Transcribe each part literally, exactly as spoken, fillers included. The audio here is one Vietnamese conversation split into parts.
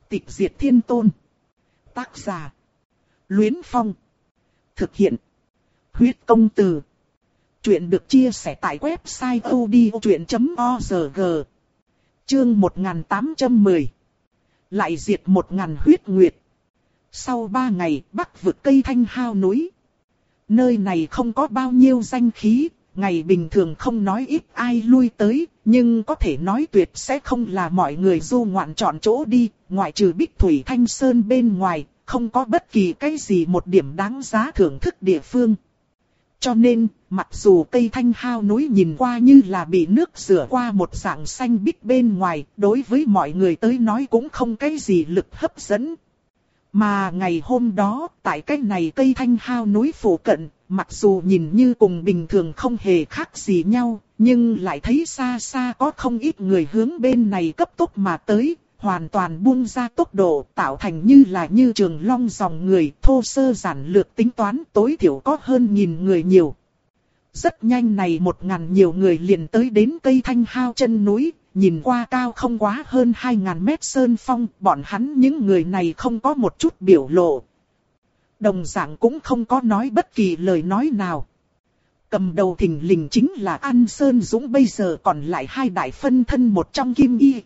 Tịch diệt thiên tôn. Tác giả. Luyến Phong. Thực hiện. Huyết công từ. Chuyện được chia sẻ tại website odchuyện chấm org. Chương một nghìn tám trăm mười. Lại diệt một ngàn huyết nguyệt. Sau ba ngày bắc vực cây thanh hao núi. Nơi này không có bao nhiêu danh khí, ngày bình thường không nói ít ai lui tới, nhưng có thể nói tuyệt sẽ không là mọi người du ngoạn chọn chỗ đi, ngoại trừ Bích Thủy Thanh Sơn bên ngoài, không có bất kỳ cái gì một điểm đáng giá thưởng thức địa phương. Cho nên, mặc dù cây thanh hao núi nhìn qua như là bị nước rửa qua một dạng xanh biếc bên ngoài, đối với mọi người tới nói cũng không cái gì lực hấp dẫn. Mà ngày hôm đó, tại cái này cây thanh hao núi phụ cận, mặc dù nhìn như cùng bình thường không hề khác gì nhau, nhưng lại thấy xa xa có không ít người hướng bên này cấp tốc mà tới, hoàn toàn buông ra tốc độ, tạo thành như là như trường long dòng người, thô sơ giản lược tính toán tối thiểu có hơn nghìn người nhiều. Rất nhanh này một ngàn nhiều người liền tới đến cây thanh hao chân núi, nhìn qua cao không quá hơn hai ngàn mét sơn phong, bọn hắn những người này không có một chút biểu lộ. Đồng dạng cũng không có nói bất kỳ lời nói nào. Cầm đầu thình lình chính là An Sơn Dũng, bây giờ còn lại hai đại phân thân một trong Kim Y.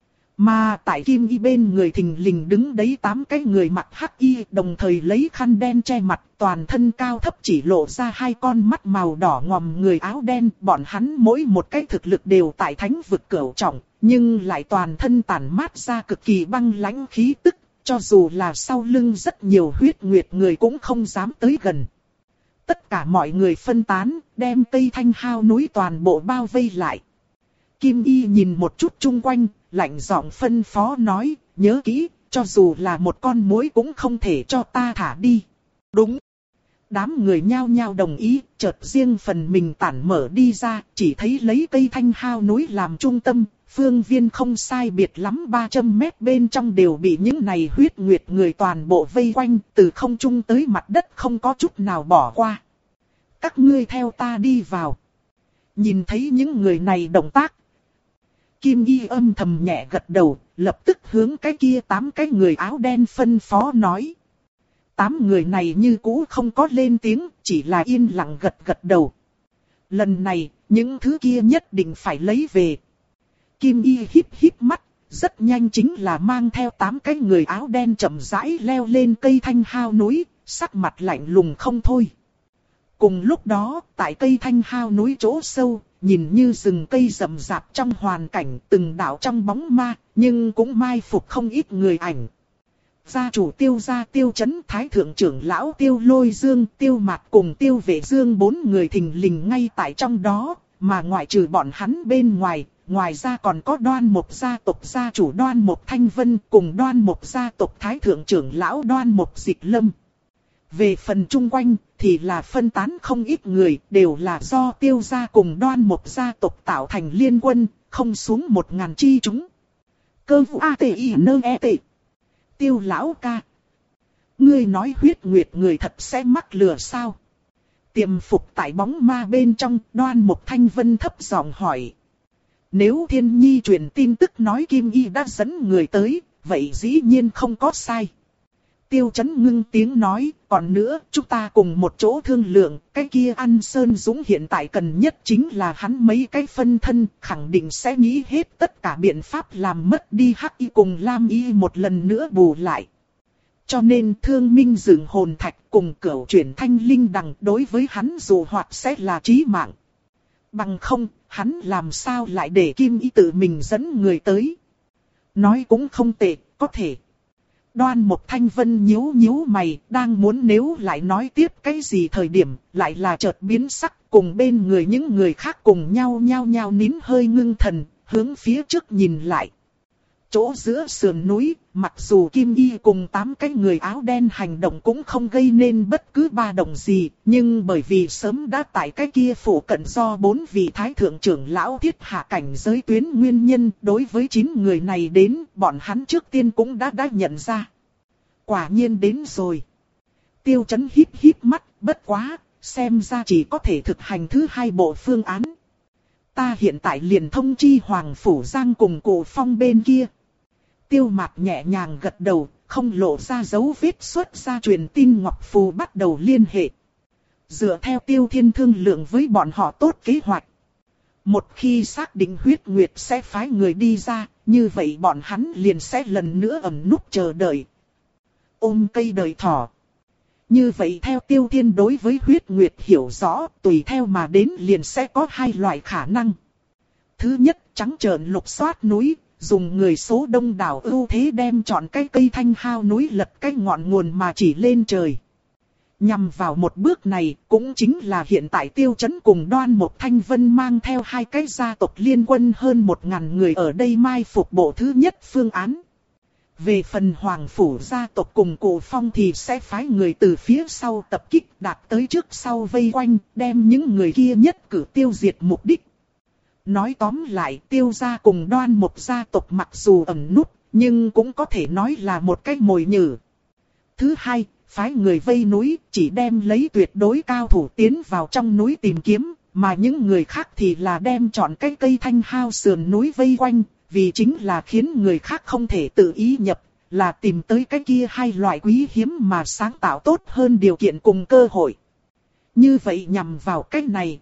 Mà tại Kim Y bên người thình lình đứng đấy tám cái người mặc hắc y, đồng thời lấy khăn đen che mặt, toàn thân cao thấp chỉ lộ ra hai con mắt màu đỏ ngòm người áo đen. Bọn hắn mỗi một cái thực lực đều tại thánh vực cửu trọng, nhưng lại toàn thân tản mát ra cực kỳ băng lãnh khí tức, cho dù là sau lưng rất nhiều huyết nguyệt người cũng không dám tới gần. Tất cả mọi người phân tán, đem cây thanh hao núi toàn bộ bao vây lại. Kim Y nhìn một chút chung quanh, lạnh giọng phân phó nói, nhớ kỹ, cho dù là một con muỗi cũng không thể cho ta thả đi. Đúng. Đám người nhao nhao đồng ý, chợt riêng phần mình tản mở đi ra, chỉ thấy lấy cây thanh hao núi làm trung tâm, phương viên không sai biệt lắm ba trăm mét bên trong đều bị những này huyết nguyệt người toàn bộ vây quanh, từ không trung tới mặt đất không có chút nào bỏ qua. Các ngươi theo ta đi vào. Nhìn thấy những người này động tác, Kim Y âm thầm nhẹ gật đầu, lập tức hướng cái kia tám cái người áo đen phân phó nói. Tám người này như cũ không có lên tiếng, chỉ là yên lặng gật gật đầu. Lần này, những thứ kia nhất định phải lấy về. Kim Y híp híp mắt, rất nhanh chính là mang theo tám cái người áo đen chậm rãi leo lên cây thanh hao núi, sắc mặt lạnh lùng không thôi. Cùng lúc đó, tại cây thanh hao núi chỗ sâu, nhìn như rừng cây rậm rạp trong hoàn cảnh từng đạo trong bóng ma, nhưng cũng mai phục không ít người ảnh. Gia chủ Tiêu gia Tiêu Chấn, Thái thượng trưởng lão Tiêu Lôi Dương, Tiêu Mạc cùng Tiêu Vệ Dương bốn người thình lình ngay tại trong đó, mà ngoại trừ bọn hắn bên ngoài, ngoài ra còn có Đoan Mộc gia tộc gia chủ Đoan Mộc Thanh Vân cùng Đoan Mộc gia tộc Thái thượng trưởng lão Đoan Mộc Dịch Lâm. Về phần chung quanh thì là phân tán không ít người, đều là do Tiêu gia cùng Đoan Mộc gia tộc tạo thành liên quân, không xuống một ngàn chi chúng. Cơ vụ A T I nơ E T. Tiêu lão ca. Ngươi nói huyết nguyệt người thật sẽ mắc lừa sao? Tiềm phục tại bóng ma bên trong, Đoan Mộc Thanh Vân thấp giọng hỏi. Nếu Thiên Nhi truyền tin tức nói Kim Y đã dẫn người tới, vậy dĩ nhiên không có sai. Tiêu Chấn ngưng tiếng nói, còn nữa, chúng ta cùng một chỗ thương lượng, cái kia An Sơn Dũng hiện tại cần nhất chính là hắn mấy cái phân thân, khẳng định sẽ nghĩ hết tất cả biện pháp làm mất đi Hắc Y cùng Lam Y một lần nữa bù lại. Cho nên thương minh dựng hồn thạch cùng cửu chuyển thanh linh đằng đối với hắn dù hoạt sẽ là chí mạng. Bằng không, hắn làm sao lại để Kim Y tự mình dẫn người tới. Nói cũng không tệ, có thể. Đoan Mộc Thanh Vân nhíu nhíu mày, đang muốn nếu lại nói tiếp cái gì thời điểm, lại là chợt biến sắc, cùng bên người những người khác cùng nhau nhao nhao nín hơi ngưng thần, hướng phía trước nhìn lại. Chỗ giữa sườn núi, mặc dù Kim Y cùng tám cái người áo đen hành động cũng không gây nên bất cứ ba động gì, nhưng bởi vì sớm đã tại cái kia phủ cận do bốn vị thái thượng trưởng lão thiết hạ cảnh giới tuyến nguyên nhân, đối với chín người này đến, bọn hắn trước tiên cũng đã đã nhận ra. Quả nhiên đến rồi. Tiêu Chấn híp híp mắt, bất quá, xem ra chỉ có thể thực hành thứ hai bộ phương án. Ta hiện tại liền thông chi Hoàng Phủ Giang cùng Cổ Phong bên kia. Tiêu Mạt nhẹ nhàng gật đầu, không lộ ra dấu vết, xuất ra truyền tin ngọc phù bắt đầu liên hệ. Dựa theo Tiêu Thiên thương lượng với bọn họ tốt kế hoạch. Một khi xác định huyết nguyệt sẽ phái người đi ra, như vậy bọn hắn liền sẽ lần nữa ẩn núp chờ đợi. Ôm cây đợi thỏ. Như vậy theo Tiêu Thiên đối với huyết nguyệt hiểu rõ, tùy theo mà đến liền sẽ có hai loại khả năng. Thứ nhất, trắng trợn lục soát núi, dùng người số đông đảo ưu thế đem chọn cái cây thanh hao núi lật cái ngọn nguồn mà chỉ lên trời. Nhằm vào một bước này, cũng chính là hiện tại Tiêu Chấn cùng Đoan Mộc Thanh Vân mang theo hai cái gia tộc liên quân hơn một ngàn người ở đây mai phục bộ thứ nhất phương án. Về phần Hoàng Phủ gia tộc cùng Cổ Phong thì sẽ phái người từ phía sau tập kích đạt tới trước sau vây quanh, đem những người kia nhất cử tiêu diệt mục đích. Nói tóm lại, Tiêu gia cùng Đoan Mộc gia tộc mặc dù ẩn núp, nhưng cũng có thể nói là một cái mồi nhử. Thứ hai, phái người vây núi, chỉ đem lấy tuyệt đối cao thủ tiến vào trong núi tìm kiếm, mà những người khác thì là đem chọn cái cây thanh hao sườn núi vây quanh, vì chính là khiến người khác không thể tự ý nhập, là tìm tới cái kia hai loại quý hiếm mà sáng tạo tốt hơn điều kiện cùng cơ hội. Như vậy nhằm vào cái này,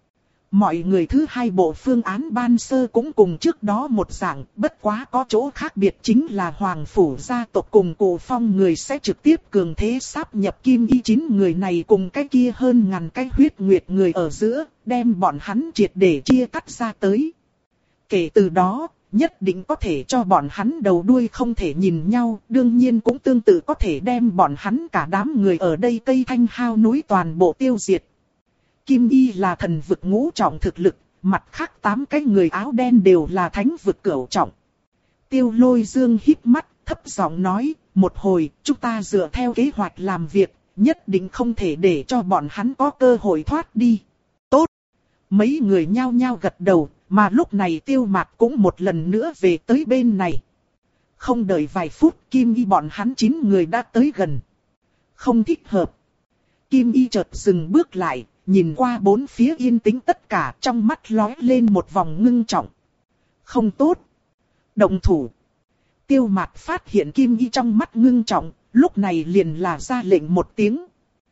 mọi người thứ hai bộ phương án ban sơ cũng cùng trước đó một dạng, bất quá có chỗ khác biệt chính là Hoàng Phủ gia tộc cùng Cổ Phong người sẽ trực tiếp cường thế sáp nhập Kim Y chín người này cùng cái kia hơn ngàn cái huyết nguyệt người ở giữa, đem bọn hắn triệt để chia cắt ra tới. Kể từ đó, nhất định có thể cho bọn hắn đầu đuôi không thể nhìn nhau, đương nhiên cũng tương tự có thể đem bọn hắn cả đám người ở đây cây thanh hao núi toàn bộ tiêu diệt. Kim Y là thần vực ngũ trọng thực lực, mặt khác tám cái người áo đen đều là thánh vực cửu trọng. Tiêu Lôi Dương híp mắt, thấp giọng nói, một hồi, chúng ta dựa theo kế hoạch làm việc, nhất định không thể để cho bọn hắn có cơ hội thoát đi. Tốt! Mấy người nhao nhao gật đầu, mà lúc này Tiêu Mạt cũng một lần nữa về tới bên này. Không đợi vài phút, Kim Y bọn hắn chín người đã tới gần. Không thích hợp. Kim Y chợt dừng bước lại, nhìn qua bốn phía yên tĩnh tất cả, trong mắt lóe lên một vòng ngưng trọng. Không tốt. Động thủ. Tiêu Mạt phát hiện Kim Y trong mắt ngưng trọng, lúc này liền là ra lệnh một tiếng.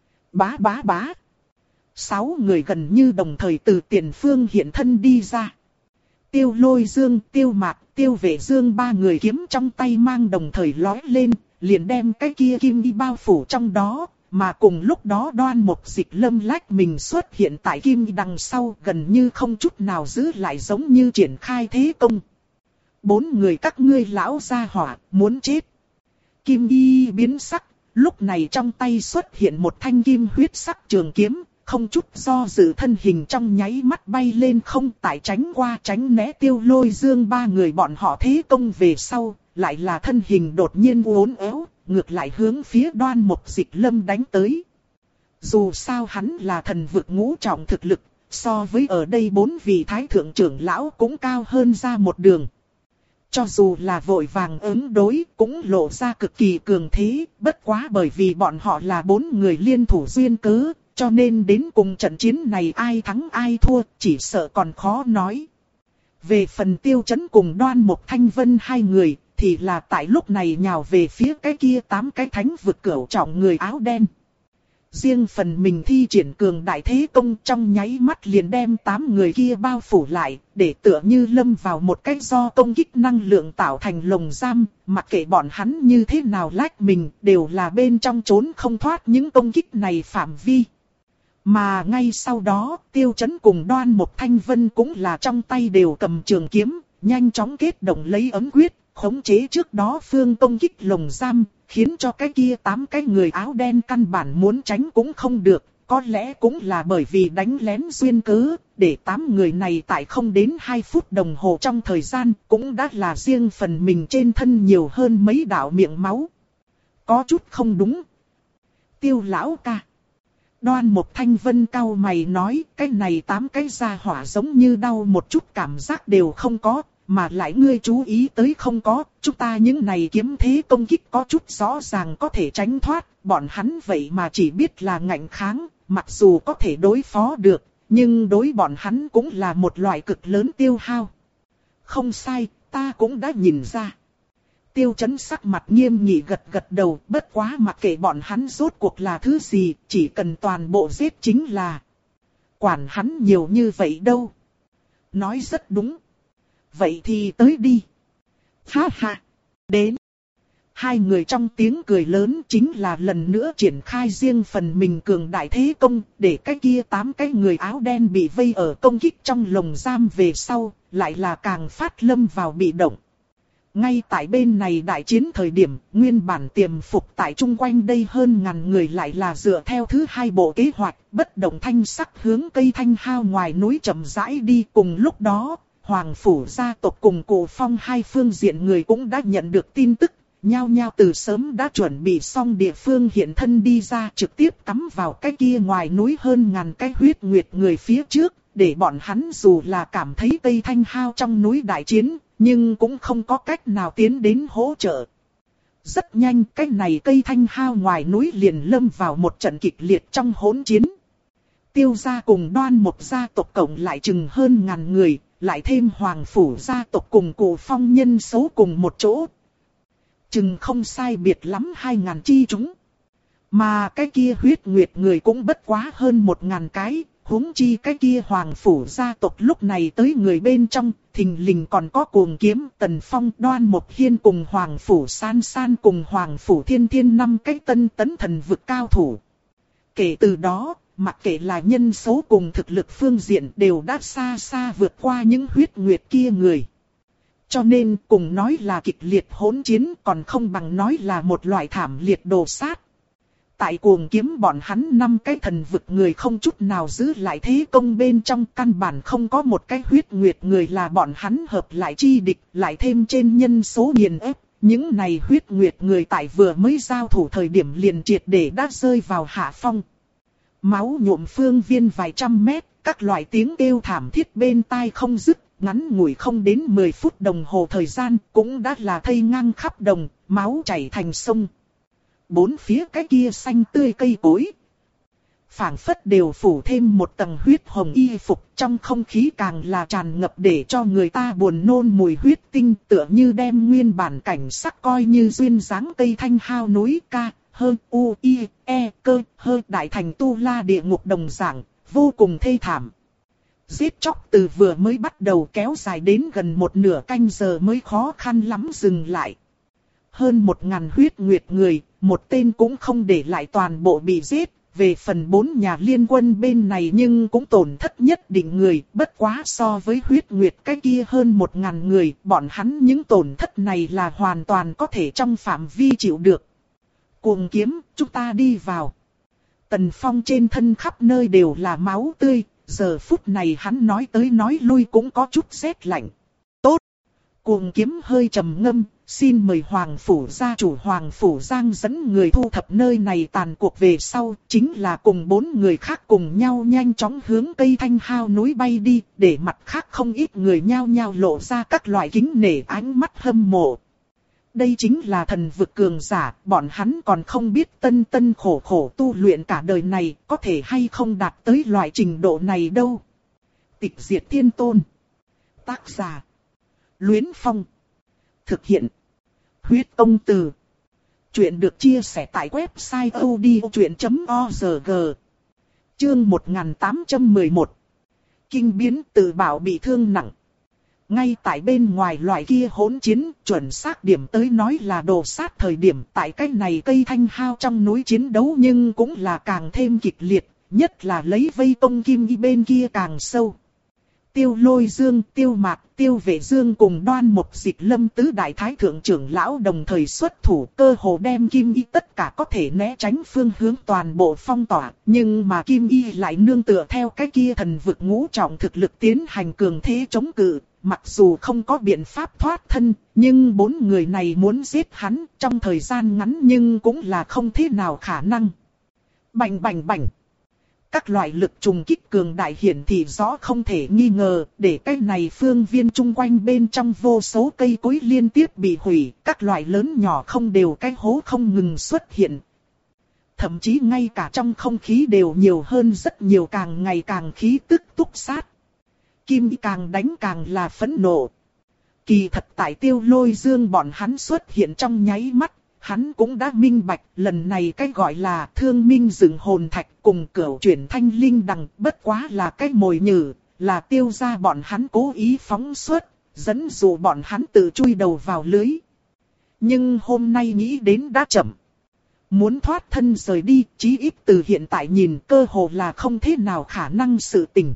Bá bá bá. Sáu người gần như đồng thời từ tiền phương hiện thân đi ra. Tiêu Lôi Dương, Tiêu Mạt, Tiêu Vệ Dương ba người kiếm trong tay mang đồng thời lóe lên, liền đem cái kia Kim Y bao phủ trong đó. Mà cùng lúc đó Đoan Mộc Dịch lâm lách mình xuất hiện tại Kim Y đằng sau, gần như không chút nào giữ lại, giống như triển khai thế công. Bốn người các ngươi lão gia hỏa, muốn chết. Kim Y biến sắc, lúc này trong tay xuất hiện một thanh kim huyết sắc trường kiếm, không chút do dự thân hình trong nháy mắt bay lên không, tại tránh qua tránh né Tiêu Lôi Dương ba người bọn họ thế công về sau, lại là thân hình đột nhiên uốn éo, ngược lại hướng phía Đoan Mộc Dịch lâm đánh tới. Dù sao hắn là thần vực ngũ trọng thực lực, so với ở đây bốn vị thái thượng trưởng lão cũng cao hơn ra một đường. Cho dù là vội vàng ứng đối, cũng lộ ra cực kỳ cường thế, bất quá bởi vì bọn họ là bốn người liên thủ duyên cớ, cho nên đến cùng trận chiến này ai thắng ai thua, chỉ sợ còn khó nói. Về phần Tiêu Chấn cùng Đoan Mộc Thanh Vân hai người, thì là tại lúc này nhào về phía cái kia tám cái thánh vực cửu trọng người áo đen. Riêng phần mình thi triển cường đại thế công, trong nháy mắt liền đem tám người kia bao phủ lại, để tựa như lâm vào một cái do công kích năng lượng tạo thành lồng giam, mặc kệ bọn hắn như thế nào lách mình, đều là bên trong trốn không thoát những công kích này phạm vi. Mà ngay sau đó, Tiêu Chấn cùng Đoan Mộc Thanh Vân cũng là trong tay đều cầm trường kiếm, nhanh chóng kết động lấy ấm quyết, khống chế trước đó phương công kích lồng giam, khiến cho cái kia tám cái người áo đen căn bản muốn tránh cũng không được, có lẽ cũng là bởi vì đánh lén duyên cớ, để tám người này tại không đến hai phút đồng hồ trong thời gian, cũng đã là riêng phần mình trên thân nhiều hơn mấy đạo miệng máu. Có chút không đúng. Tiêu lão ca. Đoan Mộc Thanh Vân cau mày nói, cái này tám cái gia hỏa giống như đau một chút cảm giác đều không có, mà lại ngươi chú ý tới không có, chúng ta những này kiếm thế công kích có chút rõ ràng có thể tránh thoát, bọn hắn vậy mà chỉ biết là ngạnh kháng, mặc dù có thể đối phó được, nhưng đối bọn hắn cũng là một loại cực lớn tiêu hao. Không sai, ta cũng đã nhìn ra. Tiêu Chấn sắc mặt nghiêm nghị gật gật đầu, bất quá mặc kệ bọn hắn rốt cuộc là thứ gì, chỉ cần toàn bộ giết chính là. Quản hắn nhiều như vậy đâu. Nói rất đúng. Vậy thì tới đi. Ha ha. Đến. Hai người trong tiếng cười lớn chính là lần nữa triển khai riêng phần mình cường đại thế công, để cái kia tám cái người áo đen bị vây ở công kích trong lồng giam về sau, lại là càng phát lâm vào bị động. Ngay tại bên này đại chiến thời điểm, nguyên bản tiềm phục tại chung quanh đây hơn ngàn người lại là dựa theo thứ hai bộ kế hoạch, bất động thanh sắc hướng cây thanh hao ngoài núi chậm rãi đi. Cùng lúc đó, Hoàng Phủ gia tộc cùng Cổ Phong hai phương diện người cũng đã nhận được tin tức, nhao nhao từ sớm đã chuẩn bị xong địa phương hiện thân đi ra, trực tiếp cắm vào cái kia ngoài núi hơn ngàn cái huyết nguyệt người phía trước, để bọn hắn dù là cảm thấy cây thanh hao trong núi đại chiến, nhưng cũng không có cách nào tiến đến hỗ trợ. Rất nhanh cái này cây thanh hao ngoài núi liền lâm vào một trận kịch liệt trong hỗn chiến. Tiêu gia cùng Đoan Mộc gia tộc cộng lại chừng hơn ngàn người, lại thêm Hoàng Phủ gia tộc cùng Cổ Phong nhân số cùng một chỗ. Chừng không sai biệt lắm hai ngàn chi chúng. Mà cái kia huyết nguyệt người cũng bất quá hơn một ngàn cái. Huống chi cái kia Hoàng Phủ gia tộc lúc này tới người bên trong, thình lình còn có Cuồng Kiếm, Tần Phong, Đoan Mộc Hiên cùng Hoàng Phủ San San cùng Hoàng Phủ Thiên Thiên năm cái tân tấn thần vực cao thủ. Kể từ đó, mặc kệ là nhân số cùng thực lực phương diện đều đã xa xa vượt qua những huyết nguyệt kia người. Cho nên cùng nói là kịch liệt hỗn chiến còn không bằng nói là một loại thảm liệt đồ sát. Tại Cuồng Kiếm bọn hắn năm cái thần vực người không chút nào giữ lại thế công bên trong, căn bản không có một cái huyết nguyệt người là bọn hắn hợp lại chi địch, lại thêm trên nhân số nghiền ép. Những này huyết nguyệt người tại vừa mới giao thủ thời điểm liền triệt để đã rơi vào hạ phong. Máu nhuộm phương viên vài trăm mét, các loại tiếng kêu thảm thiết bên tai không dứt, ngắn ngủi không đến mười phút đồng hồ thời gian cũng đã là thây ngang khắp đồng, máu chảy thành sông. Bốn phía cái kia xanh tươi cây cối, phảng phất đều phủ thêm một tầng huyết hồng y phục, trong không khí càng là tràn ngập để cho người ta buồn nôn mùi huyết tinh, tựa như đem nguyên bản cảnh sắc coi như duyên dáng cây thanh hao núi ca, hơn u i e cơ, hơn đại thành tu la địa ngục đồng dạng, vô cùng thê thảm. Giết chóc từ vừa mới bắt đầu kéo dài đến gần một nửa canh giờ mới khó khăn lắm dừng lại. Hơn một ngàn huyết nguyệt người, một tên cũng không để lại, toàn bộ bị giết. Về phần bốn nhà liên quân bên này nhưng cũng tổn thất nhất định người, bất quá so với huyết nguyệt cái kia hơn một ngàn người, bọn hắn những tổn thất này là hoàn toàn có thể trong phạm vi chịu được. Cuồng Kiếm, chúng ta đi vào. Tần Phong trên thân khắp nơi đều là máu tươi, giờ phút này hắn nói tới nói lui cũng có chút rét lạnh. Tốt! Cuồng Kiếm hơi trầm ngâm, xin mời Hoàng Phủ gia chủ Hoàng Phủ Giang dẫn người thu thập nơi này tàn cuộc về sau, chính là cùng bốn người khác cùng nhau nhanh chóng hướng cây thanh hao núi bay đi, để mặt khác không ít người nhao nhao lộ ra các loại kính nể ánh mắt hâm mộ. Đây chính là thần vực cường giả, bọn hắn còn không biết tân tân khổ khổ tu luyện cả đời này, có thể hay không đạt tới loại trình độ này đâu. Tịch Diệt Thiên Tôn. Tác giả: Luyến Phong. Thực hiện: Huyết Công Từ. Chuyện được chia sẻ tại website odchuyện chấm org. Chương một nghìn tám trăm mười một. Kinh biến tự bảo bị thương nặng. Ngay tại bên ngoài loại kia hỗn chiến, chuẩn xác điểm tới nói là đồ sát thời điểm, tại cái này cây thanh hao trong núi chiến đấu nhưng cũng là càng thêm kịch liệt, nhất là lấy vây công Kim Y bên kia càng sâu. Tiêu Lôi Dương, Tiêu Mạc, Tiêu Vệ Dương cùng Đoan Mộc Dịch Lâm tứ đại thái thượng trưởng lão đồng thời xuất thủ, cơ hồ đem Kim Y tất cả có thể né tránh phương hướng toàn bộ phong tỏa, nhưng mà Kim Y lại nương tựa theo cái kia thần vực ngũ trọng thực lực tiến hành cường thế chống cự. Mặc dù không có biện pháp thoát thân, nhưng bốn người này muốn giết hắn trong thời gian ngắn nhưng cũng là không thế nào khả năng. Bành bành bành. Các loại lực trùng kích cường đại hiển thị rõ không thể nghi ngờ, để cái này phương viên chung quanh bên trong vô số cây cối liên tiếp bị hủy, các loại lớn nhỏ không đều cái hố không ngừng xuất hiện. Thậm chí ngay cả trong không khí đều nhiều hơn rất nhiều càng ngày càng khí tức túc sát. Kim Y càng đánh càng là phẫn nộ. Kỳ thật tại Tiêu Lôi Dương bọn hắn xuất hiện trong nháy mắt, hắn cũng đã minh bạch lần này cái gọi là thương minh dựng hồn thạch cùng cửu chuyển thanh linh đằng bất quá là cái mồi nhử, là Tiêu gia bọn hắn cố ý phóng xuất, dẫn dụ bọn hắn tự chui đầu vào lưới. Nhưng hôm nay nghĩ đến đã chậm. Muốn thoát thân rời đi, chí ít từ hiện tại nhìn cơ hồ là không thế nào khả năng sự tình.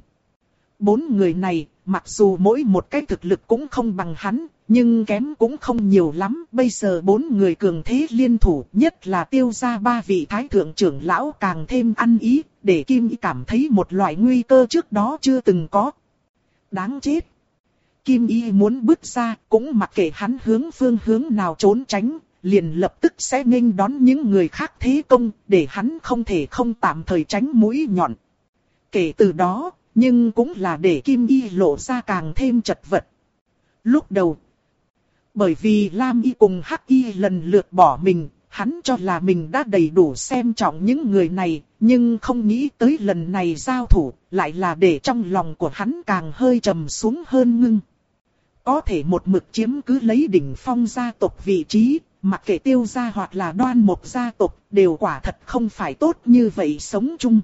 Bốn người này, mặc dù mỗi một cái thực lực cũng không bằng hắn, nhưng kém cũng không nhiều lắm. Bây giờ bốn người cường thế liên thủ, nhất là Tiêu gia ba vị thái thượng trưởng lão càng thêm ăn ý, để Kim Y cảm thấy một loại nguy cơ trước đó chưa từng có. Đáng chết! Kim Y muốn bước ra, cũng mặc kệ hắn hướng phương hướng nào trốn tránh, liền lập tức sẽ nghênh đón những người khác thế công, để hắn không thể không tạm thời tránh mũi nhọn. Kể từ đó, nhưng cũng là để Kim Y lộ ra càng thêm chật vật. Lúc đầu, bởi vì Lam Y cùng Hắc Y lần lượt bỏ mình, hắn cho là mình đã đầy đủ xem trọng những người này, nhưng không nghĩ tới lần này giao thủ, lại là để trong lòng của hắn càng hơi trầm xuống hơn ngưng. Có thể một mực chiếm cứ lấy đỉnh phong gia tộc vị trí, mặc kệ Tiêu gia hoặc là Đoan Mộc gia tộc, đều quả thật không phải tốt như vậy sống chung.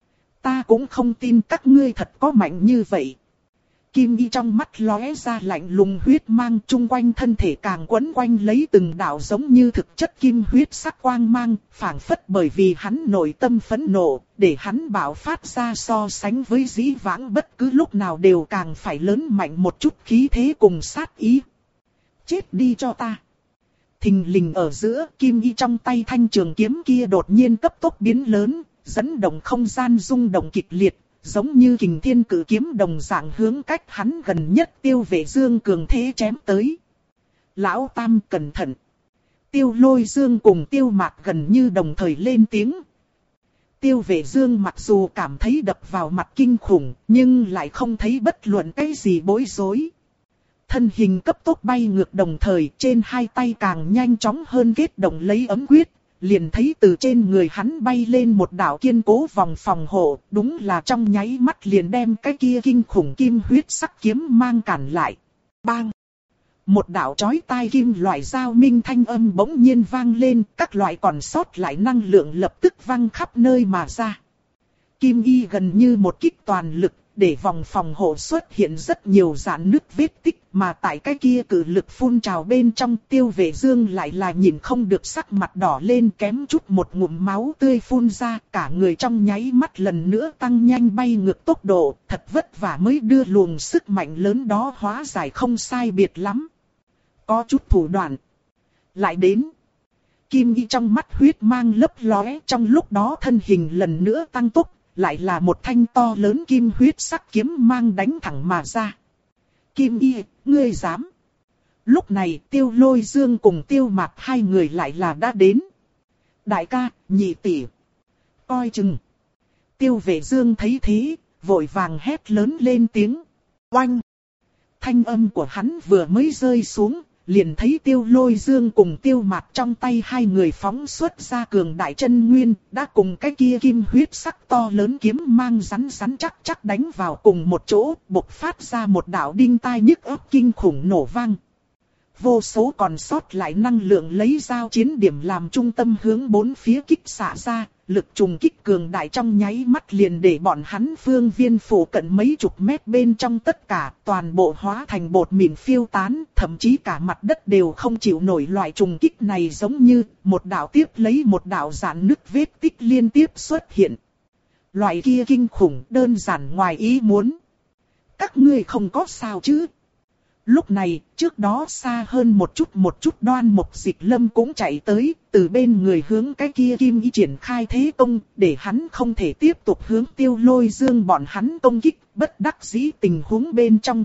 Ta cũng không tin các ngươi thật có mạnh như vậy. Kim Y trong mắt lóe ra lạnh lùng huyết mang, chung quanh thân thể càng quấn quanh lấy từng đạo giống như thực chất kim huyết sắc quang mang, phảng phất bởi vì hắn nội tâm phẫn nộ, để hắn bạo phát ra so sánh với dĩ vãng bất cứ lúc nào đều càng phải lớn mạnh một chút khí thế cùng sát ý. Chết đi cho ta! Thình lình ở giữa, Kim Y trong tay thanh trường kiếm kia đột nhiên cấp tốc biến lớn, dẫn động không gian rung động kịch liệt, giống như kình thiên cử kiếm đồng dạng hướng cách hắn gần nhất Tiêu Vệ Dương cường thế chém tới. Lão Tam cẩn thận! Tiêu Lôi Dương cùng Tiêu Mạt gần như đồng thời lên tiếng. Tiêu Vệ Dương mặc dù cảm thấy đập vào mặt kinh khủng, nhưng lại không thấy bất luận cái gì bối rối. Thân hình cấp tốc bay ngược đồng thời trên hai tay càng nhanh chóng hơn kết động lấy ấm quyết. Liền thấy từ trên người hắn bay lên một đạo kiên cố vòng phòng hộ, đúng là trong nháy mắt liền đem cái kia kinh khủng kim huyết sắc kiếm mang cản lại. Bang! Một đạo chói tai kim loại giao minh thanh âm bỗng nhiên vang lên, các loại còn sót lại năng lượng lập tức văng khắp nơi mà ra. Kim Y gần như một kích toàn lực, để vòng phòng hộ xuất hiện rất nhiều rạn nứt vết tích, mà tại cái kia cử lực phun trào bên trong Tiêu Vệ Dương lại là nhìn không được sắc mặt đỏ lên kém chút một ngụm máu tươi phun ra, cả người trong nháy mắt lần nữa tăng nhanh bay ngược tốc độ, thật vất vả mới đưa luồng sức mạnh lớn đó hóa giải không sai biệt lắm. Có chút thủ đoạn. Lại đến. Kim Y trong mắt huyết mang lấp lóe, trong lúc đó thân hình lần nữa tăng tốc. Lại là một thanh to lớn kim huyết sắc kiếm mang đánh thẳng mà ra. Kim Y, ngươi dám. Lúc này Tiêu Lôi Dương cùng Tiêu Mạt hai người lại là đã đến. Đại ca, nhị tỷ. Coi chừng. Tiêu Vệ Dương thấy thế, vội vàng hét lớn lên tiếng. Oanh. Thanh âm của hắn vừa mới rơi xuống, liền thấy Tiêu Lôi Dương cùng Tiêu Mạt trong tay hai người phóng xuất ra cường đại chân nguyên, đã cùng cái kia kim huyết sắc to lớn kiếm mang rắn rắn chắc chắc đánh vào cùng một chỗ, bộc phát ra một đạo đinh tai nhức óc kinh khủng nổ vang. Vô số còn sót lại năng lượng lấy giao chiến điểm làm trung tâm hướng bốn phía kích xạ ra, lực trùng kích cường đại trong nháy mắt liền để bọn hắn phương viên phủ cận mấy chục mét bên trong tất cả toàn bộ hóa thành bột mịn phiêu tán, thậm chí cả mặt đất đều không chịu nổi loại trùng kích này, giống như một đạo tiếp lấy một đạo rạn nứt vết tích liên tiếp xuất hiện. Loại kia kinh khủng đơn giản ngoài ý muốn. Các ngươi không có sao chứ? Lúc này, trước đó xa hơn một chút một chút Đoan Mộc Dịch Lâm cũng chạy tới, từ bên người hướng cái kia Kim Y triển khai thế công, để hắn không thể tiếp tục hướng Tiêu Lôi Dương bọn hắn công kích, bất đắc dĩ tình huống bên trong.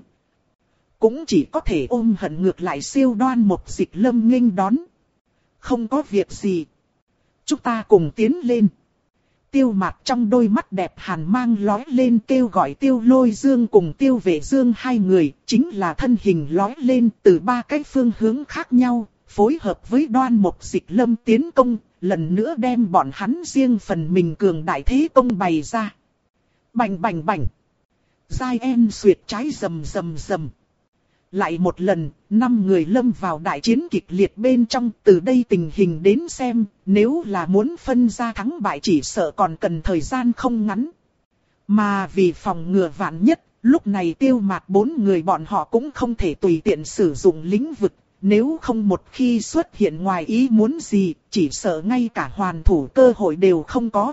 Cũng chỉ có thể ôm hận ngược lại siêu Đoan Mộc Dịch Lâm nghênh đón. Không có việc gì. Chúng ta cùng tiến lên. Tiêu Mạt trong đôi mắt đẹp hàn mang lóe lên kêu gọi Tiêu Lôi Dương cùng Tiêu Vệ Dương hai người, chính là thân hình lóe lên từ ba cái phương hướng khác nhau, phối hợp với Đoan Mộc Dịch Lâm tiến công, lần nữa đem bọn hắn riêng phần mình cường đại thế công bày ra. Bành bành bành. Giai En xuyệt trái rầm rầm rầm. Lại một lần, năm người lâm vào đại chiến kịch liệt bên trong, từ đây tình hình đến xem, nếu là muốn phân ra thắng bại chỉ sợ còn cần thời gian không ngắn. Mà vì phòng ngừa vạn nhất, lúc này Tiêu Mạc bốn người bọn họ cũng không thể tùy tiện sử dụng lĩnh vực, nếu không một khi xuất hiện ngoài ý muốn gì, chỉ sợ ngay cả hoàn thủ cơ hội đều không có.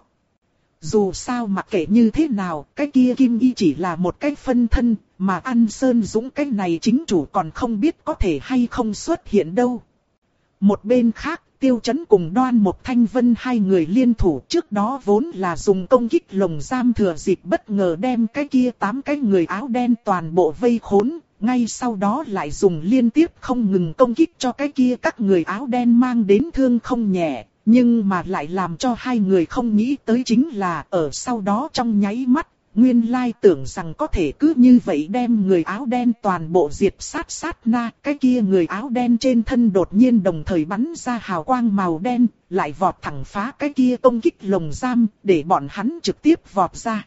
Dù sao mặc kệ như thế nào, cái kia Kim Y chỉ là một cái phân thân, mà An Sơn Dũng cái này chính chủ còn không biết có thể hay không xuất hiện đâu. Một bên khác, Tiêu Chấn cùng Đoan Mộc Thanh Vân hai người liên thủ trước đó vốn là dùng công kích lồng giam thừa dịp bất ngờ đem cái kia tám cái người áo đen toàn bộ vây khốn, ngay sau đó lại dùng liên tiếp không ngừng công kích cho cái kia các người áo đen mang đến thương không nhẹ. Nhưng mà lại làm cho hai người không nghĩ tới chính là ở sau đó trong nháy mắt, nguyên lai tưởng rằng có thể cứ như vậy đem người áo đen toàn bộ diệt sát sát na. Cái kia người áo đen trên thân đột nhiên đồng thời bắn ra hào quang màu đen, lại vọt thẳng phá cái kia công kích lồng giam, để bọn hắn trực tiếp vọt ra.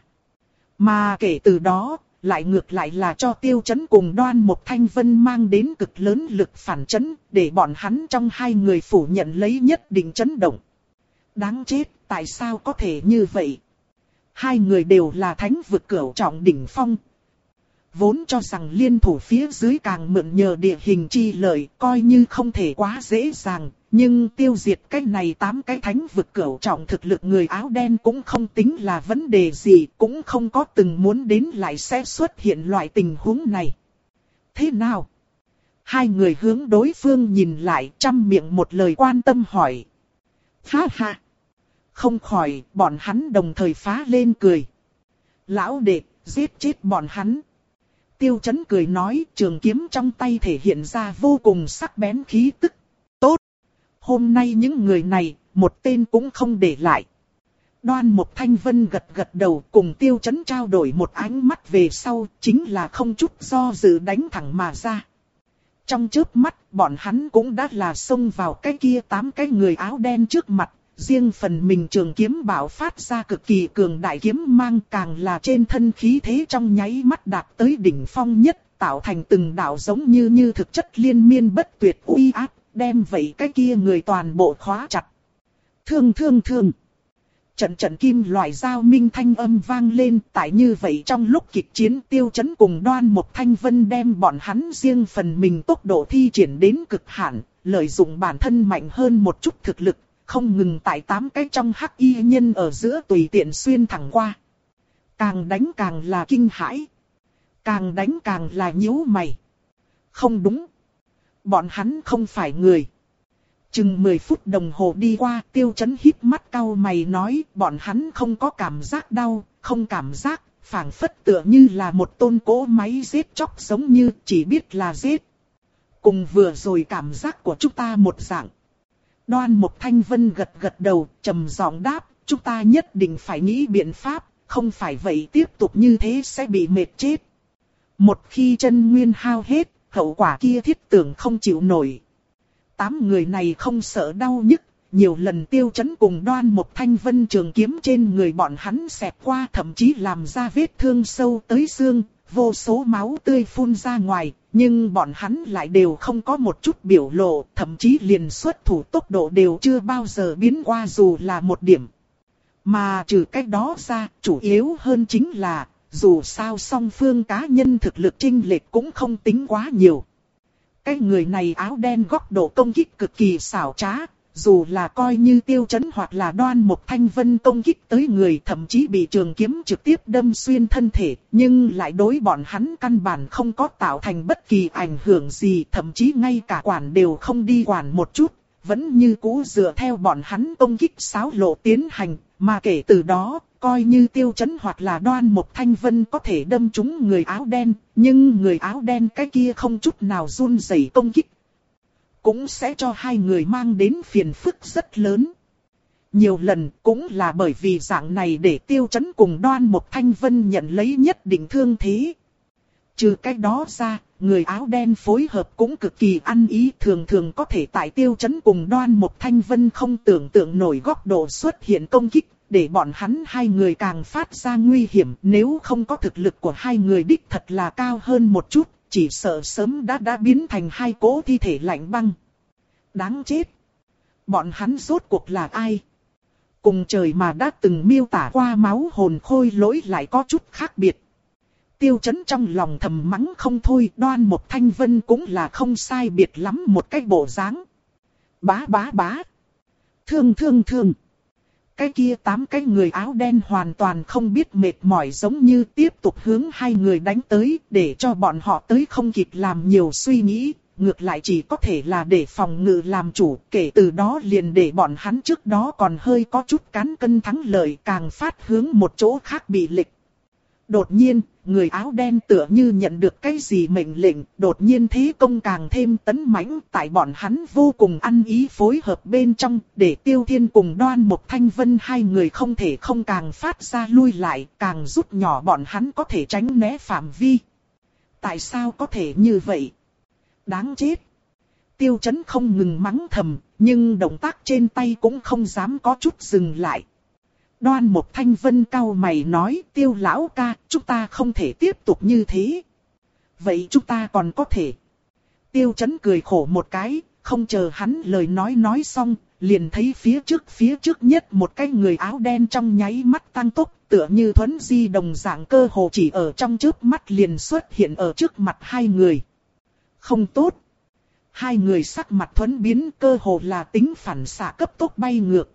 Mà kể từ đó, lại ngược lại là cho Tiêu Chấn cùng Đoan Mộc Thanh Vân mang đến cực lớn lực phản chấn, để bọn hắn trong hai người phủ nhận lấy nhất định chấn động. Đáng chết, tại sao có thể như vậy? Hai người đều là thánh vực cửu trọng đỉnh phong. Vốn cho rằng liên thủ phía dưới càng mượn nhờ địa hình chi lợi, coi như không thể quá dễ dàng. Nhưng tiêu diệt cái này tám cái thánh vực cửu trọng thực lực người áo đen cũng không tính là vấn đề gì, cũng không có từng muốn đến lại sẽ xuất hiện loại tình huống này. Thế nào? Hai người hướng đối phương nhìn lại, trăm miệng một lời quan tâm hỏi. Ha ha! Không khỏi, bọn hắn đồng thời phá lên cười. Lão đệ, giết chết bọn hắn. Tiêu Chấn cười nói, trường kiếm trong tay thể hiện ra vô cùng sắc bén khí tức. Tốt! Hôm nay những người này, một tên cũng không để lại. Đoan Mộc Thanh Vân gật gật đầu cùng Tiêu Chấn trao đổi một ánh mắt về sau, chính là không chút do dự đánh thẳng mà ra. Trong chớp mắt, bọn hắn cũng đã là xông vào cái kia tám cái người áo đen trước mặt. Riêng phần mình trường kiếm bạo phát ra cực kỳ cường đại kiếm mang, càng là trên thân khí thế trong nháy mắt đạt tới đỉnh phong nhất, tạo thành từng đạo giống như như thực chất liên miên bất tuyệt uy áp, đem vậy cái kia người toàn bộ khóa chặt. Thương thương thương. Trận trận kim loại giao minh thanh âm vang lên, tại như vậy trong lúc kịch chiến Tiêu Chấn cùng Đoan Mộc Thanh Vân đem bọn hắn riêng phần mình tốc độ thi triển đến cực hạn, lợi dụng bản thân mạnh hơn một chút thực lực. Không ngừng tại tám cái trong hắc y nhân ở giữa tùy tiện xuyên thẳng qua. Càng đánh càng là kinh hãi. Càng đánh càng là nhíu mày. Không đúng. Bọn hắn không phải người. Chừng mười phút đồng hồ đi qua, Tiêu Chấn híp mắt cau mày nói, bọn hắn không có cảm giác đau, không cảm giác, phảng phất tựa như là một tôn cỗ máy giết chóc giống như chỉ biết là giết. Cùng vừa rồi cảm giác của chúng ta một dạng. Đoan Mộc Thanh Vân gật gật đầu, trầm giọng đáp, chúng ta nhất định phải nghĩ biện pháp, không phải vậy tiếp tục như thế sẽ bị mệt chết. Một khi chân nguyên hao hết, hậu quả kia thiết tưởng không chịu nổi. Tám người này không sợ đau nhức, nhiều lần Tiêu Chấn cùng Đoan Mộc Thanh Vân trường kiếm trên người bọn hắn xẹt qua, thậm chí làm ra vết thương sâu tới xương, vô số máu tươi phun ra ngoài. Nhưng bọn hắn lại đều không có một chút biểu lộ, thậm chí liền xuất thủ tốc độ đều chưa bao giờ biến qua dù là một điểm. Mà trừ cách đó ra, chủ yếu hơn chính là, dù sao song phương cá nhân thực lực chênh lệch cũng không tính quá nhiều. Cái người này áo đen góc độ công kích cực kỳ xảo trá, dù là coi như Tiêu Chấn hoặc là Đoan Mộc Thanh Vân công kích tới người, thậm chí bị trường kiếm trực tiếp đâm xuyên thân thể, nhưng lại đối bọn hắn căn bản không có tạo thành bất kỳ ảnh hưởng gì, thậm chí ngay cả quản đều không đi quản một chút, vẫn như cũ dựa theo bọn hắn công kích xáo lộ tiến hành, mà kể từ đó, coi như Tiêu Chấn hoặc là Đoan Mộc Thanh Vân có thể đâm trúng người áo đen, nhưng người áo đen cái kia không chút nào run rẩy công kích, cũng sẽ cho hai người mang đến phiền phức rất lớn. Nhiều lần cũng là bởi vì dạng này để Tiêu Chấn cùng Đoan Mộc Thanh Vân nhận lấy nhất định thương thế. Trừ cái đó ra, người áo đen phối hợp cũng cực kỳ ăn ý, thường thường có thể tại Tiêu Chấn cùng Đoan Mộc Thanh Vân không tưởng tượng nổi góc độ xuất hiện công kích, để bọn hắn hai người càng phát ra nguy hiểm. Nếu không có thực lực của hai người đích thật là cao hơn một chút, chỉ sợ sớm đã đã biến thành hai cỗ thi thể lạnh băng. Đáng chết! Bọn hắn rốt cuộc là ai? Cùng trời mà đã từng miêu tả qua máu hồn khôi lỗi lại có chút khác biệt. Tiêu Chấn trong lòng thầm mắng không thôi, Đoan Mộc Thanh Vân cũng là không sai biệt lắm một cái bộ dáng. Bá bá bá! Thương thương thương! Cái kia tám cái người áo đen hoàn toàn không biết mệt mỏi, giống như tiếp tục hướng hai người đánh tới, để cho bọn họ tới không kịp làm nhiều suy nghĩ, ngược lại chỉ có thể là để phòng ngự làm chủ, kể từ đó liền để bọn hắn trước đó còn hơi có chút cán cân thắng lợi càng phát hướng một chỗ khác bị lệch. Đột nhiên, người áo đen tựa như nhận được cái gì mệnh lệnh, đột nhiên thế công càng thêm tấn mãnh, tại bọn hắn vô cùng ăn ý phối hợp bên trong, để Tiêu Thiên cùng Đoan Mộc Thanh Vân hai người không thể không càng phát ra lui lại, càng rút nhỏ bọn hắn có thể tránh né phạm vi. Tại sao có thể như vậy? Đáng chết! Tiêu Chấn không ngừng mắng thầm, nhưng động tác trên tay cũng không dám có chút dừng lại. Đoan Mộc Thanh Vân cau mày nói, Tiêu lão ca, chúng ta không thể tiếp tục như thế. Vậy chúng ta còn có thể. Tiêu Chấn cười khổ một cái, không chờ hắn lời nói nói xong, liền thấy phía trước phía trước nhất một cái người áo đen trong nháy mắt tăng tốc, tựa như thuấn di đồng dạng, cơ hồ chỉ ở trong chớp mắt liền xuất hiện ở trước mặt hai người. Không tốt. Hai người sắc mặt thuấn biến, cơ hồ là tính phản xạ cấp tốc bay ngược.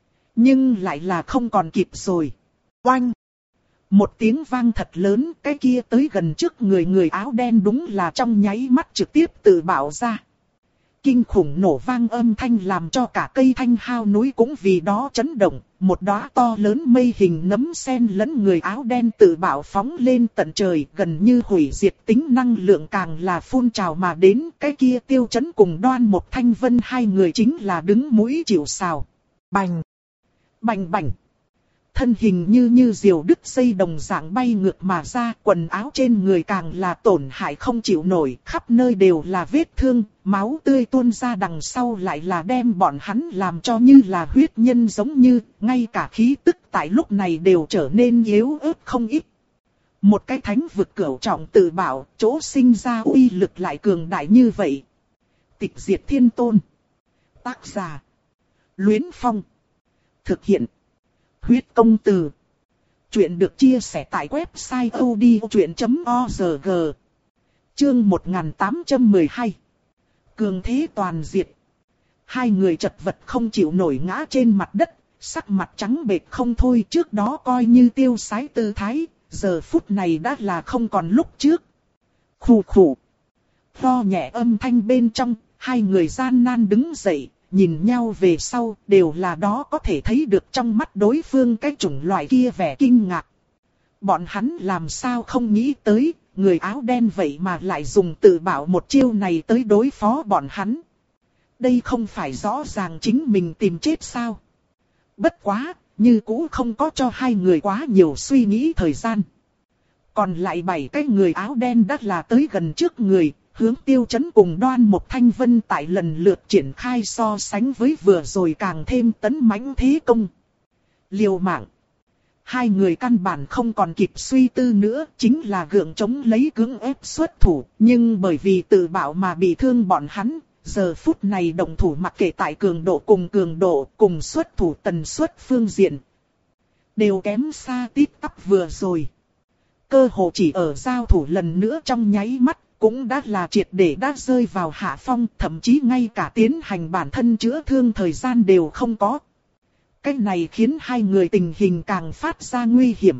Nhưng lại là không còn kịp rồi. Oanh! Một tiếng vang thật lớn, cái kia tới gần trước người người áo đen đúng là trong nháy mắt trực tiếp tự bạo ra. Kinh khủng nổ vang âm thanh làm cho cả cây thanh hao núi cũng vì đó chấn động. Một đóa to lớn mây hình nấm sen lẫn người áo đen tự bạo phóng lên tận trời, gần như hủy diệt tính năng lượng càng là phun trào mà đến. Cái kia Tiêu Chấn cùng Đoan Mộc Thanh Vân hai người chính là đứng mũi chịu sào. Bành! Bành bành! Thân hình như như diều đứt dây đồng dạng bay ngược mà ra, quần áo trên người càng là tổn hại không chịu nổi, khắp nơi đều là vết thương, máu tươi tuôn ra đằng sau lại là đem bọn hắn làm cho như là huyết nhân, giống như, ngay cả khí tức tại lúc này đều trở nên yếu ớt không ít. Một cái thánh vực cửu trọng tự bảo, chỗ sinh ra uy lực lại cường đại như vậy. Tịch diệt thiên tôn. Tác giả: Luyến Phong. Thực hiện: Huyết công từ. Chuyện được chia sẻ tại website odchuyện chấm org. Chương một nghìn tám trăm mười hai. Cường thế toàn diệt. Hai người chật vật không chịu nổi ngã trên mặt đất, sắc mặt trắng bệch không thôi, trước đó coi như tiêu sái tư thái, giờ phút này đã là không còn lúc trước. Khù khù. Lo nhẹ âm thanh bên trong, hai người gian nan đứng dậy. Nhìn nhau về sau, đều là đó có thể thấy được trong mắt đối phương cái chủng loại kia vẻ kinh ngạc. Bọn hắn làm sao không nghĩ tới, người áo đen vậy mà lại dùng tự bảo một chiêu này tới đối phó bọn hắn. Đây không phải rõ ràng chính mình tìm chết sao? Bất quá, như cũ không có cho hai người quá nhiều suy nghĩ thời gian. Còn lại bảy cái người áo đen đã là tới gần trước người. Hướng Tiêu Chấn cùng Đoan Mộc Thanh Vân tại lần lượt triển khai, so sánh với vừa rồi càng thêm tấn mãnh thế công. Liều mạng. Hai người căn bản không còn kịp suy tư nữa, chính là gượng chống lấy cưỡng ép xuất thủ, nhưng bởi vì tự bảo mà bị thương bọn hắn, giờ phút này động thủ mặc kệ tại cường độ cùng cường độ, cùng xuất thủ tần suất phương diện, đều kém xa tít tắp vừa rồi. Cơ hồ chỉ ở giao thủ lần nữa trong nháy mắt, cũng đã là triệt để đã rơi vào hạ phong, thậm chí ngay cả tiến hành bản thân chữa thương thời gian đều không có. Cái này khiến hai người tình hình càng phát ra nguy hiểm.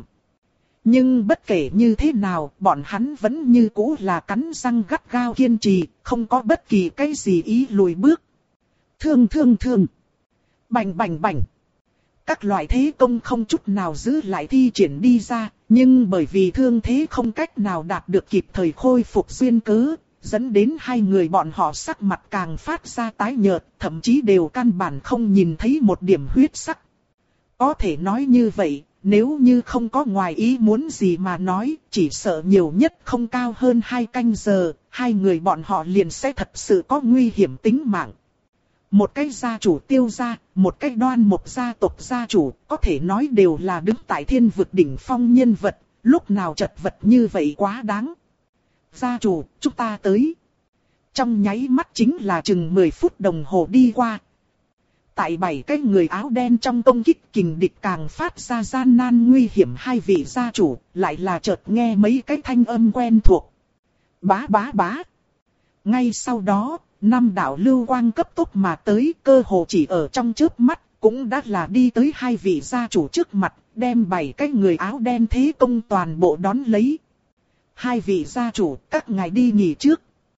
Nhưng bất kể như thế nào, bọn hắn vẫn như cũ là cắn răng gắt gao kiên trì, không có bất kỳ cái gì ý lùi bước. Thương thương thương. Bành bành bành. Các loại thế công không chút nào giữ lại thi triển đi ra, nhưng bởi vì thương thế không cách nào đạt được kịp thời khôi phục duyên cớ, dẫn đến hai người bọn họ sắc mặt càng phát ra tái nhợt, thậm chí đều căn bản không nhìn thấy một điểm huyết sắc. Có thể nói như vậy, nếu như không có ngoài ý muốn gì mà nói, chỉ sợ nhiều nhất không cao hơn hai canh giờ, hai người bọn họ liền sẽ thật sự có nguy hiểm tính mạng. Một cái gia chủ Tiêu gia, một cái Đoan Mộc gia tộc gia chủ, có thể nói đều là đứng tại thiên vực đỉnh phong nhân vật, lúc nào chật vật như vậy quá đáng. Gia chủ, chúng ta tới. Trong nháy mắt chính là chừng mười phút đồng hồ đi qua. Tại bảy cái người áo đen trong công kích kình địch càng phát ra gian nan nguy hiểm, hai vị gia chủ lại là chợt nghe mấy cái thanh âm quen thuộc. Bá bá bá. Ngay sau đó, năm đạo lưu quang cấp tốc mà tới, cơ hồ chỉ ở trong chớp mắt, cũng đã là đi tới hai vị gia chủ trước mặt, đem bảy cái người áo đen thế công toàn bộ đón lấy. Hai vị gia chủ, các ngài đi nghỉ trước.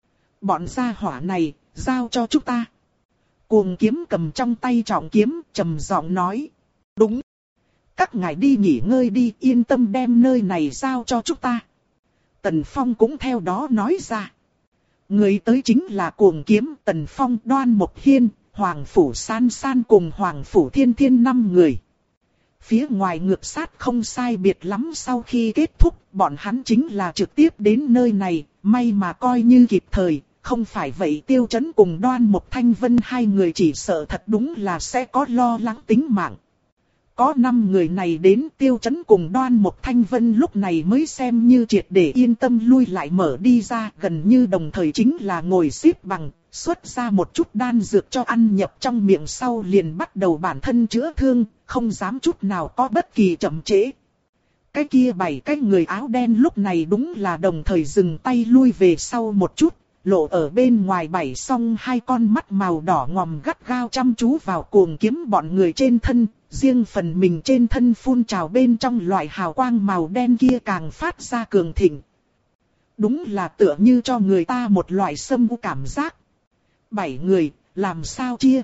Bọn gia hỏa này, giao cho chúng ta. Cuồng kiếm cầm trong tay trọng kiếm, trầm giọng nói. Đúng. Các ngài đi nghỉ ngơi đi, yên tâm đem nơi này giao cho chúng ta. Tần Phong cũng theo đó nói ra. Người tới chính là cuồng kiếm, Tần Phong, Đoan Mộc Hiên, Hoàng Phủ San San cùng Hoàng Phủ Thiên Thiên năm người. Phía ngoài ngược sát không sai biệt lắm, sau khi kết thúc, bọn hắn chính là trực tiếp đến nơi này, may mà coi như kịp thời, không phải vậy Tiêu Chấn cùng Đoan Mộc Thanh Vân hai người chỉ sợ thật đúng là sẽ có lo lắng tính mạng. Có năm người này đến, Tiêu Chấn cùng Đoan Mộc Thanh Vân lúc này mới xem như triệt để yên tâm lui lại mở đi ra, gần như đồng thời chính là ngồi xếp bằng, xuất ra một chút đan dược cho ăn nhập trong miệng sau liền bắt đầu bản thân chữa thương, không dám chút nào có bất kỳ chậm trễ. Cái kia bảy cái người áo đen lúc này đúng là đồng thời dừng tay lui về sau một chút, lộ ở bên ngoài bảy song hai con mắt màu đỏ ngòm gắt gao chăm chú vào cuồng kiếm bọn người trên thân, riêng phần mình trên thân phun trào bên trong loại hào quang màu đen kia càng phát ra cường thịnh. Đúng là tựa như cho người ta một loại xâm u cảm giác. Bảy người, làm sao chia?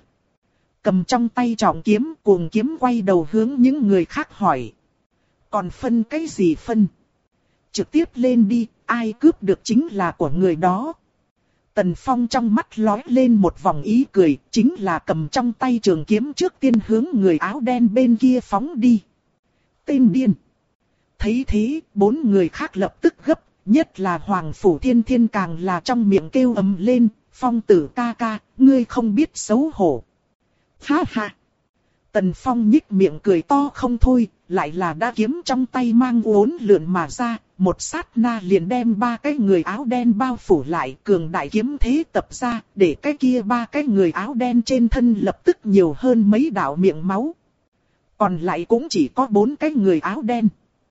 Cầm trong tay trọng kiếm, cuồng kiếm quay đầu hướng những người khác hỏi. Còn phân cái gì phân? Trực tiếp lên đi, ai cướp được chính là của người đó. Tần Phong trong mắt lóe lên một vòng ý cười, chính là cầm trong tay trường kiếm trước tiên hướng người áo đen bên kia phóng đi. Tên điên. Thấy thế, bốn người khác lập tức gấp, nhất là Hoàng Phủ Thiên Thiên càng là trong miệng kêu ầm lên, Phong tử ca ca, ngươi không biết xấu hổ. Ha ha. Tần Phong nhích miệng cười to không thôi, lại là đã kiếm trong tay mang uốn lượn mà ra, một sát na liền đem ba cái người áo đen bao phủ lại, cường đại kiếm thế tập ra, để cái kia ba cái người áo đen trên thân lập tức nhiều hơn mấy đạo miệng máu. Còn lại cũng chỉ có bốn cái người áo đen.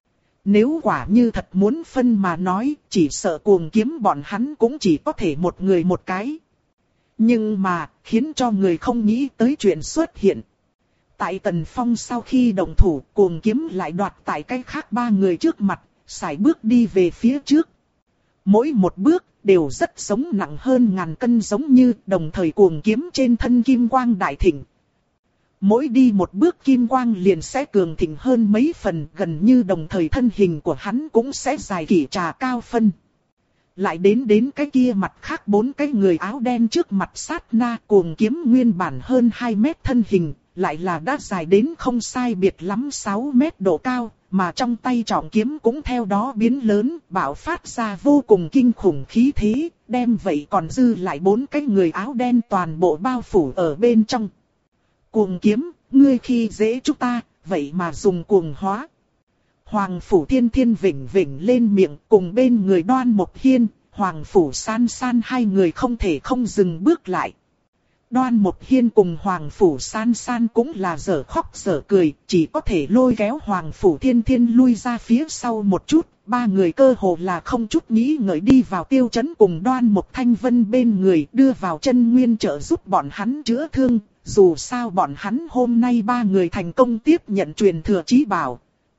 Nếu quả như thật muốn phân mà nói, chỉ sợ cuồng kiếm bọn hắn cũng chỉ có thể một người một cái. Nhưng mà, khiến cho người không nghĩ tới chuyện xuất hiện. Tại Tần Phong sau khi động thủ, cuồng kiếm lại đoạt tại cái khác ba người trước mặt, sải bước đi về phía trước. Mỗi một bước đều rất sống nặng hơn ngàn cân giống như, đồng thời cuồng kiếm trên thân kim quang đại thịnh. Mỗi đi một bước kim quang liền sẽ cường thịnh hơn mấy phần, gần như đồng thời thân hình của hắn cũng sẽ dài kỷ trà cao phân. Lại đến đến cái kia mặt khác bốn cái người áo đen trước mặt sát na, cuồng kiếm nguyên bản hơn hai mét thân hình, lại là đã dài đến không sai biệt lắm sáu mét độ cao, mà trong tay trọng kiếm cũng theo đó biến lớn, bạo phát ra vô cùng kinh khủng khí thế, đem vậy còn dư lại bốn cái người áo đen toàn bộ bao phủ ở bên trong. Cuồng kiếm, ngươi khi dễ chúng ta, vậy mà dùng cuồng hóa. Hoàng Phủ Thiên Thiên vỉnh vỉnh lên miệng, cùng bên người Đoan Mộc Hiên, Hoàng Phủ San San hai người không thể không dừng bước lại. Đoan Mộc Hiên cùng Hoàng Phủ San San cũng là dở khóc dở cười, chỉ có thể lôi kéo Hoàng Phủ Thiên Thiên lui ra phía sau một chút. Ba người cơ hồ là không chút nghĩ ngợi đi vào Tiêu Chấn cùng Đoan Mộc Thanh Vân bên người, đưa vào chân nguyên trợ giúp bọn hắn chữa thương. Dù sao bọn hắn hôm nay ba người thành công tiếp nhận truyền thừa chí bảo.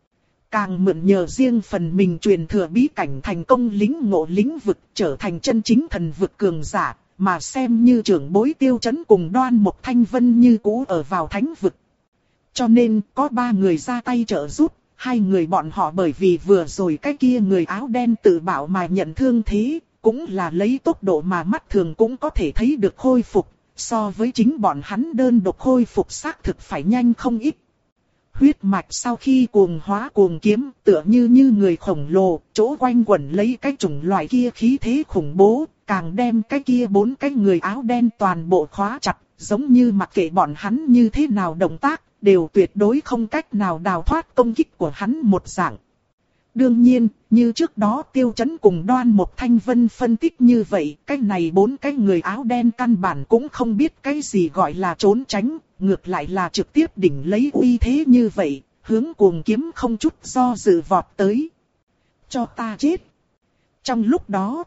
Càng mượn nhờ riêng phần mình truyền thừa bí cảnh thành công lĩnh ngộ lĩnh vực, trở thành chân chính thần vực cường giả, mà xem như trưởng bối Tiêu Chấn cùng Đoan Mộc Thanh Vân như cũ ở vào thánh vực. Cho nên có ba người ra tay trợ giúp, hai người bọn họ bởi vì vừa rồi cái kia người áo đen tự bảo mà nhận thương thế, cũng là lấy tốc độ mà mắt thường cũng có thể thấy được khôi phục, so với chính bọn hắn đơn độc khôi phục xác thực phải nhanh không ít. Huyết mạch sau khi cuồng hóa cuồng kiếm, tựa như như người khổng lồ, chỗ quanh quẩn lấy cái chủng loại kia khí thế khủng bố, càng đem cái kia bốn cái người áo đen toàn bộ khóa chặt, giống như mặc kệ bọn hắn như thế nào động tác, đều tuyệt đối không cách nào đào thoát công kích của hắn một dạng. Đương nhiên, như trước đó Tiêu Chấn cùng Đoan Mộc Thanh Vân phân tích như vậy, cái này bốn cái người áo đen căn bản cũng không biết cái gì gọi là trốn tránh, ngược lại là trực tiếp đỉnh lấy uy thế như vậy, hướng Cuồng Kiếm không chút do dự vọt tới. Cho ta chết! Trong lúc đó,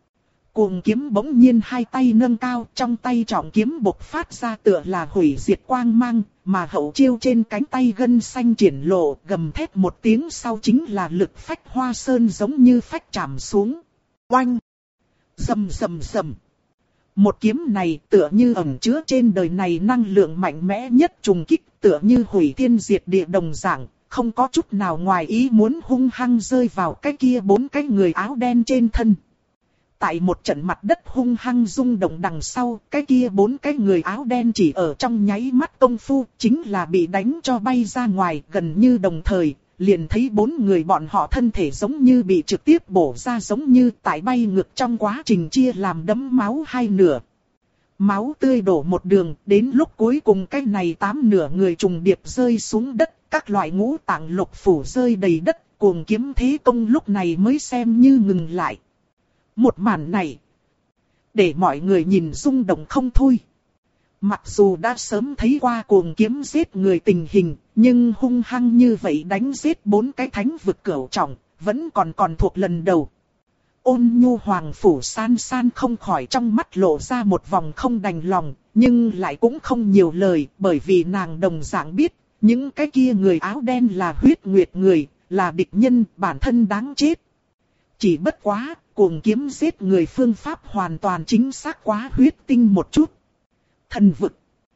Cuồng Kiếm bỗng nhiên hai tay nâng cao, trong tay trọng kiếm bộc phát ra tựa là hủy diệt quang mang, mà hậu chiêu trên cánh tay gân xanh triển lộ, gầm thét một tiếng sau chính là lực phách hoa sơn giống như phách chạm xuống. Oanh! Rầm rầm rầm! Một kiếm này tựa như ẩn chứa trên đời này năng lượng mạnh mẽ nhất trùng kích, tựa như hủy thiên diệt địa đồng dạng, không có chút nào ngoài ý muốn hung hăng rơi vào cái kia bốn cái người áo đen trên thân. Tại một trận mặt đất hung hăng rung động đằng sau, cái kia bốn cái người áo đen chỉ ở trong nháy mắt công phu, chính là bị đánh cho bay ra ngoài, gần như đồng thời, liền thấy bốn người bọn họ thân thể giống như bị trực tiếp bổ ra, giống như tại bay ngược trong quá trình chia làm đấm máu hai nửa. Máu tươi đổ một đường, đến lúc cuối cùng cái này tám nửa người trùng điệp rơi xuống đất, các loại ngũ tạng lục phủ rơi đầy đất, Cuồng Kiếm thế công lúc này mới xem như ngừng lại. Một màn này, để mọi người nhìn rung động không thôi. Mặc dù đã sớm thấy qua Cuồng Kiếm giết người tình hình, nhưng hung hăng như vậy đánh giết bốn cái thánh vực cửu trọng, vẫn còn còn thuộc lần đầu. Ôn nhu hoàng phủ san san không khỏi trong mắt lộ ra một vòng không đành lòng, nhưng lại cũng không nhiều lời, bởi vì nàng đồng dạng biết, những cái kia người áo đen là huyết nguyệt người, là địch nhân, bản thân đáng chết. Chỉ bất quá, Cuồng Kiếm giết người phương pháp hoàn toàn chính xác quá huyết tinh một chút. Thần vực.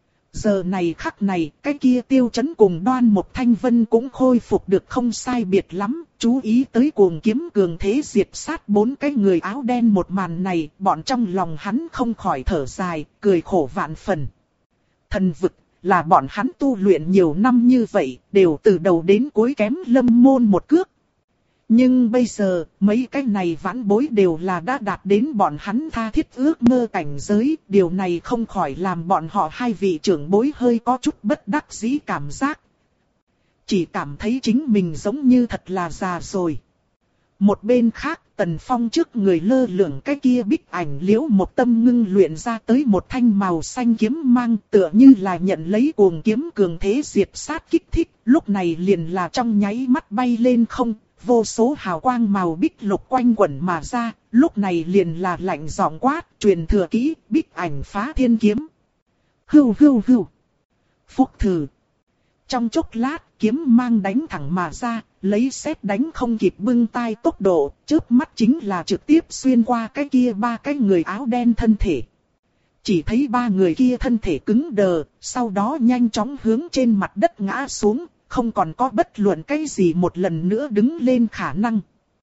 Giờ này khắc này, cái kia Tiêu Chấn cùng Đoan Mộc Thanh Vân cũng khôi phục được không sai biệt lắm, chú ý tới Cuồng Kiếm cường thế diệt sát bốn cái người áo đen một màn này, bọn trong lòng hắn không khỏi thở dài, cười khổ vạn phần. Thần vực, là bọn hắn tu luyện nhiều năm như vậy, đều từ đầu đến cuối kém Lâm Môn một cước. Nhưng bây giờ, mấy cái này vãn bối đều là đã đạt đến bọn hắn tha thiết ước mơ cảnh giới, điều này không khỏi làm bọn họ hai vị trưởng bối hơi có chút bất đắc dĩ cảm giác. Chỉ cảm thấy chính mình giống như thật là già rồi. Một bên khác, Tần Phong trước người lơ lửng cái kia bích ảnh liễu một tâm ngưng luyện ra tới một thanh màu xanh kiếm mang, tựa như là nhận lấy Cuồng Kiếm cường thế diệt sát kích thích, lúc này liền là trong nháy mắt bay lên không. Vô số hào quang màu bích lục quanh quẩn mà ra, lúc này liền là lạnh giọng quát, truyền thừa kỹ, bích ảnh phá thiên kiếm. Hưu hưu hưu. Phúc thử. Trong chốc lát, kiếm mang đánh thẳng mà ra, lấy sét đánh không kịp bưng tay tốc độ, chớp mắt chính là trực tiếp xuyên qua cái kia ba cái người áo đen thân thể. Chỉ thấy ba người kia thân thể cứng đờ, sau đó nhanh chóng hướng trên mặt đất ngã xuống. Không còn có bất luận cái gì một lần nữa đứng lên khả năng.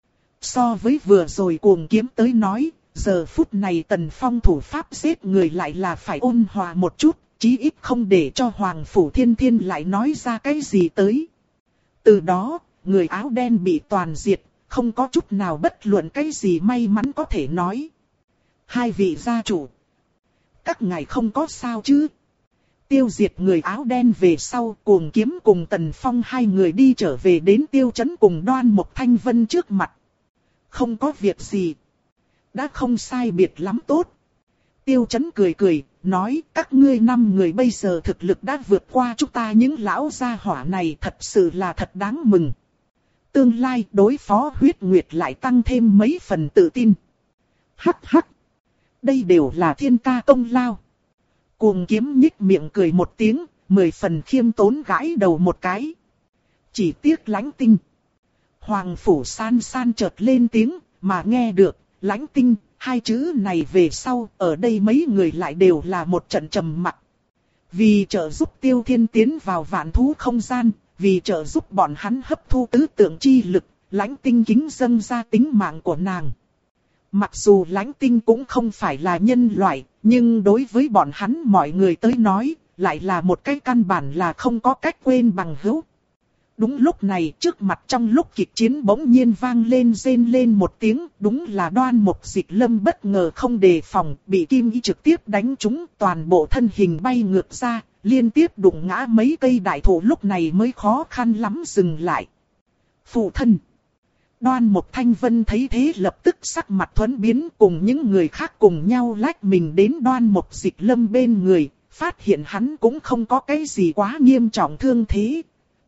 So với vừa rồi Cuồng Kiếm tới nói, giờ phút này Tần Phong thủ pháp giết người lại là phải ôn hòa một chút, chí ít không để cho Hoàng Phủ Thiên Thiên lại nói ra cái gì tới. Từ đó, người áo đen bị toàn diệt, không có chút nào bất luận cái gì may mắn có thể nói. Hai vị gia chủ, các ngài không có sao chứ? Tiêu diệt người áo đen về sau, Cuồng Kiếm cùng Tần Phong hai người đi trở về đến Tiêu Chấn cùng Đoan Mộc Thanh Vân trước mặt. Không có việc gì. Đã không sai biệt lắm tốt. Tiêu Chấn cười cười, nói các ngươi năm người bây giờ thực lực đã vượt qua chúng ta những lão gia hỏa này, thật sự là thật đáng mừng. Tương lai đối phó huyết nguyệt lại tăng thêm mấy phần tự tin. Hắc hắc. Đây đều là thiên ca công lao. Cuồng Kiếm nhích miệng cười một tiếng, mười phần khiêm tốn gãi đầu một cái. Chỉ tiếc Lãnh Tinh. Hoàng Phủ san san chợt lên tiếng, mà nghe được, Lãnh Tinh, hai chữ này về sau, ở đây mấy người lại đều là một trận trầm mặc. Vì trợ giúp Tiêu Thiên tiến vào vạn thú không gian, vì trợ giúp bọn hắn hấp thu tứ tượng chi lực, Lãnh Tinh kính dâng ra tính mạng của nàng. Mặc dù Lãnh Tinh cũng không phải là nhân loại, nhưng đối với bọn hắn mọi người tới nói, lại là một cái căn bản là không có cách quên bằng hữu. Đúng lúc này, trước mặt trong lúc kịch chiến bỗng nhiên vang lên rên lên một tiếng, đúng là Đoan Mộc Dịch Lâm bất ngờ không đề phòng, bị kim y trực tiếp đánh trúng, toàn bộ thân hình bay ngược ra, liên tiếp đụng ngã mấy cây đại thụ, lúc này mới khó khăn lắm dừng lại. Phụ thân! Đoan Mộc Thanh Vân thấy thế lập tức sắc mặt thuẫn biến, cùng những người khác cùng nhau lách mình đến Đoan Mộc Dịch Lâm bên người, phát hiện hắn cũng không có cái gì quá nghiêm trọng thương thế.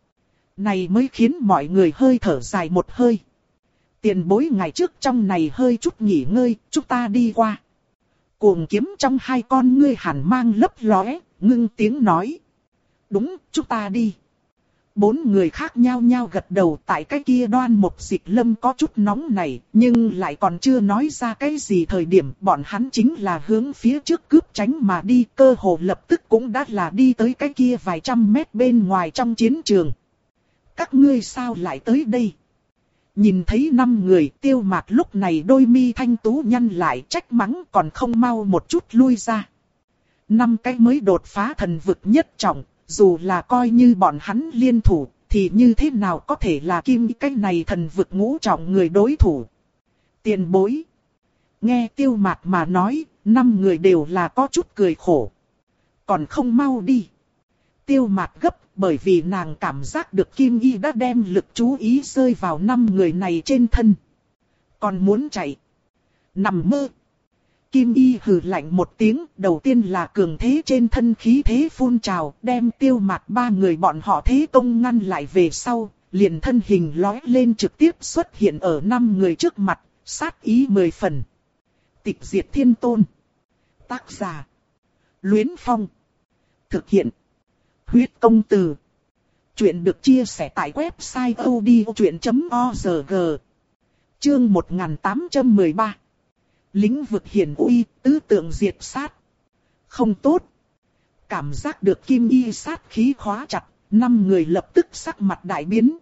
Này mới khiến mọi người hơi thở dài một hơi. Tiền bối ngày trước trong này hơi chút nghỉ ngơi, chúng ta đi qua. Cuồng Kiếm trong hai con ngươi hàn mang lấp lóe, ngưng tiếng nói. Đúng, chúng ta đi. Bốn người khác nhao nhao gật đầu. Tại cái kia Đoan Mộc Dịch Lâm có chút nóng này, nhưng lại còn chưa nói ra cái gì thời điểm bọn hắn chính là hướng phía trước cướp tránh mà đi, cơ hồ lập tức cũng đã là đi tới cái kia vài trăm mét bên ngoài trong chiến trường. Các ngươi sao lại tới đây? Nhìn thấy năm người, Tiêu Mạc lúc này đôi mi thanh tú nhăn lại, trách mắng còn không mau một chút lui ra. Năm cái mới đột phá thần vực nhất trọng, dù là coi như bọn hắn liên thủ, thì như thế nào có thể là kim cái này thần vực ngũ trọng người đối thủ. Tiền bối. Nghe Tiêu Mạc mà nói, năm người đều là có chút cười khổ. Còn không mau đi. Tiêu Mạc gấp, bởi vì nàng cảm giác được Kim Y đã đem lực chú ý rơi vào năm người này trên thân. Còn muốn chạy. Nằm mơ. Kim Y hừ lạnh một tiếng, đầu tiên là cường thế trên thân khí thế phun trào, đem Tiêu Mạc ba người bọn họ thế công ngăn lại về sau, liền thân hình lói lên trực tiếp xuất hiện ở năm người trước mặt, sát ý mười phần. Tịch Diệt Thiên Tôn. Tác giả. Luyến Phong. Thực hiện. Huyết Công Từ. Chuyện được chia sẻ tại website odchuyện chấm org. Chương một nghìn tám trăm mười ba. Lĩnh vực hiển uy, tứ tượng diệt sát. Không tốt. Cảm giác được Kim Y sát khí khóa chặt, năm người lập tức sắc mặt đại biến.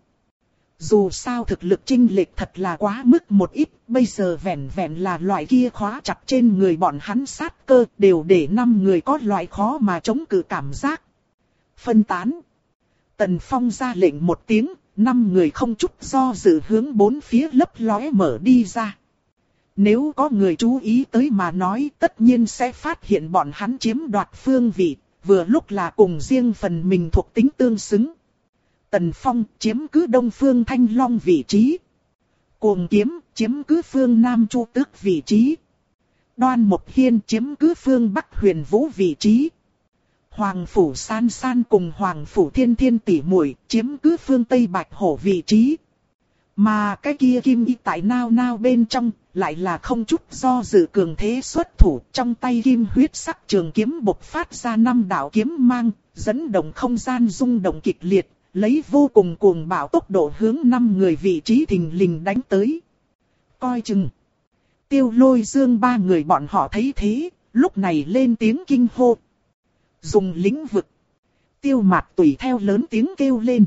Dù sao thực lực chênh lệch thật là quá mức một ít, bây giờ vẹn vẹn là loại kia khóa chặt trên người bọn hắn sát cơ, đều để năm người có loại khó mà chống cự cảm giác. Phân tán. Tần Phong ra lệnh một tiếng, năm người không chút do dự hướng bốn phía lấp lóe mở đi ra. Nếu có người chú ý tới mà nói, tất nhiên sẽ phát hiện bọn hắn chiếm đoạt phương vị, vừa lúc là cùng riêng phần mình thuộc tính tương xứng. Tần Phong chiếm cứ Đông Phương Thanh Long vị trí. Cuồng Kiếm chiếm cứ phương Nam Chu Tước vị trí. Đoan Mộc Hiên chiếm cứ phương Bắc Huyền Vũ vị trí. Hoàng Phủ San San cùng Hoàng Phủ Thiên Thiên tỷ muội chiếm cứ phương Tây Bạch Hổ vị trí. Mà cái kia Kim Y tại nao nao bên trong, lại là không chút do dự cường thế xuất thủ, trong tay kim huyết sắc trường kiếm bộc phát ra năm đạo kiếm mang, dẫn động không gian rung động kịch liệt, lấy vô cùng cuồng bạo tốc độ hướng năm người vị trí thình lình đánh tới. Coi chừng. Tiêu Lôi Dương ba người bọn họ thấy thế, lúc này lên tiếng kinh hô. Dùng lĩnh vực. Tiêu Mạc tùy theo lớn tiếng kêu lên.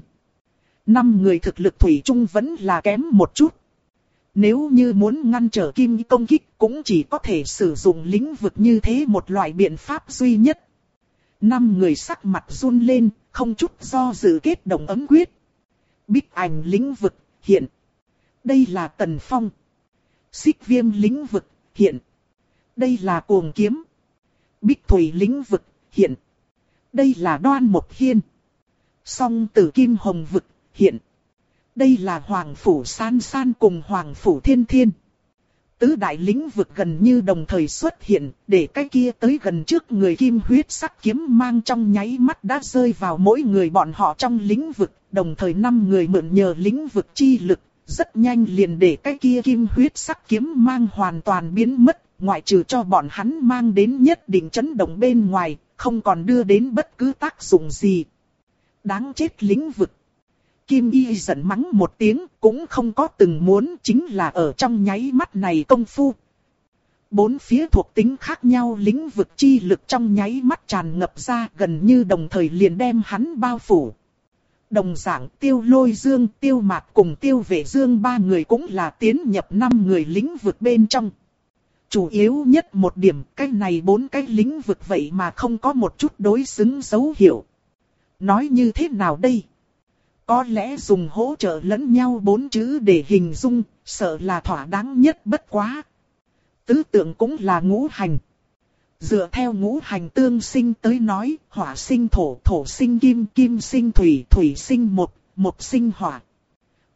Năm người thực lực thủy chung vẫn là kém một chút. Nếu như muốn ngăn trở Kim công kích cũng chỉ có thể sử dụng lĩnh vực như thế một loại biện pháp duy nhất. Năm người sắc mặt run lên, không chút do dự kết động ấm quyết. Bích ảnh lĩnh vực, hiện. Đây là Tần Phong. Xích viêm lĩnh vực, hiện. Đây là Cuồng Kiếm. Bích thủy lĩnh vực, hiện. Đây là Đoan Mộc Hiên. Song tử kim hồng vực, hiện. Đây là Hoàng Phủ San San cùng Hoàng Phủ Thiên Thiên. Tứ đại lĩnh vực gần như đồng thời xuất hiện, để cái kia tới gần trước người kim huyết sắc kiếm mang trong nháy mắt đã rơi vào mỗi người bọn họ trong lĩnh vực, đồng thời năm người mượn nhờ lĩnh vực chi lực, rất nhanh liền để cái kia kim huyết sắc kiếm mang hoàn toàn biến mất, ngoại trừ cho bọn hắn mang đến nhất định chấn động bên ngoài, không còn đưa đến bất cứ tác dụng gì. Đáng chết lĩnh vực. Kim Y giận mắng một tiếng, cũng không có từng muốn, chính là ở trong nháy mắt này công phu. Bốn phía thuộc tính khác nhau lĩnh vực chi lực trong nháy mắt tràn ngập ra, gần như đồng thời liền đem hắn bao phủ. Đồng dạng Tiêu Lôi Dương, Tiêu Mạc cùng Tiêu Vệ Dương ba người cũng là tiến nhập năm người lĩnh vực bên trong. Chủ yếu nhất một điểm, cái này bốn cái lĩnh vực vậy mà không có một chút đối xứng dấu hiệu. Nói như thế nào đây? Có lẽ dùng hỗ trợ lẫn nhau bốn chữ để hình dung, sợ là thỏa đáng nhất bất quá. Tứ tượng cũng là ngũ hành. Dựa theo ngũ hành tương sinh tới nói, hỏa sinh thổ, thổ sinh kim, kim sinh thủy, thủy sinh mộc, mộc sinh hỏa.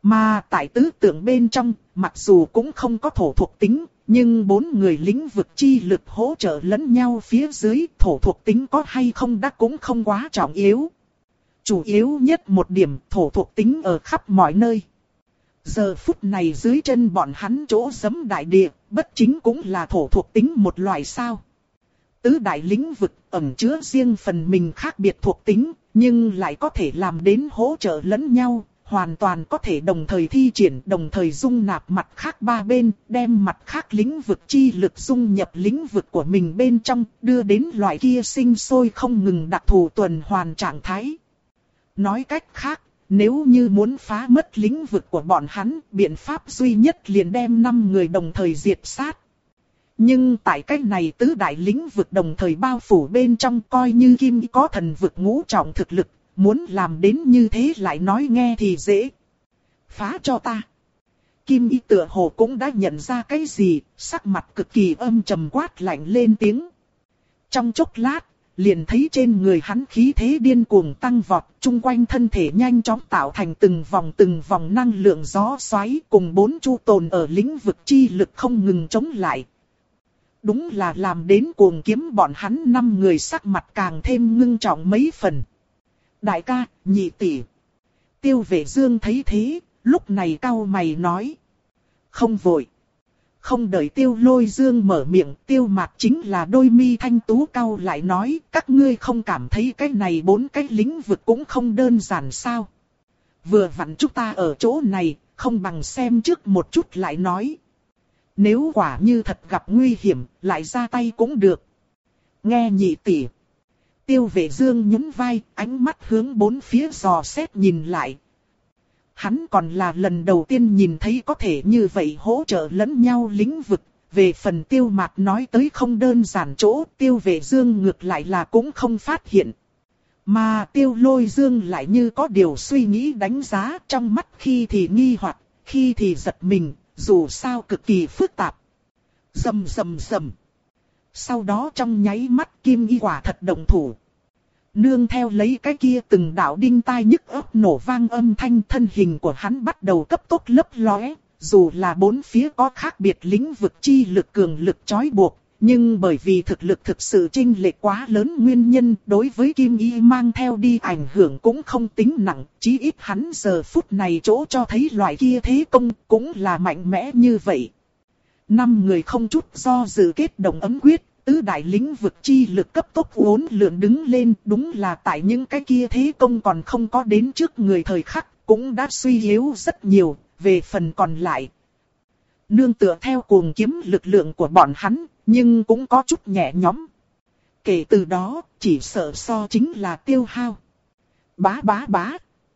Mà tại tứ tượng bên trong, mặc dù cũng không có thổ thuộc tính, nhưng bốn người lĩnh vực chi lực hỗ trợ lẫn nhau phía dưới, thổ thuộc tính có hay không đã cũng không quá trọng yếu. Chủ yếu nhất một điểm, thổ thuộc tính ở khắp mọi nơi. Giờ phút này dưới chân bọn hắn chỗ giẫm đại địa, bất chính cũng là thổ thuộc tính một loại sao. Tứ đại lĩnh vực ẩn chứa riêng phần mình khác biệt thuộc tính, nhưng lại có thể làm đến hỗ trợ lẫn nhau, hoàn toàn có thể đồng thời thi triển, đồng thời dung nạp mặt khác ba bên, đem mặt khác lĩnh vực chi lực dung nhập lĩnh vực của mình bên trong, đưa đến loại kia sinh sôi không ngừng đặc thù tuần hoàn trạng thái. Nói cách khác, nếu như muốn phá mất lĩnh vực của bọn hắn, biện pháp duy nhất liền đem năm người đồng thời diệt sát. Nhưng tại cách này tứ đại lĩnh vực đồng thời bao phủ bên trong, coi như Kim Y có thần vực ngũ trọng thực lực, muốn làm đến như thế lại nói nghe thì dễ. Phá cho ta. Kim Y tựa hồ cũng đã nhận ra cái gì, sắc mặt cực kỳ âm trầm quát lạnh lên tiếng. Trong chốc lát, liền thấy trên người hắn khí thế điên cuồng tăng vọt, chung quanh thân thể nhanh chóng tạo thành từng vòng từng vòng năng lượng gió xoáy, cùng bốn chu tồn ở lĩnh vực chi lực không ngừng chống lại. Đúng là làm đến cuồng kiếm bọn hắn năm người sắc mặt càng thêm ngưng trọng mấy phần. Đại ca, nhị tỷ. Tiêu Vệ Dương thấy thế, lúc này cau mày nói. Không vội. Không đợi Tiêu Lôi Dương mở miệng, Tiêu Mạc chính là đôi mi thanh tú cau lại nói, các ngươi không cảm thấy cái này bốn cái lĩnh vực cũng không đơn giản sao. Vừa vặn chúng ta ở chỗ này, không bằng xem trước một chút lại nói. Nếu quả như thật gặp nguy hiểm, lại ra tay cũng được. Nghe nhị tỷ. Tiêu Vệ Dương nhún vai, ánh mắt hướng bốn phía dò xét nhìn lại. Hắn còn là lần đầu tiên nhìn thấy có thể như vậy hỗ trợ lẫn nhau lĩnh vực. Về phần Tiêu Mạc nói tới không đơn giản chỗ, Tiêu Vệ Dương ngược lại là cũng không phát hiện. Mà Tiêu Lôi Dương lại như có điều suy nghĩ đánh giá, trong mắt khi thì nghi hoặc, khi thì giật mình, dù sao cực kỳ phức tạp. Rầm rầm rầm. Sau đó trong nháy mắt Kim Y quả thật động thủ. Nương theo lấy cái kia từng đạo đinh tai nhức óc nổ vang âm thanh, thân hình của hắn bắt đầu cấp tốc lấp lóe. Dù là bốn phía có khác biệt lĩnh vực chi lực cường lực trói buộc, nhưng bởi vì thực lực thực sự chênh lệch quá lớn nguyên nhân, đối với Kim Y mang theo đi ảnh hưởng cũng không tính nặng, chí ít hắn giờ phút này chỗ cho thấy loại kia thế công cũng là mạnh mẽ như vậy. Năm người không chút do dự kết đồng ấm quyết, tứ đại lĩnh vực chi lực cấp tốc uốn lượn đứng lên, đúng là tại những cái kia thế công còn không có đến trước người thời khắc, cũng đã suy yếu rất nhiều, về phần còn lại. Nương tựa theo cuồng kiếm lực lượng của bọn hắn, nhưng cũng có chút nhẹ nhõm. Kể từ đó, chỉ sợ so chính là tiêu hao. Bá bá bá.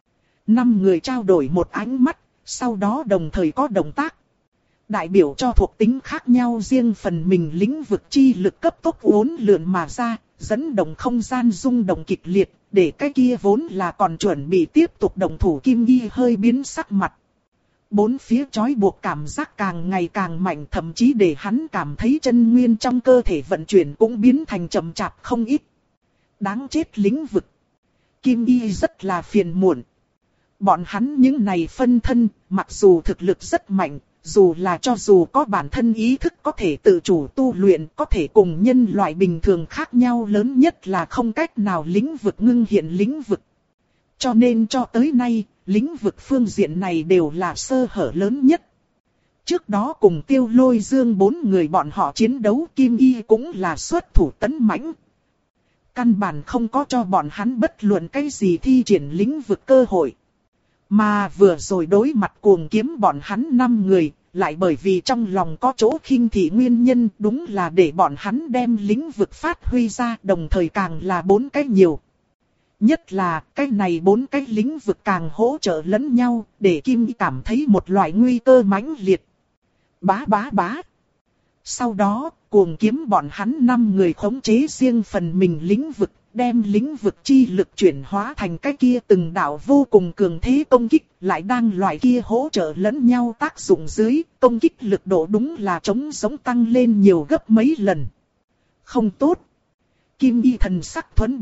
Năm người trao đổi một ánh mắt, sau đó đồng thời có động tác. Đại biểu cho thuộc tính khác nhau riêng phần mình lĩnh vực chi lực cấp tốc uốn lượn mà ra, dẫn động không gian rung động kịch liệt, để cái kia vốn là còn chuẩn bị tiếp tục động thủ Kim Y hơi biến sắc mặt. Bốn phía trói buộc cảm giác càng ngày càng mạnh, thậm chí để hắn cảm thấy chân nguyên trong cơ thể vận chuyển cũng biến thành chậm chạp không ít. Đáng chết lĩnh vực. Kim Y rất là phiền muộn. Bọn hắn những này phân thân, mặc dù thực lực rất mạnh, dù là cho dù có bản thân ý thức có thể tự chủ tu luyện, có thể cùng nhân loại bình thường khác nhau, lớn nhất là không cách nào lĩnh vực ngưng hiện lĩnh vực. Cho nên cho tới nay, lĩnh vực phương diện này đều là sơ hở lớn nhất. Trước đó cùng Tiêu Lôi Dương bốn người bọn họ chiến đấu, Kim Y cũng là xuất thủ tấn mãnh. Căn bản không có cho bọn hắn bất luận cái gì thi triển lĩnh vực cơ hội. Mà vừa rồi đối mặt cuồng kiếm bọn hắn năm người, lại bởi vì trong lòng có chỗ khinh thị nguyên nhân, đúng là để bọn hắn đem lĩnh vực phát huy ra, đồng thời càng là bốn cái nhiều. Nhất là cái này bốn cái lĩnh vực càng hỗ trợ lẫn nhau, để Kim Y cảm thấy một loại nguy cơ mãnh liệt. Bá bá bá. Sau đó, cuồng kiếm bọn hắn năm người khống chế riêng phần mình lĩnh vực, đem lĩnh vực chi lực chuyển hóa thành cái kia từng đạo vô cùng cường thế công kích, lại đang loại kia hỗ trợ lẫn nhau tác dụng dưới, công kích lực độ đúng là chống giống tăng lên nhiều gấp mấy lần. Không tốt. Kim Y thần sắc thuẫn biến,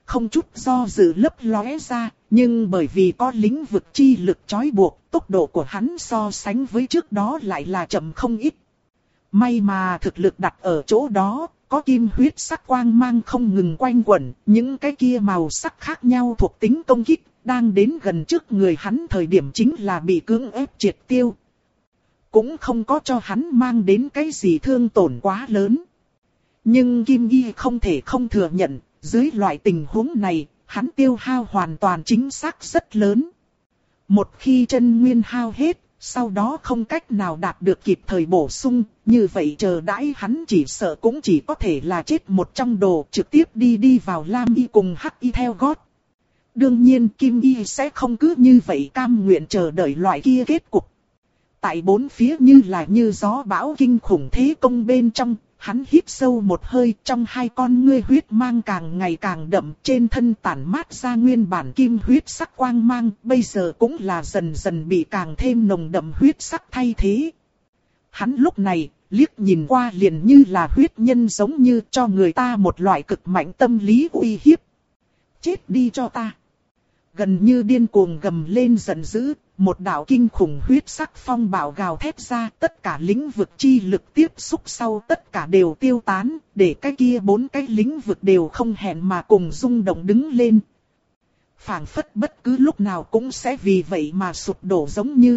không chút do dự lấp lóe ra, nhưng bởi vì có lĩnh vực chi lực trói buộc, tốc độ của hắn so sánh với trước đó lại là chậm không ít. May mà thực lực đặt ở chỗ đó, có kim huyết sắc quang mang không ngừng quanh quẩn, những cái kia màu sắc khác nhau thuộc tính công kích, đang đến gần trước người hắn thời điểm chính là bị cưỡng ép triệt tiêu. Cũng không có cho hắn mang đến cái gì thương tổn quá lớn. Nhưng Kim Y không thể không thừa nhận, dưới loại tình huống này, hắn tiêu hao hoàn toàn chính xác rất lớn. Một khi chân nguyên hao hết, sau đó không cách nào đạt được kịp thời bổ sung, như vậy chờ đãi hắn chỉ sợ cũng chỉ có thể là chết một trong đồ, trực tiếp đi đi vào Lam Y cùng Hắc Y theo gót. Đương nhiên Kim Y sẽ không cứ như vậy cam nguyện chờ đợi loại kia kết cục. Tại bốn phía như là như gió bão kinh khủng thế công bên trong, hắn hít sâu một hơi, trong hai con ngươi huyết mang càng ngày càng đậm, trên thân tản mát ra nguyên bản kim huyết sắc quang mang, bây giờ cũng là dần dần bị càng thêm nồng đậm huyết sắc thay thế. Hắn lúc này, liếc nhìn qua liền như là huyết nhân, giống như cho người ta một loại cực mạnh tâm lý uy hiếp. Chết đi cho ta! Gần như điên cuồng gầm lên giận dữ, một đạo kinh khủng huyết sắc phong bạo gào thét ra, tất cả lĩnh vực chi lực tiếp xúc sau tất cả đều tiêu tán, để cái kia bốn cái lĩnh vực đều không hẹn mà cùng rung động đứng lên. Phảng phất bất cứ lúc nào cũng sẽ vì vậy mà sụp đổ giống như.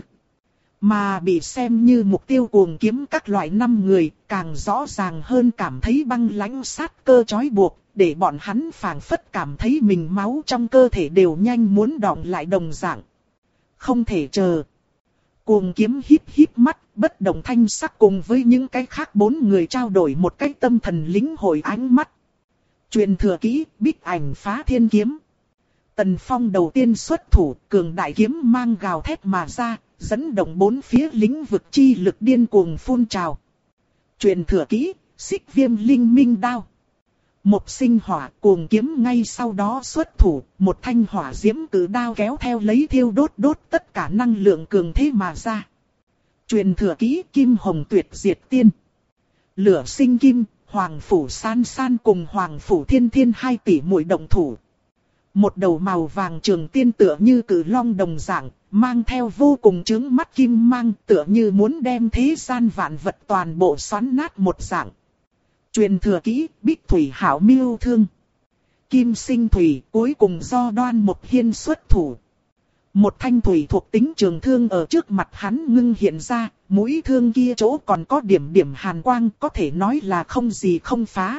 Mà bị xem như mục tiêu cuồng kiếm các loại năm người, càng rõ ràng hơn cảm thấy băng lãnh sát cơ trói buộc, để bọn hắn phảng phất cảm thấy mình máu trong cơ thể đều nhanh muốn đọng lại đồng dạng. Không thể chờ. Cuồng kiếm híp híp mắt, bất động thanh sắc cùng với những cái khác bốn người trao đổi một cái tâm thần lĩnh hội ánh mắt. Truyền thừa kỹ, Bích Ảnh Phá Thiên Kiếm. Tần Phong đầu tiên xuất thủ, cường đại kiếm mang gào thét mà ra, dẫn động bốn phía lĩnh vực chi lực điên cuồng phun trào. Truyền thừa kỹ, Xích Viêm Linh Minh Đao. Một sinh hỏa, cuồng kiếm ngay sau đó xuất thủ, một thanh hỏa diễm cử đao kéo theo lấy thiêu đốt đốt tất cả năng lượng cường thế mà ra. Truyền thừa kỹ, Kim Hồng Tuyệt Diệt Tiên. Lửa sinh kim, Hoàng Phủ San San cùng Hoàng Phủ Thiên Thiên hai tỷ muội động thủ. Một đầu màu vàng trường tiên tựa như cử long đồng dạng, mang theo vô cùng chướng mắt kim mang, tựa như muốn đem thế gian vạn vật toàn bộ xoắn nát một dạng. Truyền thừa kỹ, Bích Thủy Hảo Miêu Thương. Kim Sinh Thủy, cuối cùng do Đoan Mục Hiên xuất thủ. Một thanh thủy thuộc tính trường thương ở trước mặt hắn ngưng hiện ra, mũi thương kia chỗ còn có điểm điểm hàn quang, có thể nói là không gì không phá.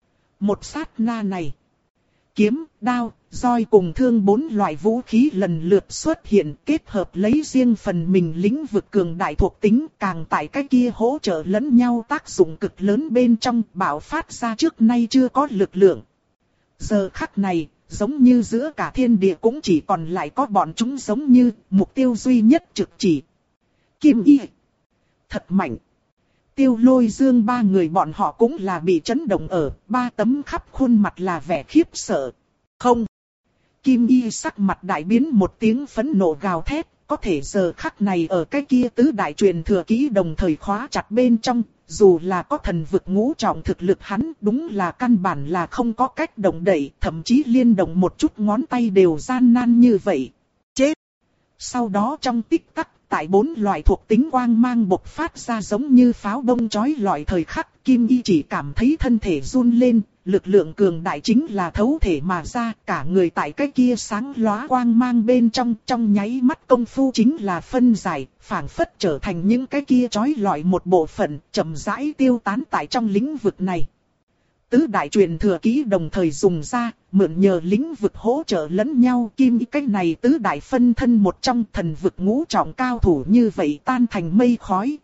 Một sát na này, kiếm, đao, roi cùng thương bốn loại vũ khí lần lượt xuất hiện, kết hợp lấy riêng phần mình lĩnh vực cường đại thuộc tính, càng tại cái kia hỗ trợ lẫn nhau tác dụng cực lớn bên trong, bạo phát ra trước nay chưa có lực lượng. Giờ khắc này, giống như giữa cả thiên địa cũng chỉ còn lại có bọn chúng, giống như mục tiêu duy nhất trực chỉ. Kim Y. Thật mạnh. Tiêu Lôi Dương ba người bọn họ cũng là bị chấn động ở, ba tấm khắp khuôn mặt là vẻ khiếp sợ. Không. Kim Y sắc mặt đại biến, một tiếng phẫn nộ gào thét, có thể giờ khắc này ở cái kia tứ đại truyền thừa kỹ đồng thời khóa chặt bên trong, dù là có thần vực ngũ trọng thực lực hắn đúng là căn bản là không có cách động đậy, thậm chí liên động một chút ngón tay đều gian nan như vậy. Chết! Sau đó trong tích tắc, tại bốn loại thuộc tính quang mang bộc phát ra giống như pháo bông chói lọi thời khắc, Kim Y chỉ cảm thấy thân thể run lên, lực lượng cường đại chính là thấu thể mà ra, cả người tại cái kia sáng lóa quang mang bên trong, trong nháy mắt công phu chính là phân giải, phảng phất trở thành những cái kia chói lọi một bộ phận, chậm rãi tiêu tán tại trong lĩnh vực này. Tứ đại truyền thừa kỹ đồng thời dùng ra, mượn nhờ lĩnh vực hỗ trợ lẫn nhau, Kim Y cách này tứ đại phân thân một trong thần vực ngũ trọng cao thủ như vậy tan thành mây khói.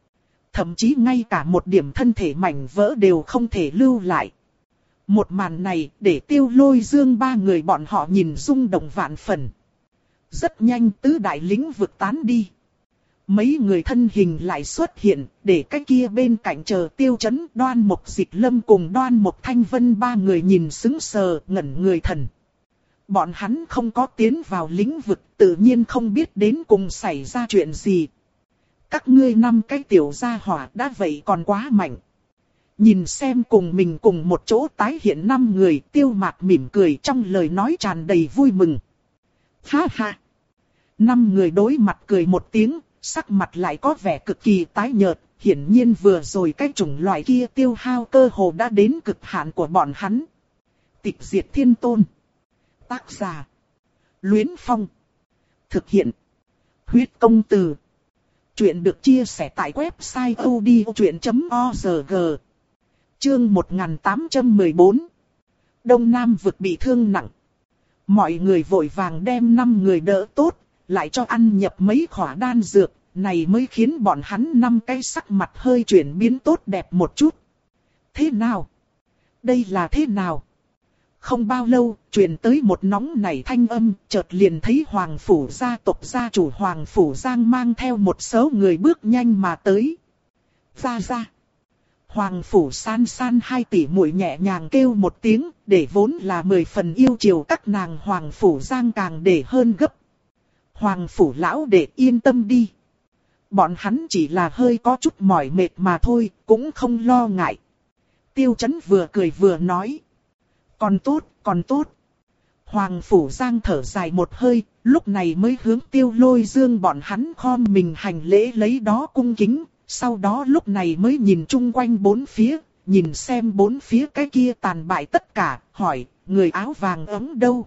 Thậm chí ngay cả một điểm thân thể mảnh vỡ đều không thể lưu lại. Một màn này để Tiêu Lôi Dương ba người bọn họ nhìn rung động vạn phần. Rất nhanh tứ đại lĩnh vực tán đi. Mấy người thân hình lại xuất hiện, để cái kia bên cạnh chờ Tiêu Chấn, Đoan Mục Dịch Lâm cùng Đoan Mục Thanh Vân ba người nhìn sững sờ, ngẩn người thần. Bọn hắn không có tiến vào lĩnh vực, tự nhiên không biết đến cùng xảy ra chuyện gì. Các ngươi năm cái tiểu gia hỏa đã vậy còn quá mạnh. Nhìn xem cùng mình cùng một chỗ tái hiện năm người, Tiêu Mạc mỉm cười trong lời nói tràn đầy vui mừng. Ha ha! Năm người đối mặt cười một tiếng, sắc mặt lại có vẻ cực kỳ tái nhợt, hiển nhiên vừa rồi cái chủng loại kia tiêu hao cơ hồ đã đến cực hạn của bọn hắn. Tịch diệt thiên tôn. Tác giả. Luyến Phong. Thực hiện. Huyết công từ. Chuyện được chia sẻ tại website odchuyện chấm org. Chương một nghìn tám trăm mười bốn. Đông Nam vực bị thương nặng. Mọi người vội vàng đem năm người đỡ tốt, lại cho ăn nhập mấy khỏa đan dược, này mới khiến bọn hắn năm cái sắc mặt hơi chuyển biến tốt đẹp một chút. Thế nào? Đây là thế nào? Không bao lâu, truyền tới một nóng nảy thanh âm, chợt liền thấy Hoàng Phủ gia tộc gia chủ Hoàng Phủ Giang mang theo một số người bước nhanh mà tới. Ra ra. Hoàng Phủ San San hai tỷ muội nhẹ nhàng kêu một tiếng, để vốn là mười phần yêu chiều các nàng Hoàng Phủ Giang càng để hơn gấp. Hoàng Phủ lão đệ yên tâm đi. Bọn hắn chỉ là hơi có chút mỏi mệt mà thôi, cũng không lo ngại. Tiêu Chấn vừa cười vừa nói. Còn tốt, còn tốt. Hoàng Phủ Giang thở dài một hơi, lúc này mới hướng Tiêu Lôi Dương bọn hắn khom mình hành lễ lấy đó cung kính. Sau đó lúc này mới nhìn chung quanh bốn phía, nhìn xem bốn phía cái kia tàn bại tất cả, hỏi, người áo vàng ấm đâu?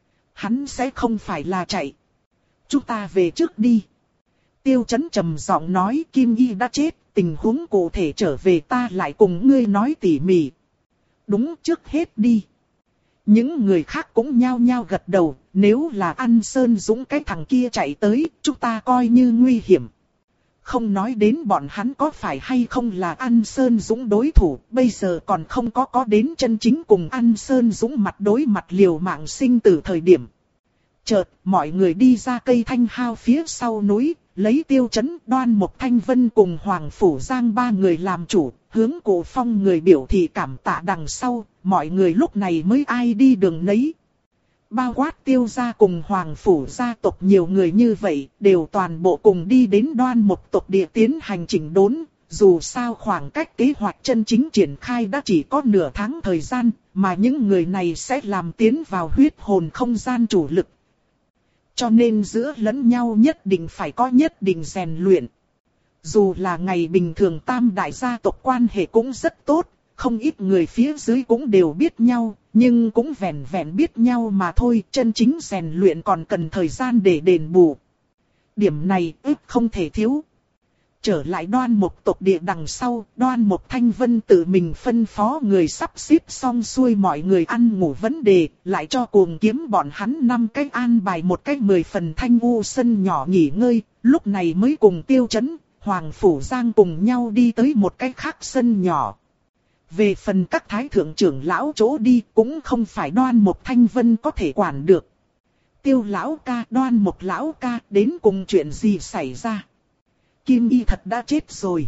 Hắn sẽ không phải là chạy. Chúng ta về trước đi. Tiêu Chấn trầm giọng nói Kim Y đã chết, tình huống cụ thể trở về ta lại cùng ngươi nói tỉ mỉ. Đúng trước hết đi. Những người khác cũng nhao nhao gật đầu, nếu là An Sơn Dũng cái thằng kia chạy tới, chúng ta coi như nguy hiểm. Không nói đến bọn hắn có phải hay không là An Sơn Dũng đối thủ, bây giờ còn không có có đến chân chính cùng An Sơn Dũng mặt đối mặt liều mạng sinh tử thời điểm. Chợt, mọi người đi ra cây thanh hao phía sau núi, lấy Tiêu Chấn, Đoan Mộc Thanh Vân cùng Hoàng Phủ Giang ba người làm chủ, hướng Cổ Phong người biểu thị cảm tạ đằng sau, mọi người lúc này mới ai đi đường nấy. Bao quát Tiêu gia cùng Hoàng Phủ gia tộc nhiều người như vậy, đều toàn bộ cùng đi đến Đoan Mộc tộc địa tiến hành chỉnh đốn. Dù sao khoảng cách kế hoạch chân chính triển khai đã chỉ có nửa tháng thời gian, mà những người này sẽ làm tiến vào huyết hồn không gian chủ lực. Cho nên giữa lẫn nhau nhất định phải có nhất định rèn luyện. Dù là ngày bình thường tam đại gia tộc quan hệ cũng rất tốt, không ít người phía dưới cũng đều biết nhau, nhưng cũng vẹn vẹn biết nhau mà thôi, chân chính rèn luyện còn cần thời gian để đền bù. Điểm này ức không thể thiếu. Trở lại Đoan Mộc tộc địa đằng sau, Đoan Mộc Thanh Vân tự mình phân phó người sắp xếp xong xuôi mọi người ăn ngủ vấn đề, lại cho Cuồng Kiếm bọn hắn năm cái an bài một cái mười phần thanh u sân nhỏ nghỉ ngơi, lúc này mới cùng Tiêu Chấn, Hoàng Phủ Giang cùng nhau đi tới một cái khác sân nhỏ. Về phần các thái thượng trưởng lão chỗ đi cũng không phải Đoan Mộc Thanh Vân có thể quản được. Tiêu lão ca, Đoan Mộc lão ca, đến cùng chuyện gì xảy ra? Kim Y thật đã chết rồi.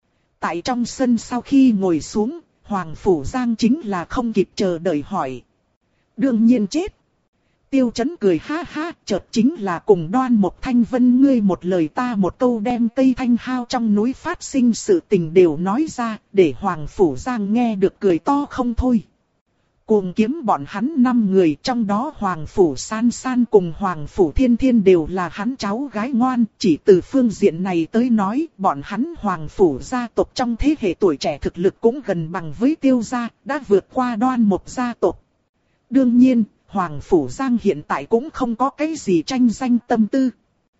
Tại trong sân sau khi ngồi xuống, Hoàng Phủ Giang chính là không kịp chờ đợi hỏi. Đương nhiên chết. Tiêu Chấn cười ha ha, chợt chính là cùng Đoan Mộc Thanh Vân ngươi một lời ta một câu đem cây thanh hao trong núi phát sinh sự tình đều nói ra, để Hoàng Phủ Giang nghe được cười to không thôi. Cuồng Kiếm bọn hắn năm người, trong đó Hoàng Phủ San San cùng Hoàng Phủ Thiên Thiên đều là hắn cháu gái ngoan, chỉ từ phương diện này tới nói, bọn hắn Hoàng Phủ gia tộc trong thế hệ tuổi trẻ thực lực cũng gần bằng với Tiêu gia, đã vượt qua Đoan Mộc gia tộc. Đương nhiên, Hoàng Phủ Giang hiện tại cũng không có cái gì tranh danh tâm tư.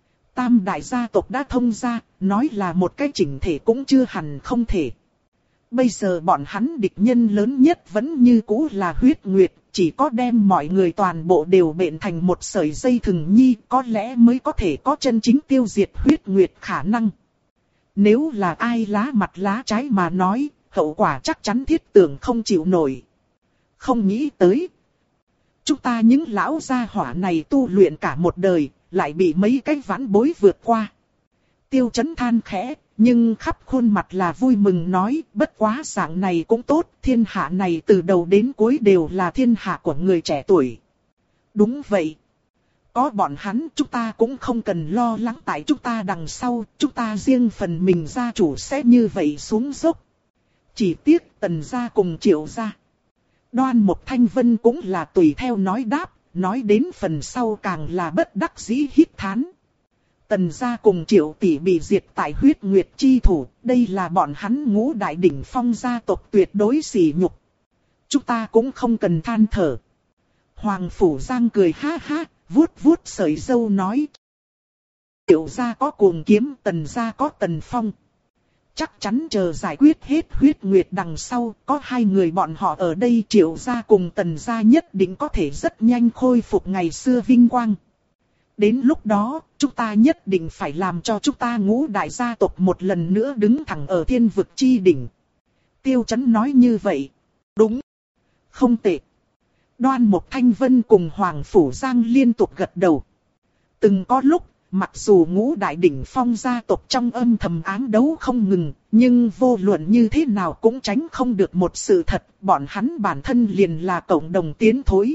Tam đại gia tộc đã thông ra, nói là một cái chỉnh thể cũng chưa hẳn không thể. Bây giờ bọn hắn địch nhân lớn nhất vẫn như cũ là huyết nguyệt, chỉ có đem mọi người toàn bộ đều bện thành một sợi dây thừng nhi, có lẽ mới có thể có chân chính tiêu diệt huyết nguyệt khả năng. Nếu là ai lá mặt lá trái mà nói, hậu quả chắc chắn thiết tưởng không chịu nổi. Không nghĩ tới. Chúng ta những lão gia hỏa này tu luyện cả một đời, lại bị mấy cái vãn bối vượt qua. Tiêu Chấn than khẽ, nhưng khắp khuôn mặt là vui mừng nói, bất quá dạng này cũng tốt, thiên hạ này từ đầu đến cuối đều là thiên hạ của người trẻ tuổi. Đúng vậy. Có bọn hắn chúng ta cũng không cần lo lắng tại chúng ta đằng sau, chúng ta riêng phần mình gia chủ sẽ như vậy xuống dốc. Chỉ tiếc Tần gia cùng Triệu gia. Đoan Mục Thanh Vân cũng là tùy theo nói đáp, nói đến phần sau càng là bất đắc dĩ hít thán. Tần gia cùng Triệu tỷ bị diệt tại huyết nguyệt chi thủ, đây là bọn hắn ngũ đại đỉnh phong gia tộc tuyệt đối sỉ nhục. Chúng ta cũng không cần than thở. Hoàng Phủ Giang cười ha ha, vuốt vuốt sợi râu nói. Triệu gia có cuồng kiếm, Tần gia có Tần Phong. Chắc chắn chờ giải quyết hết huyết nguyệt đằng sau, có hai người bọn họ ở đây, Triệu gia cùng Tần gia nhất định có thể rất nhanh khôi phục ngày xưa vinh quang. Đến lúc đó, chúng ta nhất định phải làm cho chúng ta ngũ đại gia tộc một lần nữa đứng thẳng ở thiên vực chi đỉnh. Tiêu Chấn nói như vậy. Đúng. Không tệ. Đoan Mục Thanh Vân cùng Hoàng Phủ Giang liên tục gật đầu. Từng có lúc, mặc dù ngũ đại đỉnh phong gia tộc trong âm thầm áng đấu không ngừng, nhưng vô luận như thế nào cũng tránh không được một sự thật, bọn hắn bản thân liền là cộng đồng tiến thối.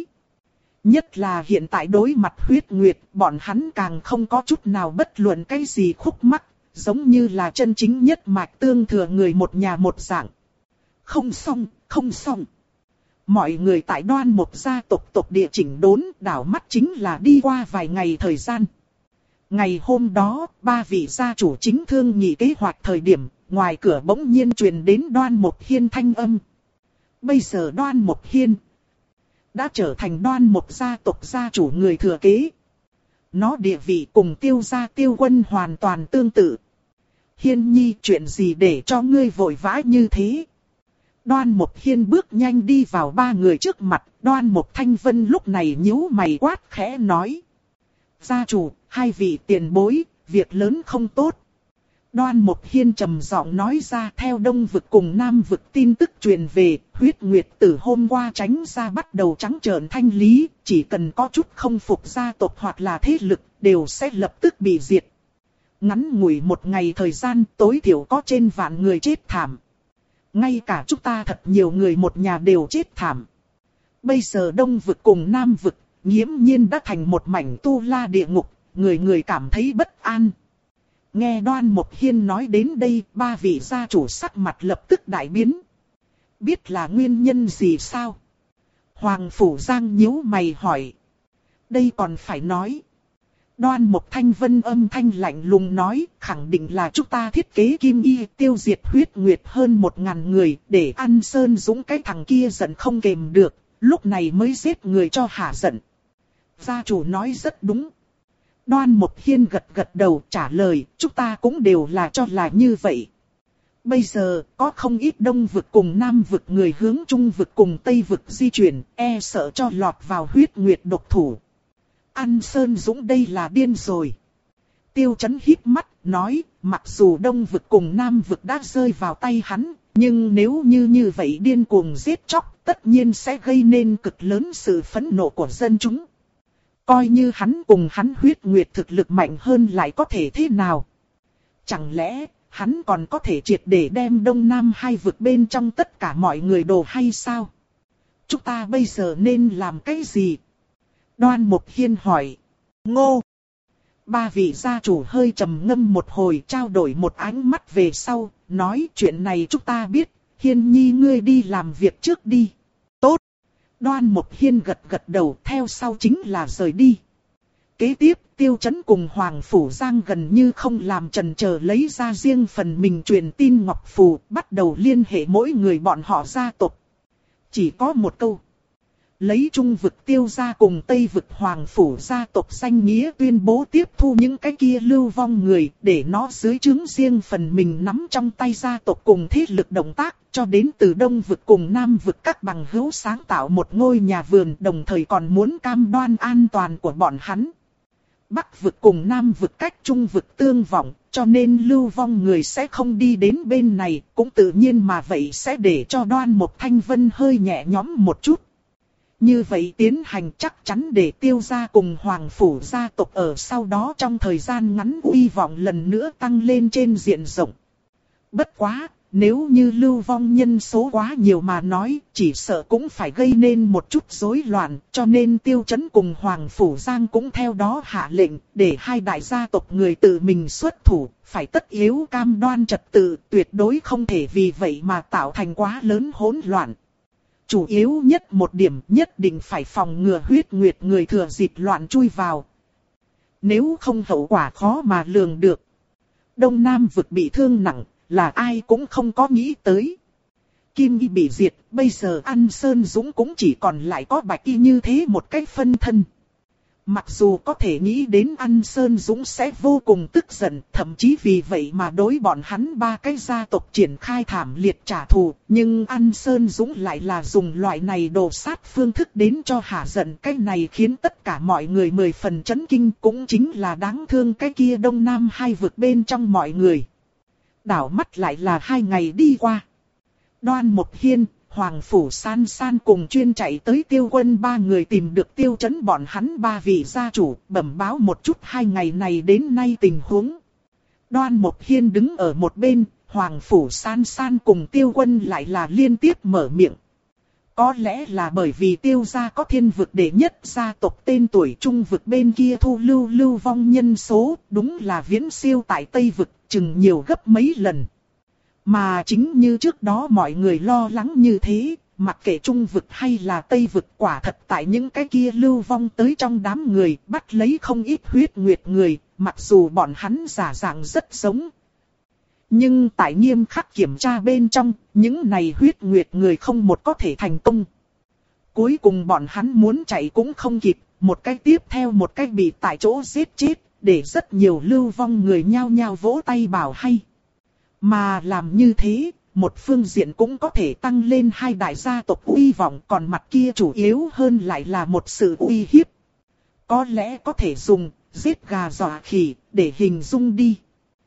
Nhất là hiện tại đối mặt huyết nguyệt, bọn hắn càng không có chút nào bất luận cái gì khúc mắc, giống như là chân chính nhất mạch tương thừa người một nhà một dạng. Không xong, không xong. Mọi người tại Đoan Mục gia tộc tộc địa chỉnh đốn, đảo mắt chính là đi qua vài ngày thời gian. Ngày hôm đó, ba vị gia chủ chính thương nghị kế hoạch thời điểm, ngoài cửa bỗng nhiên truyền đến Đoan Mục Hiên thanh âm. Bây giờ Đoan Mục Hiên đã trở thành Đoan Mục gia tộc gia chủ người thừa kế. Nó địa vị cùng Tiêu gia Tiêu Quân hoàn toàn tương tự. Hiên nhi, chuyện gì để cho ngươi vội vã như thế? Đoan Mục Hiên bước nhanh đi vào ba người trước mặt, Đoan Mục Thanh Vân lúc này nhíu mày quát khẽ nói. Gia chủ, hai vị tiền bối, việc lớn không tốt. Đoan Mục Hiên trầm giọng nói ra, theo Đông vực cùng Nam vực tin tức truyền về, huyết nguyệt tử hôm qua tránh ra bắt đầu trắng trợn thanh lý, chỉ cần có chút không phục gia tộc hoặc là thế lực, đều sẽ lập tức bị diệt. Ngắn ngủi một ngày thời gian, tối thiểu có trên vạn người chết thảm. Ngay cả chúng ta thật nhiều người một nhà đều chết thảm. Bây giờ Đông vực cùng Nam vực, nghiễm nhiên đã thành một mảnh tu la địa ngục, người người cảm thấy bất an. Nghe Đoan Mục Hiên nói đến đây, ba vị gia chủ sắc mặt lập tức đại biến. Biết là nguyên nhân gì sao? Hoàng Phủ Giang nhíu mày hỏi. Đây còn phải nói. Đoan Mục Thanh Vân âm thanh lạnh lùng nói, khẳng định là chúng ta thiết kế kim y tiêu diệt huyết nguyệt hơn một ngàn người, để An Sơn Dũng cái thằng kia giận không kềm được, lúc này mới giết người cho hả giận. Gia chủ nói rất đúng. Đoan Mục Hiên gật gật đầu trả lời, chúng ta cũng đều là cho là như vậy. Bây giờ, có không ít Đông vực cùng Nam vực người hướng Trung vực cùng Tây vực di chuyển, e sợ cho lọt vào huyết nguyệt độc thủ. An Sơn Dũng đây là điên rồi. Tiêu Chấn híp mắt, nói, mặc dù Đông vực cùng Nam vực đã rơi vào tay hắn, nhưng nếu như như vậy điên cuồng giết chóc, tất nhiên sẽ gây nên cực lớn sự phẫn nộ của dân chúng. Coi như hắn cùng hắn huyết nguyệt thực lực mạnh hơn lại có thể thế nào? Chẳng lẽ, hắn còn có thể triệt để đem Đông Nam hai vực bên trong tất cả mọi người đồ hay sao? Chúng ta bây giờ nên làm cái gì? Đoan Mục Hiên hỏi. Ngô! Ba vị gia chủ hơi trầm ngâm một hồi trao đổi một ánh mắt về sau, nói chuyện này chúng ta biết, Hiên nhi ngươi đi làm việc trước đi. Tốt! Đoan Mục Hiên gật gật đầu, theo sau chính là rời đi. Kế tiếp, Tiêu Chấn cùng Hoàng Phủ Giang gần như không làm chần chờ lấy ra riêng phần mình truyền tin ngọc phù, bắt đầu liên hệ mỗi người bọn họ gia tộc. Chỉ có một câu. Lấy Trung vực Tiêu gia cùng Tây vực Hoàng Phủ gia tộc danh nghĩa tuyên bố tiếp thu những cái kia lưu vong người, để nó dưới trướng riêng phần mình nắm trong tay gia tộc cùng thế lực động tác, cho đến từ Đông vực cùng Nam vực các bằng hữu sáng tạo một ngôi nhà vườn, đồng thời còn muốn cam đoan an toàn của bọn hắn. Bắc vực cùng Nam vực cách Trung vực tương vọng, cho nên lưu vong người sẽ không đi đến bên này, cũng tự nhiên mà vậy sẽ để cho Đoan Mục Thanh Vân hơi nhẹ nhõm một chút. Như vậy tiến hành chắc chắn để Tiêu gia cùng Hoàng Phủ gia tộc ở sau đó trong thời gian ngắn uy vọng lần nữa tăng lên trên diện rộng. Bất quá, nếu như lưu vong nhân số quá nhiều mà nói, chỉ sợ cũng phải gây nên một chút rối loạn, cho nên Tiêu Chấn cùng Hoàng Phủ Giang cũng theo đó hạ lệnh, để hai đại gia tộc người tự mình xuất thủ, phải tất yếu cam đoan trật tự, tuyệt đối không thể vì vậy mà tạo thành quá lớn hỗn loạn. Chủ yếu nhất một điểm nhất định phải phòng ngừa huyết nguyệt người thừa dịp loạn chui vào. Nếu không hậu quả khó mà lường được. Đông Nam vực bị thương nặng, là ai cũng không có nghĩ tới. Kim Y bị diệt, bây giờ An Sơn Dũng cũng chỉ còn lại có Bạch Y như thế một cái phân thân. Mặc dù có thể nghĩ đến An Sơn Dũng sẽ vô cùng tức giận, thậm chí vì vậy mà đối bọn hắn ba cái gia tộc triển khai thảm liệt trả thù, nhưng An Sơn Dũng lại là dùng loại này đồ sát phương thức đến cho hả giận. Cái này khiến tất cả mọi người mười phần chấn kinh, cũng chính là đáng thương cái kia Đông Nam hai vực bên trong mọi người. Đảo mắt lại là hai ngày đi qua. Đoan Mộc Hiên, Hoàng Phủ San San cùng chuyên chạy tới Tiêu Quân ba người tìm được Tiêu Chấn bọn hắn ba vị gia chủ, bẩm báo một chút hai ngày này đến nay tình huống. Đoan Mộc Hiên đứng ở một bên, Hoàng Phủ San San cùng Tiêu Quân lại là liên tiếp mở miệng. Có lẽ là bởi vì Tiêu gia có thiên vực đệ nhất gia tộc tên tuổi trung vực bên kia thu lưu lưu vong nhân số, đúng là viễn siêu tại Tây vực, chừng nhiều gấp mấy lần. Mà chính như trước đó mọi người lo lắng như thế, mặc kệ trung vực hay là Tây vực, quả thật tại những cái kia lưu vong tới trong đám người, bắt lấy không ít huyết nguyệt người, mặc dù bọn hắn giả dạng rất giống. Nhưng tại nghiêm khắc kiểm tra bên trong, những này huyết nguyệt người không một có thể thành công. Cuối cùng bọn hắn muốn chạy cũng không kịp, một cái tiếp theo một cái bị tại chỗ giết chết, để rất nhiều lưu vong người nhao nhao vỗ tay bảo hay. Mà làm như thế, một phương diện cũng có thể tăng lên hai đại gia tộc uy vọng, còn mặt kia chủ yếu hơn lại là một sự uy hiếp. Có lẽ có thể dùng giết gà dọa khỉ để hình dung đi.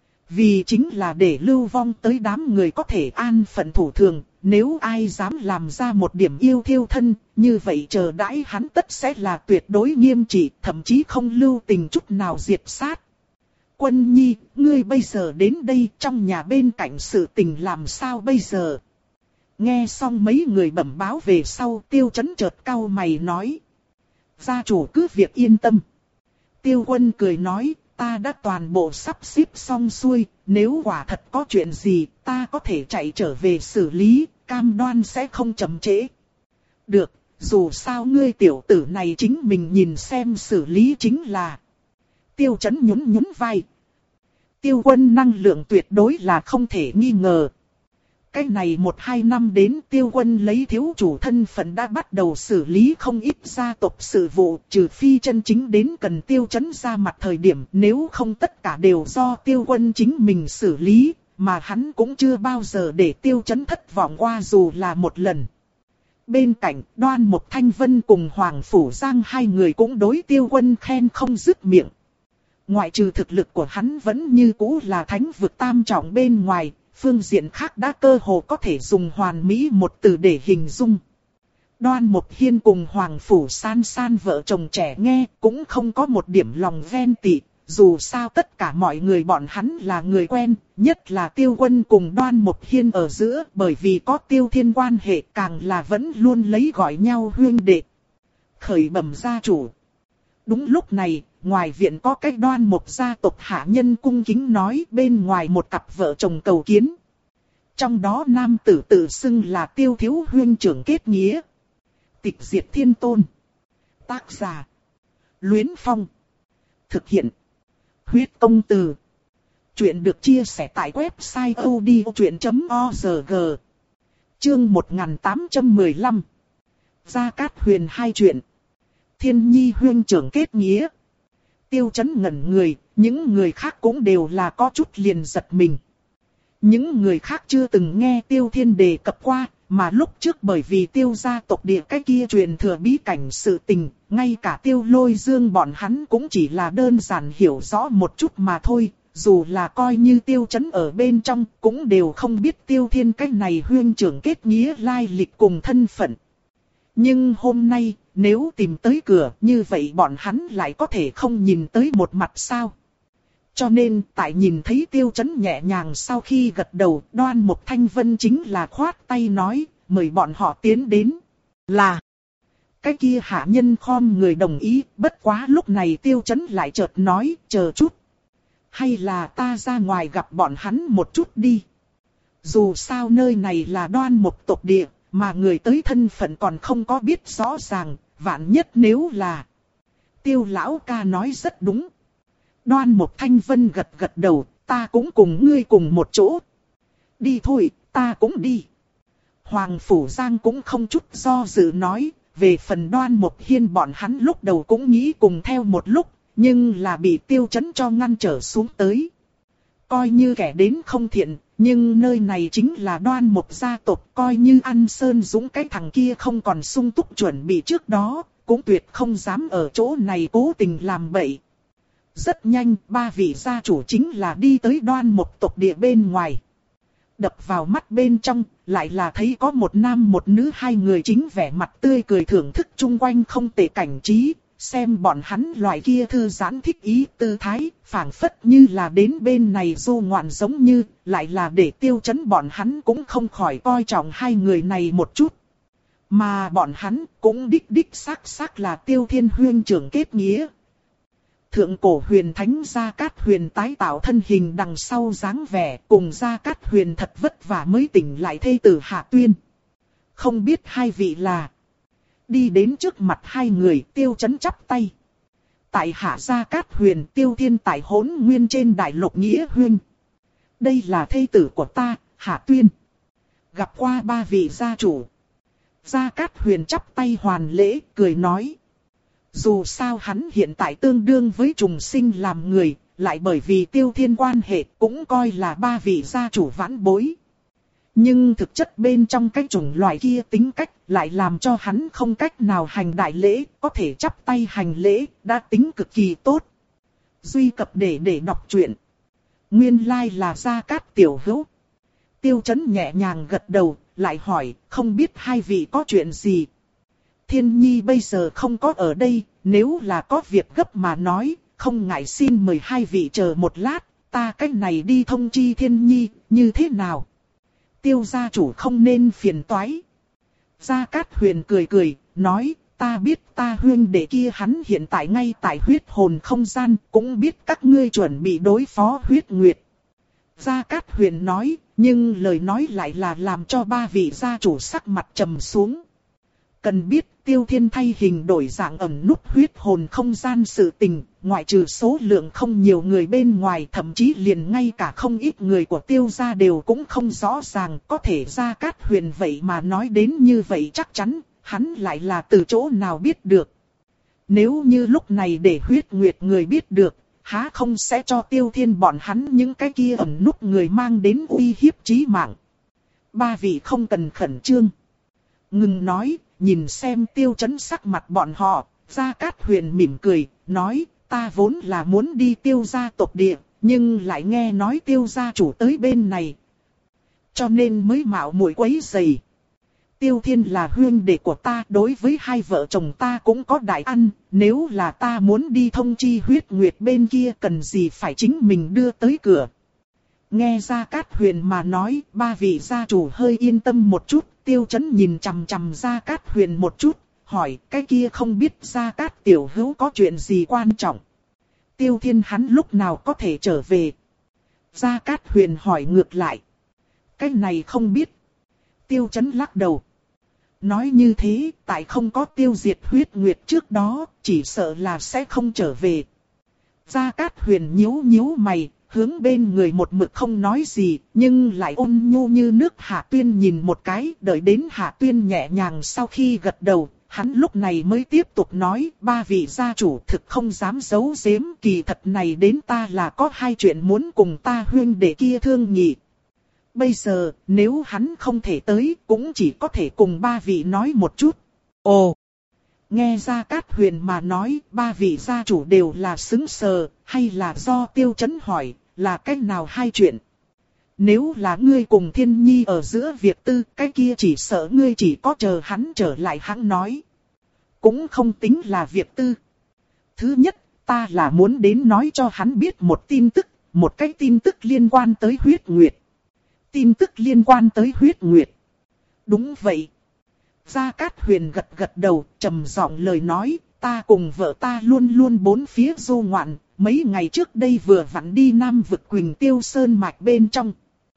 Vì chính là để lưu vong tới đám người có thể an phận thủ thường, nếu ai dám làm ra một điểm yêu thiêu thân, như vậy chờ đãi hắn tất sẽ là tuyệt đối nghiêm trị, thậm chí không lưu tình chút nào diệt sát. Quân Nhi, ngươi bây giờ đến đây, trong nhà bên cạnh sự tình làm sao bây giờ? Nghe xong mấy người bẩm báo về sau, Tiêu Chấn chợt cau mày nói. Gia chủ cứ việc yên tâm. Tiêu Quân cười nói, ta đã toàn bộ sắp xếp xong xuôi, nếu quả thật có chuyện gì, ta có thể chạy trở về xử lý, cam đoan sẽ không chậm trễ. Được, dù sao ngươi tiểu tử này chính mình nhìn xem xử lý chính là. Tiêu Chấn nhún nhún vai. Tiêu Quân năng lượng tuyệt đối là không thể nghi ngờ. Cái này một hai năm đến Tiêu Quân lấy thiếu chủ thân phận đã bắt đầu xử lý không ít gia tộc sự vụ, trừ phi chân chính đến cần Tiêu Chấn ra mặt thời điểm, nếu không tất cả đều do Tiêu Quân chính mình xử lý, mà hắn cũng chưa bao giờ để Tiêu Chấn thất vọng qua dù là một lần. Bên cạnh, Đoan Mộc Thanh Vân cùng Hoàng Phủ Giang hai người cũng đối Tiêu Quân khen không dứt miệng. Ngoại trừ thực lực của hắn vẫn như cũ là thánh vực tam trọng bên ngoài, phương diện khác đã cơ hồ có thể dùng hoàn mỹ một từ để hình dung. Đoan Mộc Hiên cùng Hoàng Phủ San San vợ chồng trẻ nghe cũng không có một điểm lòng ghen tị, dù sao tất cả mọi người bọn hắn là người quen, nhất là Tiêu Quân cùng Đoan Mộc Hiên ở giữa, bởi vì có Tiêu Thiên quan hệ càng là vẫn luôn lấy gọi nhau huyên đệ. Khởi bẩm gia chủ. Đúng lúc này, ngoài viện có cái Đoan Mộc gia tộc hạ nhân cung kính nói bên ngoài một cặp vợ chồng cầu kiến. Trong đó nam tử tự xưng là Tiêu thiếu huynh trưởng kết nghĩa. Tịch diệt thiên tôn. Tác giả. Luyến Phong. Thực hiện. Huyết công từ. Chuyện được chia sẻ tại website odchuyện chấm org. Chương một nghìn tám trăm mười lăm. Gia Cát Huyền hai chuyện. Thiên Nhi huynh trưởng kết nghĩa. Tiêu Chấn ngẩn người, những người khác cũng đều là có chút liền giật mình. Những người khác chưa từng nghe Tiêu Thiên đề cập qua, mà lúc trước bởi vì Tiêu gia tộc địa cái kia truyền thừa bí cảnh sự tình, ngay cả Tiêu Lôi Dương bọn hắn cũng chỉ là đơn giản hiểu rõ một chút mà thôi, dù là coi như Tiêu Chấn ở bên trong, cũng đều không biết Tiêu Thiên cái này huynh trưởng kết nghĩa lai lịch cùng thân phận. Nhưng hôm nay, nếu tìm tới cửa như vậy bọn hắn lại có thể không nhìn tới một mặt sao? Cho nên, tại nhìn thấy Tiêu Chấn nhẹ nhàng sau khi gật đầu, Đoan Mục Thanh Vân chính là khoát tay nói, mời bọn họ tiến đến. Là, cái kia hạ nhân khom người đồng ý, bất quá lúc này Tiêu Chấn lại chợt nói, chờ chút. Hay là ta ra ngoài gặp bọn hắn một chút đi. Dù sao nơi này là Đoan Mục tộc địa, mà người tới thân phận còn không có biết rõ ràng, vạn nhất nếu là... Tiêu lão ca nói rất đúng. Đoan Mục Thanh Vân gật gật đầu, ta cũng cùng ngươi cùng một chỗ. Đi thôi, ta cũng đi. Hoàng Phủ Giang cũng không chút do dự nói, về phần Đoan Mục Hiên bọn hắn lúc đầu cũng nghĩ cùng theo một lúc, nhưng là bị Tiêu Chấn cho ngăn trở xuống tới. Coi như kẻ đến không thiện, nhưng nơi này chính là Đoan Mục gia tộc, coi như An Sơn Dũng cái thằng kia không còn sung túc chuẩn bị trước đó, cũng tuyệt không dám ở chỗ này cố tình làm bậy. Rất nhanh, ba vị gia chủ chính là đi tới Đoan Mục tộc địa bên ngoài. Đập vào mắt bên trong, lại là thấy có một nam một nữ hai người chính vẻ mặt tươi cười thưởng thức chung quanh không tệ cảnh trí, xem bọn hắn loại kia thư giãn thích ý tư thái, phảng phất như là đến bên này du ngoạn giống như, lại là để Tiêu Chấn bọn hắn cũng không khỏi coi trọng hai người này một chút. Mà bọn hắn cũng đích đích xác xác là Tiêu Thiên huynh trưởng kết nghĩa. Thượng cổ huyền thánh Gia Cát Huyền tái tạo thân hình đằng sau dáng vẻ, cùng Gia Cát Huyền thật vất vả mới tỉnh lại thê tử Hạ Tuyên. Không biết hai vị là... Đi đến trước mặt hai người, Tiêu Chấn chắp tay. Tại Hạ Gia Cát Huyền, Tiêu Thiên tại Hỗn Nguyên trên đại lục nghĩa huynh. Đây là thê tử của ta, Hạ Tuyên. Gặp qua ba vị gia chủ. Gia Cát Huyền chắp tay hoàn lễ, cười nói. Dù sao hắn hiện tại tương đương với trùng sinh làm người, lại bởi vì Tiêu Thiên quan hệ cũng coi là ba vị gia chủ vãn bối. Nhưng thực chất bên trong cái chủng loại kia tính cách lại làm cho hắn không cách nào hành đại lễ, có thể chắp tay hành lễ, đã tính cực kỳ tốt. Duy cập để để đọc truyện. Nguyên lai là Gia Cát tiểu hữu. Tiêu Chấn nhẹ nhàng gật đầu, lại hỏi, không biết hai vị có chuyện gì. Thiên Nhi bây giờ không có ở đây, nếu là có việc gấp mà nói, không ngại xin mời hai vị chờ một lát, ta cách này đi thông chi Thiên Nhi, như thế nào? Tiêu gia chủ không nên phiền toái. Gia Cát Huyền cười cười, nói, ta biết ta huynh đệ kia hắn hiện tại ngay tại huyết hồn không gian, cũng biết các ngươi chuẩn bị đối phó huyết nguyệt. Gia Cát Huyền nói, nhưng lời nói lại là làm cho ba vị gia chủ sắc mặt trầm xuống. Cần biết Tiêu Thiên thay hình đổi dạng ẩn núp huyết hồn không gian sự tình, ngoại trừ số lượng không nhiều người bên ngoài, thậm chí liền ngay cả không ít người của Tiêu gia đều cũng không rõ ràng, có thể Gia Cát Huyền vậy mà nói đến như vậy chắc chắn, hắn lại là từ chỗ nào biết được. Nếu như lúc này để huyết nguyệt người biết được, há không sẽ cho Tiêu Thiên bọn hắn những cái kia ẩn núp người mang đến uy hiếp chí mạng. Ba vị không cần khẩn trương. Ngừng nói, nhìn xem Tiêu Chấn sắc mặt bọn họ, Gia Cát Huyền mỉm cười, nói, ta vốn là muốn đi Tiêu gia tộc địa, nhưng lại nghe nói Tiêu gia chủ tới bên này. Cho nên mới mạo muội quấy rầy. Tiêu Thiên là huynh đệ của ta, đối với hai vợ chồng ta cũng có đại ăn, nếu là ta muốn đi thông chi huyết nguyệt bên kia cần gì phải chính mình đưa tới cửa. Nghe Gia Cát Huyền mà nói, ba vị gia chủ hơi yên tâm một chút, Tiêu Chấn nhìn chằm chằm Gia Cát Huyền một chút, hỏi cái kia không biết Gia Cát tiểu hữu có chuyện gì quan trọng. Tiêu Thiên hắn lúc nào có thể trở về. Gia Cát Huyền hỏi ngược lại. Cái này không biết. Tiêu Chấn lắc đầu. Nói như thế, tại không có tiêu diệt huyết nguyệt trước đó, chỉ sợ là sẽ không trở về. Gia Cát Huyền nhíu nhíu mày, hướng bên người một mực không nói gì, nhưng lại ôn nhu như nước Hạ Tuyên nhìn một cái, đợi đến Hạ Tuyên nhẹ nhàng sau khi gật đầu, hắn lúc này mới tiếp tục nói, ba vị gia chủ thực không dám giấu giếm, kỳ thật này đến ta là có hai chuyện muốn cùng ta huynh đệ kia thương nghị. Bây giờ, nếu hắn không thể tới, cũng chỉ có thể cùng ba vị nói một chút. Ồ! Nghe Gia Cát Huyền mà nói, ba vị gia chủ đều là xứng sờ, hay là do Tiêu Chấn hỏi, là cách nào hai chuyện. Nếu là ngươi cùng Thiên Nhi ở giữa việc tư, cái kia chỉ sợ ngươi chỉ có chờ hắn trở lại hắn nói. Cũng không tính là việc tư. Thứ nhất, ta là muốn đến nói cho hắn biết một tin tức, một cái tin tức liên quan tới huyết nguyệt. Tin tức liên quan tới huyết nguyệt. Đúng vậy. Gia Cát Huyền gật gật đầu, trầm giọng lời nói, ta cùng vợ ta luôn luôn bốn phía du ngoạn, mấy ngày trước đây vừa vặn đi Nam vực Quỳnh Tiêu Sơn mạch bên trong.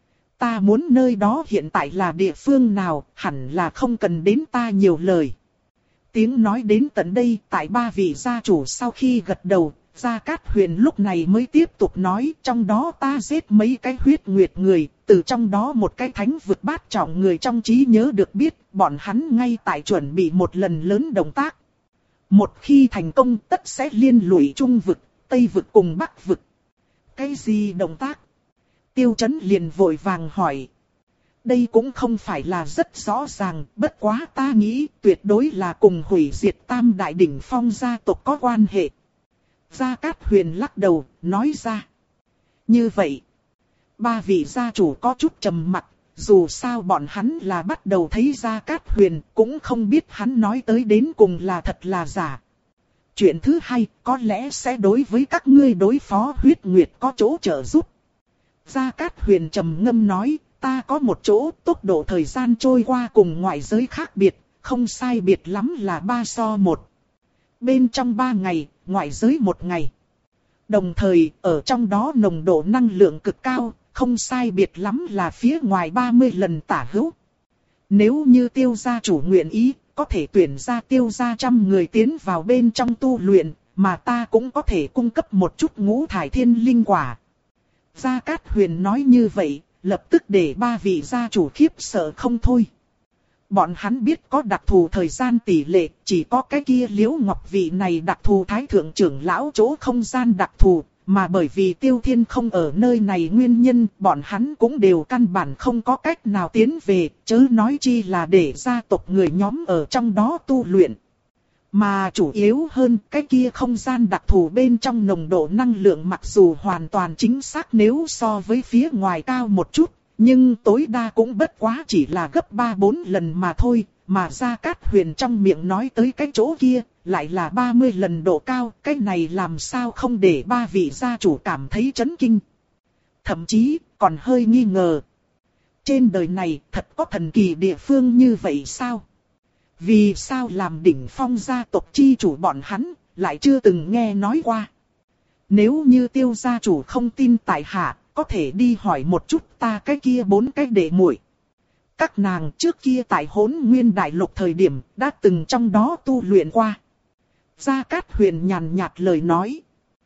Ta muốn nơi đó hiện tại là địa phương nào, hẳn là không cần đến ta nhiều lời. Tiếng nói đến tận đây, tại ba vị gia chủ sau khi gật đầu, Gia Cát Huyền lúc này mới tiếp tục nói, trong đó ta giết mấy cái huyết nguyệt người, từ trong đó một cái thánh vực bát trọng người trong trí nhớ được biết, bọn hắn ngay tại chuẩn bị một lần lớn động tác. Một khi thành công tất sẽ liên lụy Trung vực, Tây vực cùng Bắc vực. Cái gì động tác? Tiêu Chấn liền vội vàng hỏi. Đây cũng không phải là rất rõ ràng, bất quá ta nghĩ tuyệt đối là cùng hủy diệt Tam Đại Đỉnh Phong gia tộc có quan hệ. Gia Cát Huyền lắc đầu, nói ra. Như vậy, ba vị gia chủ có chút trầm mặc, dù sao bọn hắn là bắt đầu thấy Gia Cát Huyền, cũng không biết hắn nói tới đến cùng là thật là giả. Chuyện thứ hai, có lẽ sẽ đối với các ngươi đối phó huyết nguyệt có chỗ trợ giúp. Gia Cát Huyền trầm ngâm nói, ta có một chỗ tốc độ thời gian trôi qua cùng ngoại giới khác biệt, không sai biệt lắm là ba so một. Bên trong ba ngày, ngoại giới một ngày. Đồng thời, ở trong đó nồng độ năng lượng cực cao, không sai biệt lắm là phía ngoài ba mươi lần tả hữu. Nếu như Tiêu gia chủ nguyện ý, có thể tuyển ra Tiêu gia trăm người tiến vào bên trong tu luyện, mà ta cũng có thể cung cấp một chút ngũ thải thiên linh quả. Gia Cát Huyền nói như vậy, lập tức để ba vị gia chủ khiếp sợ không thôi. Bọn hắn biết có đặc thù thời gian tỷ lệ, chỉ có cái kia Liễu Ngọc vị này đặc thù thái thượng trưởng lão chỗ không gian đặc thù, mà bởi vì Tiêu Thiên không ở nơi này nguyên nhân, bọn hắn cũng đều căn bản không có cách nào tiến về, chớ nói chi là để gia tộc người nhóm ở trong đó tu luyện. Mà chủ yếu hơn, cái kia không gian đặc thù bên trong nồng độ năng lượng mặc dù hoàn toàn chính xác nếu so với phía ngoài cao một chút, nhưng tối đa cũng bất quá chỉ là gấp ba bốn lần mà thôi, mà Gia Cát Huyền trong miệng nói tới cái chỗ kia, lại là ba mươi lần độ cao, cái này làm sao không để ba vị gia chủ cảm thấy chấn kinh. Thậm chí, còn hơi nghi ngờ. Trên đời này, thật có thần kỳ địa phương như vậy sao? Vì sao làm đỉnh phong gia tộc chi chủ bọn hắn, lại chưa từng nghe nói qua? Nếu như Tiêu gia chủ không tin tại hạ, có thể đi hỏi một chút ta cái kia bốn cái đệ muội. Các nàng trước kia tại Hỗn Nguyên Đại Lục thời điểm đã từng trong đó tu luyện qua. Gia Cát Huyền nhàn nhạt lời nói.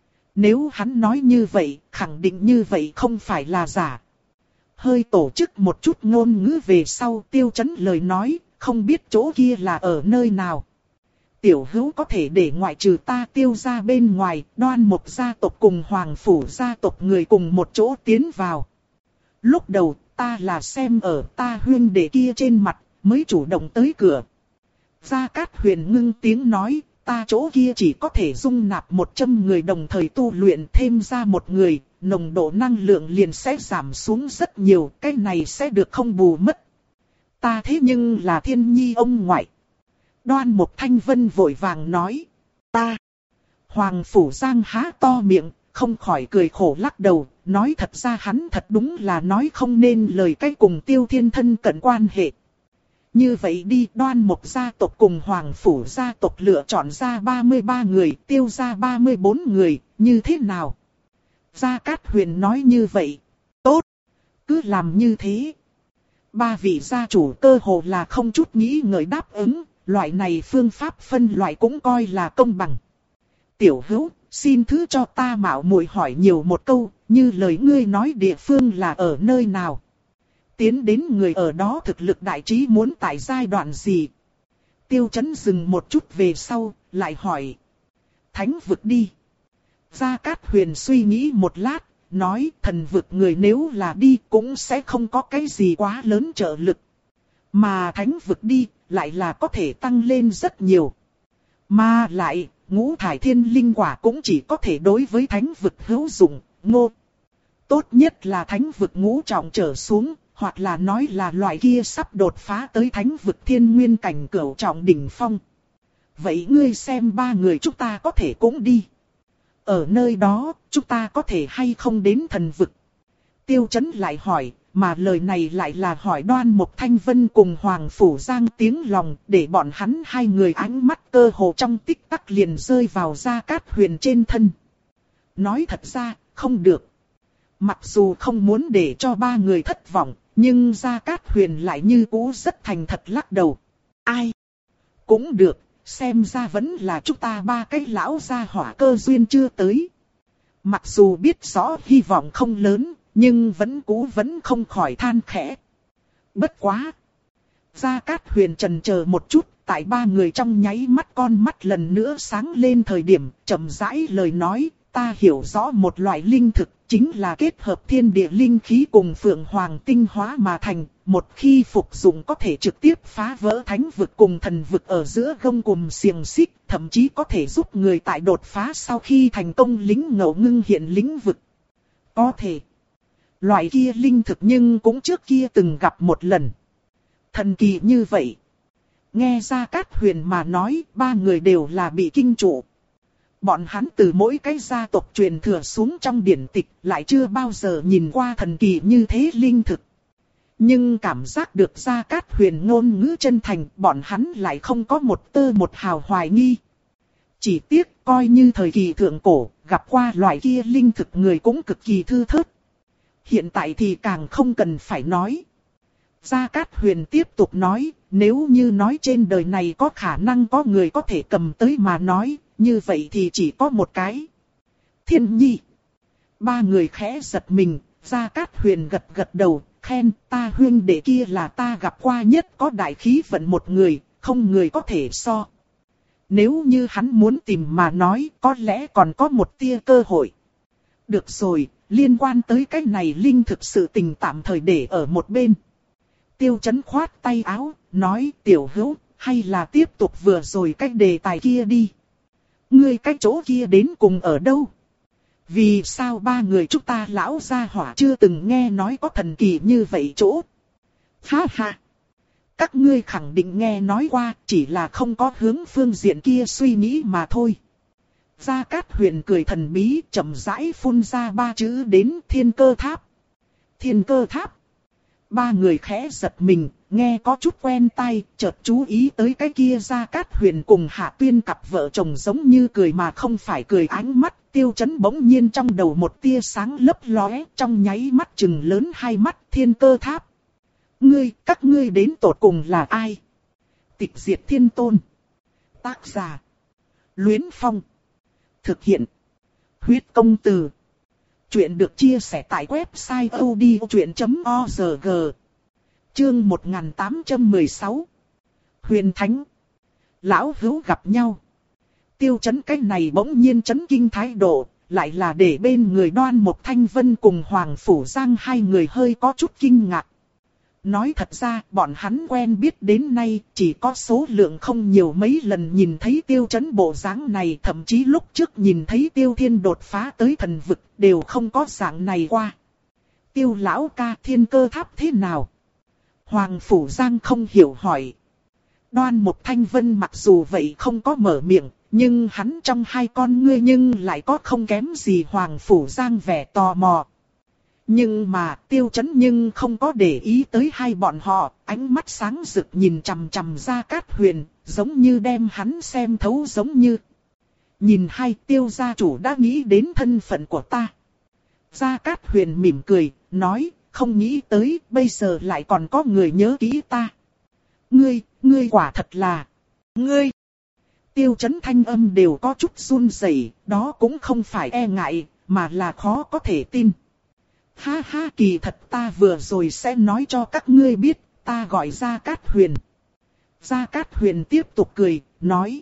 Nếu hắn nói như vậy, khẳng định như vậy không phải là giả. Hơi tổ chức một chút ngôn ngữ về sau, Tiêu Chấn lời nói, không biết chỗ kia là ở nơi nào. Tiểu hữu có thể để ngoại trừ ta Tiêu gia bên ngoài, Đoan Mộc gia tộc cùng Hoàng Phủ gia tộc người cùng một chỗ tiến vào. Lúc đầu, ta là xem ở ta huyên đệ kia trên mặt, mới chủ động tới cửa. Gia Cát Huyền ngưng tiếng nói, ta chỗ kia chỉ có thể dung nạp một trăm người đồng thời tu luyện, thêm ra một người, nồng độ năng lượng liền sẽ giảm xuống rất nhiều, cái này sẽ được không bù mất. Ta thế nhưng là Thiên Nhi ông ngoại. Đoan Mộc Thanh Vân vội vàng nói, ta. Hoàng Phủ Giang há to miệng, không khỏi cười khổ lắc đầu, nói thật ra hắn thật đúng là nói không nên lời cái cùng Tiêu Thiên thân cận quan hệ. Như vậy đi, Đoan Mộc gia tộc cùng Hoàng Phủ gia tộc lựa chọn ra ba mươi ba người, Tiêu gia ba mươi bốn người, như thế nào? Gia Cát Huyền nói như vậy, tốt, cứ làm như thế. Ba vị gia chủ cơ hồ là không chút nghĩ ngợi đáp ứng, loại này phương pháp phân loại cũng coi là công bằng. Tiểu hữu, xin thứ cho ta mạo muội hỏi nhiều một câu, như lời ngươi nói địa phương là ở nơi nào? Tiến đến người ở đó thực lực đại trí muốn tại giai đoạn gì? Tiêu Chấn dừng một chút về sau, lại hỏi. Thánh vực đi. Gia Cát Huyền suy nghĩ một lát, nói thần vực người nếu là đi cũng sẽ không có cái gì quá lớn trợ lực. Mà thánh vực đi, lại là có thể tăng lên rất nhiều. Mà lại, ngũ thải thiên linh quả cũng chỉ có thể đối với thánh vực hữu dụng, ngô. Tốt nhất là thánh vực ngũ trọng trở xuống, hoặc là nói là loại kia sắp đột phá tới thánh vực thiên nguyên cảnh cửu trọng đỉnh phong. Vậy ngươi xem ba người chúng ta có thể cũng đi. Ở nơi đó, chúng ta có thể hay không đến thần vực? Tiêu Chấn lại hỏi, mà lời này lại là hỏi Đoan Mục Thanh Vân cùng Hoàng Phủ Giang tiếng lòng, để bọn hắn hai người ánh mắt cơ hồ trong tích tắc liền rơi vào Gia Cát Huyền trên thân. Nói thật ra, không được. Mặc dù không muốn để cho ba người thất vọng, nhưng Gia Cát Huyền lại như cũ rất thành thật lắc đầu. Ai? Cũng được, xem ra vẫn là chúng ta ba cái lão gia hỏa cơ duyên chưa tới. Mặc dù biết rõ hy vọng không lớn, nhưng vẫn cũ vẫn không khỏi than khẽ. Bất quá. Gia Cát Huyền chần chờ một chút, tại ba người trong nháy mắt con mắt lần nữa sáng lên thời điểm, chậm rãi lời nói, ta hiểu rõ một loại linh thực, chính là kết hợp thiên địa linh khí cùng phượng hoàng tinh hóa mà thành, một khi phục dụng có thể trực tiếp phá vỡ thánh vực cùng thần vực ở giữa gông cùm xiềng xích, thậm chí có thể giúp người tại đột phá sau khi thành công lĩnh ngộ ngưng hiện lĩnh vực. Có thể. Loại kia linh thực nhưng cũng trước kia từng gặp một lần. Thần kỳ như vậy. Nghe Gia Cát Huyền mà nói, ba người đều là bị kinh trụ. Bọn hắn từ mỗi cái gia tộc truyền thừa xuống trong điển tịch, lại chưa bao giờ nhìn qua thần kỳ như thế linh thực. Nhưng cảm giác được Gia Cát Huyền ngôn ngữ chân thành, bọn hắn lại không có một tơ một hào hoài nghi. Chỉ tiếc, coi như thời kỳ thượng cổ, gặp qua loại kia linh thực người cũng cực kỳ thư thớt. Hiện tại thì càng không cần phải nói. Gia Cát Huyền tiếp tục nói, nếu như nói trên đời này có khả năng có người có thể cầm tới mà nói, như vậy thì chỉ có một cái. Thiên Nhi. Ba người khẽ giật mình, Gia Cát Huyền gật gật đầu, khen ta huynh đệ kia là ta gặp qua nhất có đại khí vận một người, không người có thể so. Nếu như hắn muốn tìm mà nói, có lẽ còn có một tia cơ hội. Được rồi, liên quan tới cái này linh thực sự tình tạm thời để ở một bên. Tiêu Chấn khoát tay áo, nói tiểu hữu, hay là tiếp tục vừa rồi cái đề tài kia đi. Ngươi cái chỗ kia đến cùng ở đâu? Vì sao ba người chúng ta lão gia hỏa chưa từng nghe nói có thần kỳ như vậy chỗ? Ha ha! Các ngươi khẳng định nghe nói qua, chỉ là không có hướng phương diện kia suy nghĩ mà thôi. Gia Cát Huyền cười thần bí, chậm rãi phun ra ba chữ đến Thiên Cơ Tháp. Thiên Cơ Tháp. Ba người khẽ giật mình, nghe có chút quen tai, chợt chú ý tới cái kia Gia Cát Huyền cùng Hạ Tuyên cặp vợ chồng giống như cười mà không phải cười, ánh mắt Tiêu Chấn bỗng nhiên trong đầu một tia sáng lấp lóe, trong nháy mắt trừng lớn hai mắt. Thiên Cơ Tháp. Ngươi, các ngươi đến tột cùng là ai? Tịch Diệt Thiên Tôn. Tác giả. Luyến Phong. Thực hiện. Huyết Công Từ. Chuyện được chia sẻ tại website odchuyện chấm org. Chương một nghìn tám trăm mười sáu. Huyền Thánh. Lão hữu gặp nhau. Tiêu Chấn cái này bỗng nhiên chấn kinh thái độ, lại là để bên người Đoan Mục Thanh Vân cùng Hoàng Phủ Giang hai người hơi có chút kinh ngạc. Nói thật ra, bọn hắn quen biết đến nay, chỉ có số lượng không nhiều, mấy lần nhìn thấy Tiêu Chấn bộ dáng này, thậm chí lúc trước nhìn thấy Tiêu Thiên đột phá tới thần vực, đều không có dạng này qua. Tiêu lão ca, Thiên Cơ Tháp thế nào? Hoàng Phủ Giang không hiểu hỏi. Đoan Mục Thanh Vân mặc dù vậy không có mở miệng, nhưng hắn trong hai con ngươi nhưng lại có không kém gì Hoàng Phủ Giang vẻ tò mò. Nhưng mà Tiêu Chấn nhưng không có để ý tới hai bọn họ, ánh mắt sáng rực nhìn chằm chằm Gia Cát Huyền, giống như đem hắn xem thấu giống như. Nhìn hai Tiêu gia chủ đã nghĩ đến thân phận của ta. Gia Cát Huyền mỉm cười, nói, không nghĩ tới bây giờ lại còn có người nhớ kỹ ta. Ngươi, ngươi quả thật là, ngươi. Tiêu Chấn thanh âm đều có chút run rẩy, đó cũng không phải e ngại, mà là khó có thể tin. Ha ha, kỳ thật ta vừa rồi sẽ nói cho các ngươi biết, ta gọi Gia Cát Huyền. Gia Cát Huyền tiếp tục cười, nói.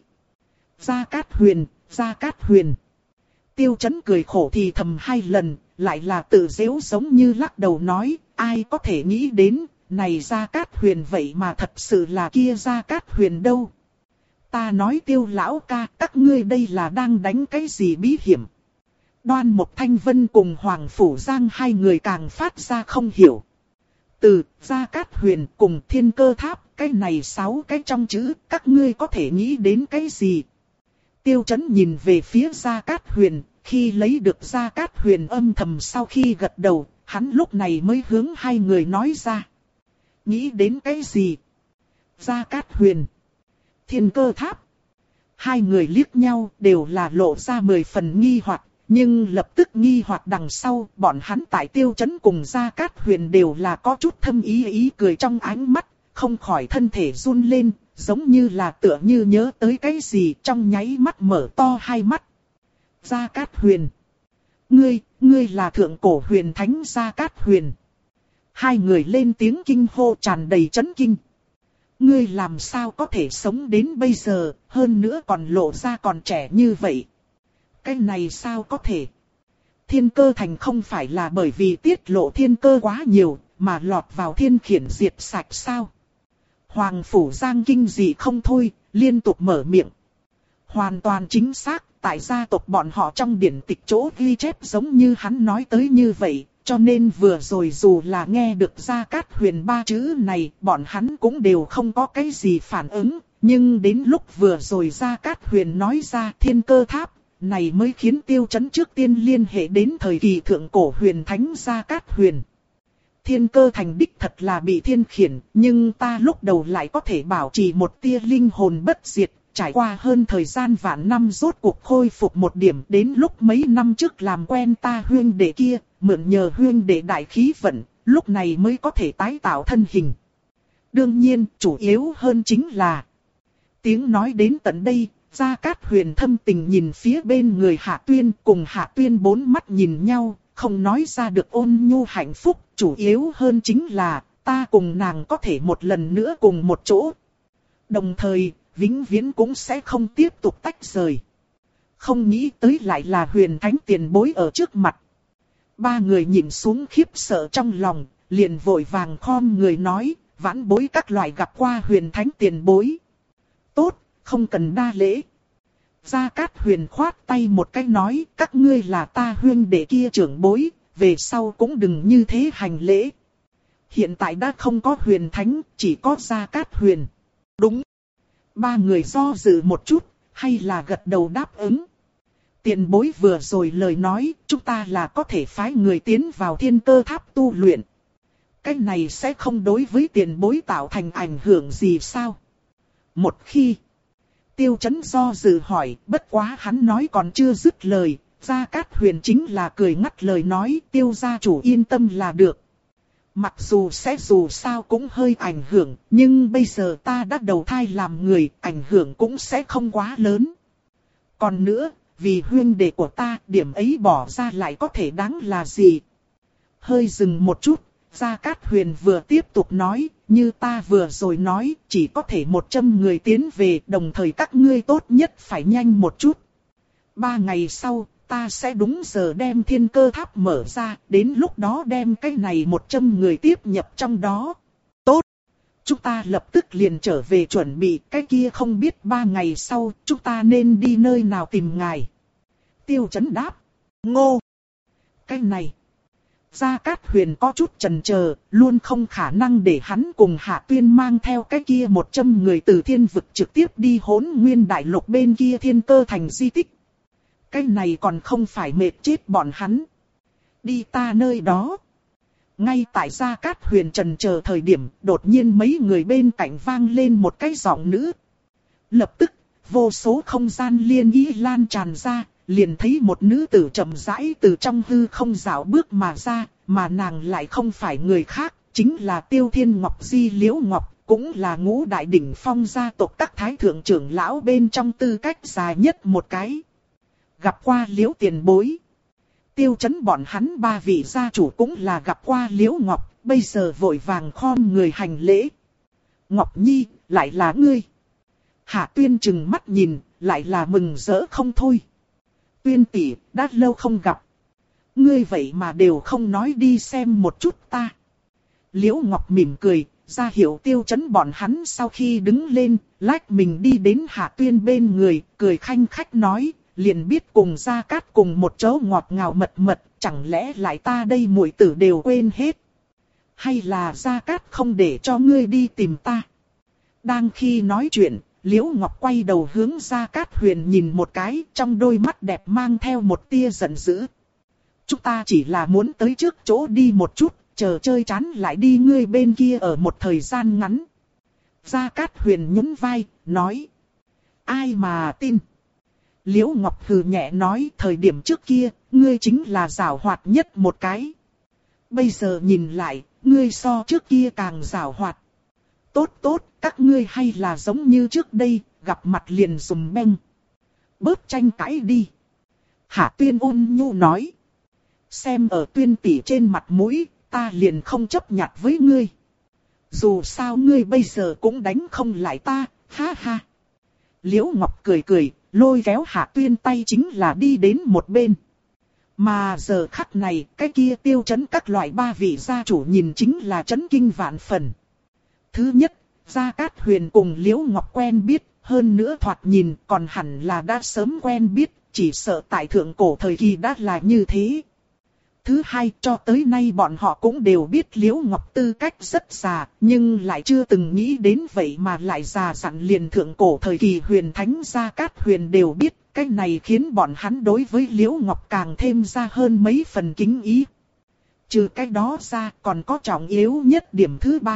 Gia Cát Huyền, Gia Cát Huyền. Tiêu Chấn cười khổ thì thầm hai lần, lại là tự giễu giống như lắc đầu nói, ai có thể nghĩ đến, này Gia Cát Huyền vậy mà thật sự là kia Gia Cát Huyền đâu. Ta nói Tiêu lão ca, các ngươi đây là đang đánh cái gì bí hiểm. Đoan Mục Thanh Vân cùng Hoàng Phủ Giang hai người càng phát ra không hiểu. Từ Gia Cát Huyền cùng Thiên Cơ Tháp, cái này sáu cái trong chữ, các ngươi có thể nghĩ đến cái gì? Tiêu Chấn nhìn về phía Gia Cát Huyền, khi lấy được Gia Cát Huyền âm thầm sau khi gật đầu, hắn lúc này mới hướng hai người nói ra. Nghĩ đến cái gì? Gia Cát Huyền. Thiên Cơ Tháp. Hai người liếc nhau đều là lộ ra mười phần nghi hoặc, nhưng lập tức nghi hoặc đằng sau, bọn hắn tại Tiêu Chấn cùng Gia Cát Huyền đều là có chút thâm ý ý cười trong ánh mắt, không khỏi thân thể run lên, giống như là tựa như nhớ tới cái gì trong nháy mắt mở to hai mắt. Gia Cát Huyền. Ngươi, ngươi là thượng cổ huyền thánh Gia Cát Huyền. Hai người lên tiếng kinh hô tràn đầy chấn kinh. Ngươi làm sao có thể sống đến bây giờ, hơn nữa còn lộ ra còn trẻ như vậy. Cái này sao có thể? Thiên Cơ Thành không phải là bởi vì tiết lộ thiên cơ quá nhiều, mà lọt vào thiên khiển diệt sạch sao? Hoàng Phủ Giang kinh dị không thôi, liên tục mở miệng. Hoàn toàn chính xác, tại gia tộc bọn họ trong điển tịch chỗ ghi chép giống như hắn nói tới như vậy, cho nên vừa rồi dù là nghe được Gia Cát Huyền ba chữ này, bọn hắn cũng đều không có cái gì phản ứng, nhưng đến lúc vừa rồi Gia Cát Huyền nói ra Thiên Cơ Tháp, này mới khiến Tiêu Chấn trước tiên liên hệ đến thời kỳ thượng cổ huyền thánh Gia Cát Huyền. Thiên Cơ Thành đích thật là bị thiên khiển, nhưng ta lúc đầu lại có thể bảo trì một tia linh hồn bất diệt, trải qua hơn thời gian vạn năm rốt cuộc khôi phục một điểm, đến lúc mấy năm trước làm quen ta huyên đệ kia, mượn nhờ huyên đệ đại khí vận, lúc này mới có thể tái tạo thân hình. Đương nhiên, chủ yếu hơn chính là tiếng nói đến tận đây, Gia Cát Huyền thâm tình nhìn phía bên người Hạ Tuyên, cùng Hạ Tuyên bốn mắt nhìn nhau, không nói ra được ôn nhu hạnh phúc, chủ yếu hơn chính là ta cùng nàng có thể một lần nữa cùng một chỗ. Đồng thời, vĩnh viễn cũng sẽ không tiếp tục tách rời. Không nghĩ tới lại là huyền thánh tiền bối ở trước mặt. Ba người nhìn xuống khiếp sợ trong lòng, liền vội vàng khom người nói, vãn bối các loại gặp qua huyền thánh tiền bối. Tốt, không cần đa lễ. Gia Cát Huyền khoát tay một cái nói, các ngươi là ta huyên đệ kia trưởng bối, về sau cũng đừng như thế hành lễ. Hiện tại đã không có huyền thánh, chỉ có Gia Cát Huyền. Đúng. Ba người do dự một chút, hay là gật đầu đáp ứng. Tiền bối vừa rồi lời nói, chúng ta là có thể phái người tiến vào Thiên Cơ Tháp tu luyện. Cái này sẽ không đối với tiền bối tạo thành ảnh hưởng gì sao? Một khi Tiêu Chấn do dự hỏi, bất quá hắn nói còn chưa dứt lời, Gia Cát Huyền chính là cười ngắt lời nói, Tiêu gia chủ yên tâm là được. Mặc dù sẽ dù sao cũng hơi ảnh hưởng, nhưng bây giờ ta đã đầu thai làm người, ảnh hưởng cũng sẽ không quá lớn. Còn nữa, vì huyên đệ của ta, điểm ấy bỏ ra lại có thể đáng là gì? Hơi dừng một chút, Gia Cát Huyền vừa tiếp tục nói, như ta vừa rồi nói, chỉ có thể một trăm người tiến về, đồng thời các ngươi tốt nhất phải nhanh một chút. Ba ngày sau, ta sẽ đúng giờ đem Thiên Cơ Tháp mở ra, đến lúc đó đem cái này một trăm người tiếp nhập trong đó. Tốt! Chúng ta lập tức liền trở về chuẩn bị, cái kia không biết ba ngày sau, chúng ta nên đi nơi nào tìm ngài. Tiêu Chấn đáp. Ngô! Cái này! Gia Cát Huyền có chút chần chờ, luôn không khả năng để hắn cùng Hạ Tuyên mang theo cái kia một trăm người từ thiên vực trực tiếp đi Hỗn Nguyên Đại Lục bên kia Thiên Cơ Thành di tích. Cái này còn không phải mệt chết bọn hắn. Đi ta nơi đó. Ngay tại Gia Cát Huyền chần chờ thời điểm, đột nhiên mấy người bên cạnh vang lên một cái giọng nữ. Lập tức, vô số không gian liên ý lan tràn ra, liền thấy một nữ tử chậm rãi từ trong hư không dạo bước mà ra, mà nàng lại không phải người khác, chính là Tiêu Thiên Ngọc Di Liễu Ngọc, cũng là ngũ đại đỉnh phong gia tộc các thái thượng trưởng lão bên trong tư cách dài nhất một cái. Gặp qua Liễu tiền bối. Tiêu Chấn bọn hắn ba vị gia chủ cũng là gặp qua Liễu Ngọc, bây giờ vội vàng khom người hành lễ. Ngọc Nhi, lại là ngươi. Hạ Tuyên trừng mắt nhìn, lại là mừng rỡ không thôi. Tuyên tỷ, đã lâu không gặp. Ngươi vậy mà đều không nói đi xem một chút ta. Liễu Ngọc mỉm cười, ra hiệu Tiêu Chấn bọn hắn sau khi đứng lên, lách mình đi đến Hạ Tuyên bên người, cười khanh khách nói, liền biết cùng Gia Cát cùng một chỗ ngọt ngào mật mật, chẳng lẽ lại ta đây muội tử đều quên hết. Hay là Gia Cát không để cho ngươi đi tìm ta. Đang khi nói chuyện, Liễu Ngọc quay đầu hướng Gia Cát Huyền nhìn một cái, trong đôi mắt đẹp mang theo một tia giận dữ. Chúng ta chỉ là muốn tới trước chỗ đi một chút, chờ chơi chán lại đi ngươi bên kia ở một thời gian ngắn. Gia Cát Huyền nhún vai, nói. Ai mà tin. Liễu Ngọc hừ nhẹ nói, thời điểm trước kia, ngươi chính là giảo hoạt nhất một cái. Bây giờ nhìn lại, ngươi so trước kia càng giảo hoạt. Tốt tốt, các ngươi hay là giống như trước đây, gặp mặt liền sùm beng. Bớt tranh cãi đi. Hạ Tuyên ôn nhu nói. Xem ở Tuyên tỷ trên mặt mũi, ta liền không chấp nhặt với ngươi. Dù sao ngươi bây giờ cũng đánh không lại ta, ha ha. Liễu Ngọc cười cười, lôi kéo Hạ Tuyên tay chính là đi đến một bên. Mà giờ khắc này, cái kia Tiêu Chấn các loại ba vị gia chủ nhìn chính là chấn kinh vạn phần. Thứ nhất, Gia Cát Huyền cùng Liễu Ngọc quen biết, hơn nữa thoạt nhìn còn hẳn là đã sớm quen biết, chỉ sợ tại thượng cổ thời kỳ đã là như thế. Thứ hai, cho tới nay bọn họ cũng đều biết Liễu Ngọc tư cách rất già, nhưng lại chưa từng nghĩ đến vậy mà lại già dặn liền thượng cổ thời kỳ huyền thánh Gia Cát Huyền đều biết, cái này khiến bọn hắn đối với Liễu Ngọc càng thêm ra hơn mấy phần kính ý. Trừ cái đó ra còn có trọng yếu nhất điểm thứ ba.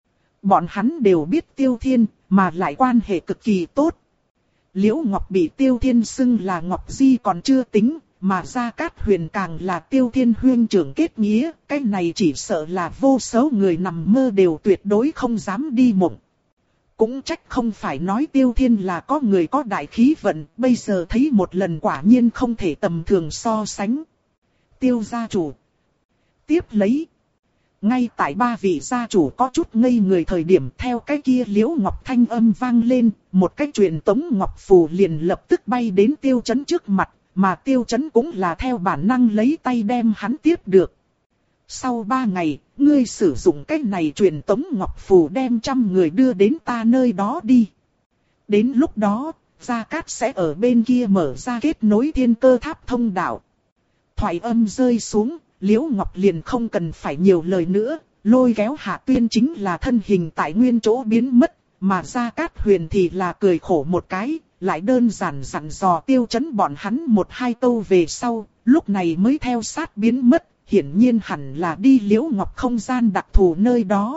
Bọn hắn đều biết Tiêu Thiên, mà lại quan hệ cực kỳ tốt. Liễu Ngọc bị Tiêu Thiên xưng là Ngọc Di còn chưa tính, mà Gia Cát Huyền càng là Tiêu Thiên huyên trưởng kết nghĩa, cái này chỉ sợ là vô số người nằm mơ đều tuyệt đối không dám đi mộng. Cũng trách không phải nói Tiêu Thiên là có người có đại khí vận, bây giờ thấy một lần quả nhiên không thể tầm thường so sánh. Tiêu gia chủ. Tiếp lấy. Ngay tại ba vị gia chủ có chút ngây người thời điểm theo cái kia Liễu Ngọc thanh âm vang lên, một cái truyền tống ngọc phù liền lập tức bay đến Tiêu Chấn trước mặt, mà Tiêu Chấn cũng là theo bản năng lấy tay đem hắn tiếp được. Sau ba ngày, ngươi sử dụng cái này truyền tống ngọc phù đem trăm người đưa đến ta nơi đó đi. Đến lúc đó, Gia Cát sẽ ở bên kia mở ra kết nối thiên cơ tháp thông đạo. Thoại âm rơi xuống. Liễu Ngọc liền không cần phải nhiều lời nữa, lôi kéo Hạ Tuyên chính là thân hình tại nguyên chỗ biến mất, mà Gia Cát Huyền thì là cười khổ một cái, lại đơn giản dặn dò Tiêu Chấn bọn hắn một hai câu về sau, lúc này mới theo sát biến mất, hiển nhiên hẳn là đi Liễu Ngọc không gian đặc thù nơi đó.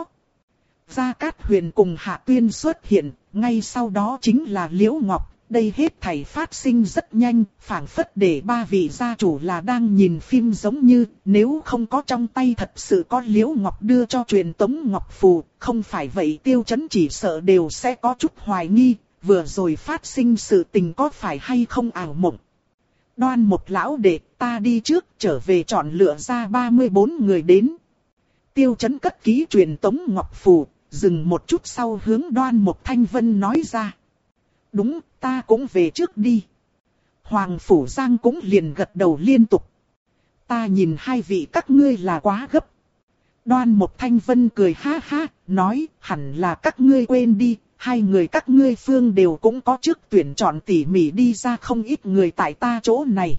Gia Cát Huyền cùng Hạ Tuyên xuất hiện, ngay sau đó chính là Liễu Ngọc. Đây hết thảy phát sinh rất nhanh, phảng phất để ba vị gia chủ là đang nhìn phim giống như, nếu không có trong tay thật sự có Liễu Ngọc đưa cho truyền tống ngọc phù, không phải vậy Tiêu Chấn chỉ sợ đều sẽ có chút hoài nghi, vừa rồi phát sinh sự tình có phải hay không ảo mộng. Đoan một lão đệ, ta đi trước, trở về chọn lựa ra ba mươi bốn người đến. Tiêu Chấn cất ký truyền tống ngọc phù, dừng một chút sau hướng Đoan một Thanh Vân nói ra. Đúng, ta cũng về trước đi. Hoàng Phủ Giang cũng liền gật đầu liên tục. Ta nhìn hai vị các ngươi là quá gấp. Đoan một Thanh Vân cười ha ha, nói hẳn là các ngươi quên đi. Hai người các ngươi phương đều cũng có trước tuyển chọn tỉ mỉ đi ra không ít người tại ta chỗ này.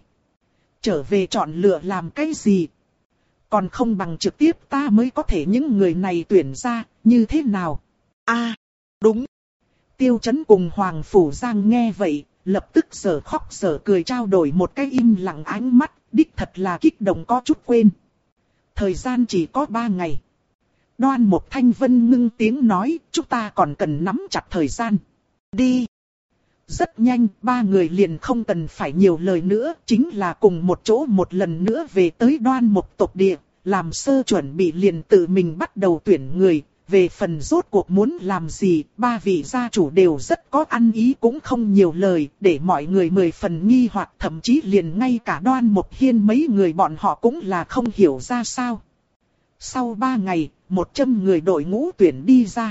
Trở về chọn lựa làm cái gì? Còn không bằng trực tiếp ta mới có thể những người này tuyển ra, như thế nào? À, đúng. Tiêu Chấn cùng Hoàng Phủ Giang nghe vậy, lập tức giờ khóc giờ cười trao đổi một cái im lặng ánh mắt, đích thật là kích động có chút quên. Thời gian chỉ có ba ngày. Đoan một Thanh Vân ngưng tiếng nói, chúng ta còn cần nắm chặt thời gian. Đi. Rất nhanh, ba người liền không cần phải nhiều lời nữa, chính là cùng một chỗ một lần nữa về tới Đoan một tộc địa, làm sơ chuẩn bị liền tự mình bắt đầu tuyển người. Về phần rốt cuộc muốn làm gì, ba vị gia chủ đều rất có ăn ý cũng không nhiều lời, để mọi người mười phần nghi hoặc thậm chí liền ngay cả Đoan một Hiên mấy người bọn họ cũng là không hiểu ra sao. Sau ba ngày, một trăm người đội ngũ tuyển đi ra.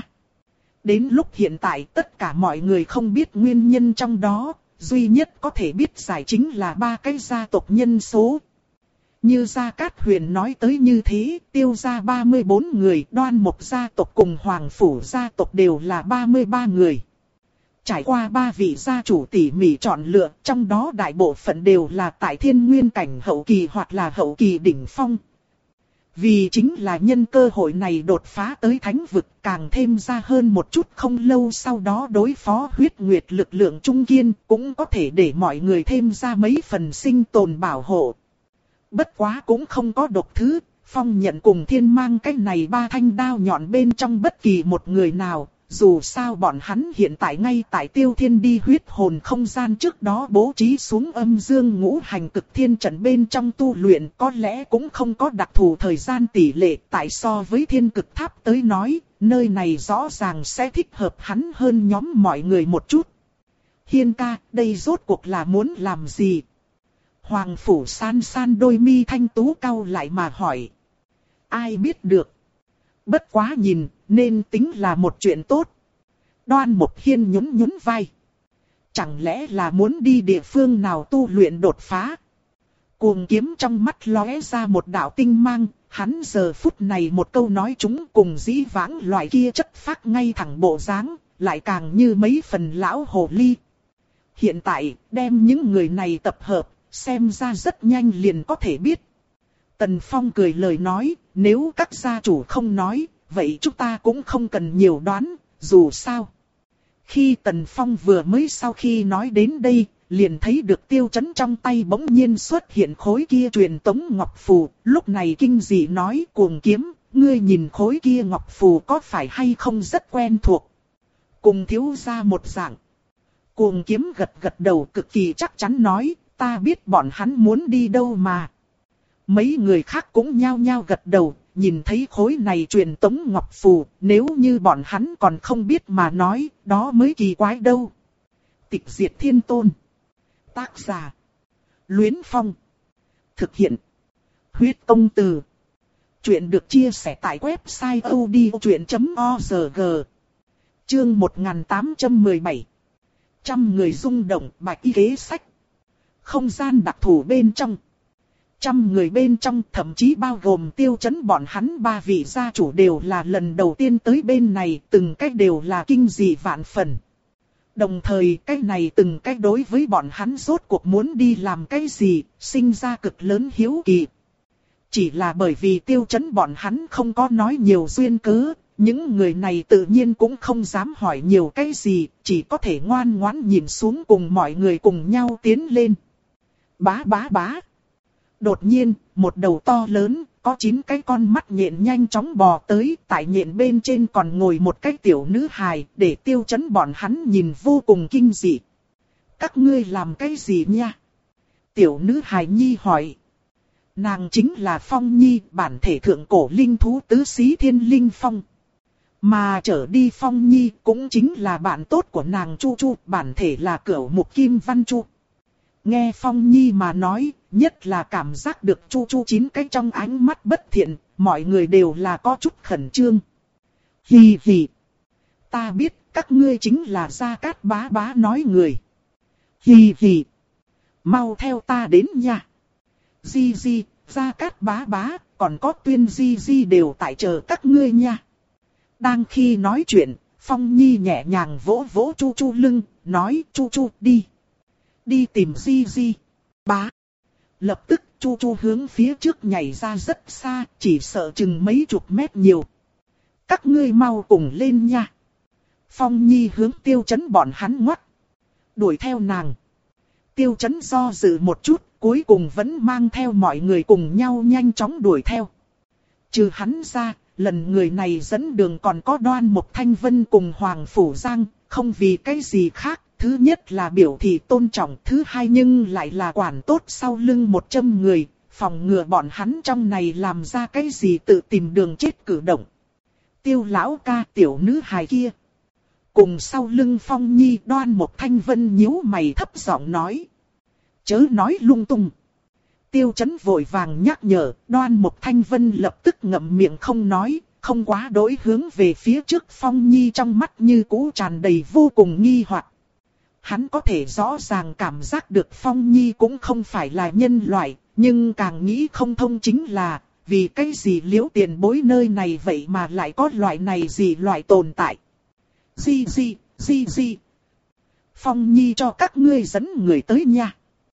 Đến lúc hiện tại tất cả mọi người không biết nguyên nhân trong đó, duy nhất có thể biết giải chính là ba cái gia tộc nhân số. Như Gia Cát Huyền nói tới như thế, Tiêu gia ba mươi bốn người, Đoan một gia tộc cùng Hoàng Phủ gia tộc đều là ba mươi ba người. Trải qua ba vị gia chủ tỉ mỉ chọn lựa, trong đó đại bộ phận đều là tại thiên nguyên cảnh hậu kỳ hoặc là hậu kỳ đỉnh phong. Vì chính là nhân cơ hội này đột phá tới thánh vực, càng thêm ra hơn một chút, không lâu sau đó đối phó huyết nguyệt lực lượng trung kiên, cũng có thể để mọi người thêm ra mấy phần sinh tồn bảo hộ. Bất quá cũng không có độc thứ, Phong Nhận cùng Thiên mang cái này ba thanh đao nhọn bên trong bất kỳ một người nào. Dù sao bọn hắn hiện tại ngay tại Tiêu Thiên đi huyết hồn không gian trước đó bố trí xuống âm dương ngũ hành cực thiên trận bên trong tu luyện, có lẽ cũng không có đặc thù thời gian tỷ lệ. Tại so với thiên cực tháp tới nói, nơi này rõ ràng sẽ thích hợp hắn hơn nhóm mọi người một chút. Hiên ca, đây rốt cuộc là muốn làm gì? Hoàng Phủ san san đôi mi thanh tú cau lại mà hỏi. Ai biết được? Bất quá nhìn, nên tính là một chuyện tốt. Đoan Mộc Hiên nhún nhún vai. Chẳng lẽ là muốn đi địa phương nào tu luyện đột phá? Cuồng kiếm trong mắt lóe ra một đạo tinh mang, hắn giờ phút này một câu nói chúng cùng dĩ vãng loại kia chất phác ngay thẳng bộ dáng, lại càng như mấy phần lão hồ ly. Hiện tại, đem những người này tập hợp, xem ra rất nhanh liền có thể biết. Tần Phong cười lời nói, nếu các gia chủ không nói, vậy chúng ta cũng không cần nhiều đoán, dù sao. Khi Tần Phong vừa mới sau khi nói đến đây, liền thấy được Tiêu Chấn trong tay bỗng nhiên xuất hiện khối kia truyền tống ngọc phù, lúc này kinh dị nói Cuồng kiếm, ngươi nhìn khối kia ngọc phù có phải hay không rất quen thuộc. Cùng thiếu gia một dạng. Cuồng kiếm gật gật đầu cực kỳ chắc chắn nói, ta biết bọn hắn muốn đi đâu mà. Mấy người khác cũng nhao nhao gật đầu, nhìn thấy khối này truyền tống ngọc phù, nếu như bọn hắn còn không biết mà nói, đó mới kỳ quái đâu. Tịch Diệt Thiên Tôn. Tác giả. Luyến Phong. Thực hiện. Huyết Công Từ. Chuyện được chia sẻ tại website odchuyện chấm org. Chương một nghìn tám trăm mười bảy. Trăm người rung động bạch y kế sách. Không gian đặc thù bên trong. Trăm người bên trong thậm chí bao gồm Tiêu Chấn bọn hắn ba vị gia chủ đều là lần đầu tiên tới bên này, từng cách đều là kinh dị vạn phần. Đồng thời cái này từng cách đối với bọn hắn rốt cuộc muốn đi làm cái gì, sinh ra cực lớn hiếu kỳ. Chỉ là bởi vì Tiêu Chấn bọn hắn không có nói nhiều duyên cớ, những người này tự nhiên cũng không dám hỏi nhiều cái gì, chỉ có thể ngoan ngoãn nhìn xuống cùng mọi người cùng nhau tiến lên. Bá bá bá. Đột nhiên, một đầu to lớn, có chín cái con mắt nhện nhanh chóng bò tới, tại nhện bên trên còn ngồi một cái tiểu nữ hài, để Tiêu Chấn bọn hắn nhìn vô cùng kinh dị. Các ngươi làm cái gì nha? Tiểu nữ hài nhi hỏi. Nàng chính là Phong Nhi, bản thể thượng cổ linh thú tứ xí thiên linh phong. Mà trở đi Phong Nhi cũng chính là bạn tốt của nàng Chu Chu, bản thể là Cửu Mục Kim Văn Chu. Nghe Phong Nhi mà nói, nhất là cảm giác được Chu Chu chín cái trong ánh mắt bất thiện, mọi người đều là có chút khẩn trương. Hì hì. Ta biết các ngươi chính là Gia Cát bá bá nói người. Hì hì. Mau theo ta đến nha. Di di, Gia Cát bá bá, còn có Tuyên di di đều tại chờ các ngươi nha. Đang khi nói chuyện, Phong Nhi nhẹ nhàng vỗ vỗ Chu Chu lưng, nói Chu Chu đi. Đi tìm Di Di. Bá. Lập tức Chu Chu hướng phía trước nhảy ra rất xa, chỉ sợ chừng mấy chục mét nhiều. Các ngươi mau cùng lên nha. Phong Nhi hướng Tiêu Chấn bọn hắn ngoắt. Đuổi theo nàng. Tiêu Chấn do dự một chút, cuối cùng vẫn mang theo mọi người cùng nhau nhanh chóng đuổi theo. Trừ hắn ra, lần người này dẫn đường còn có Đoan Mộc Thanh Vân cùng Hoàng Phủ Giang, không vì cái gì khác. Thứ nhất là biểu thị tôn trọng, thứ hai nhưng lại là quản tốt sau lưng một trăm người, phòng ngừa bọn hắn trong này làm ra cái gì tự tìm đường chết cử động. Tiêu lão ca tiểu nữ hài kia. Cùng sau lưng Phong Nhi Đoan Mộc Thanh Vân nhíu mày thấp giọng nói. Chớ nói lung tung. Tiêu Chấn vội vàng nhắc nhở, Đoan Mộc Thanh Vân lập tức ngậm miệng không nói, không quá đối hướng về phía trước. Phong Nhi trong mắt như cũ tràn đầy vô cùng nghi hoặc. Hắn có thể rõ ràng cảm giác được Phong Nhi cũng không phải là nhân loại, nhưng càng nghĩ không thông chính là, vì cái gì Liễu tiền bối nơi này vậy mà lại có loại này gì loại tồn tại. Di di, di di. Phong Nhi cho các ngươi dẫn người tới nha.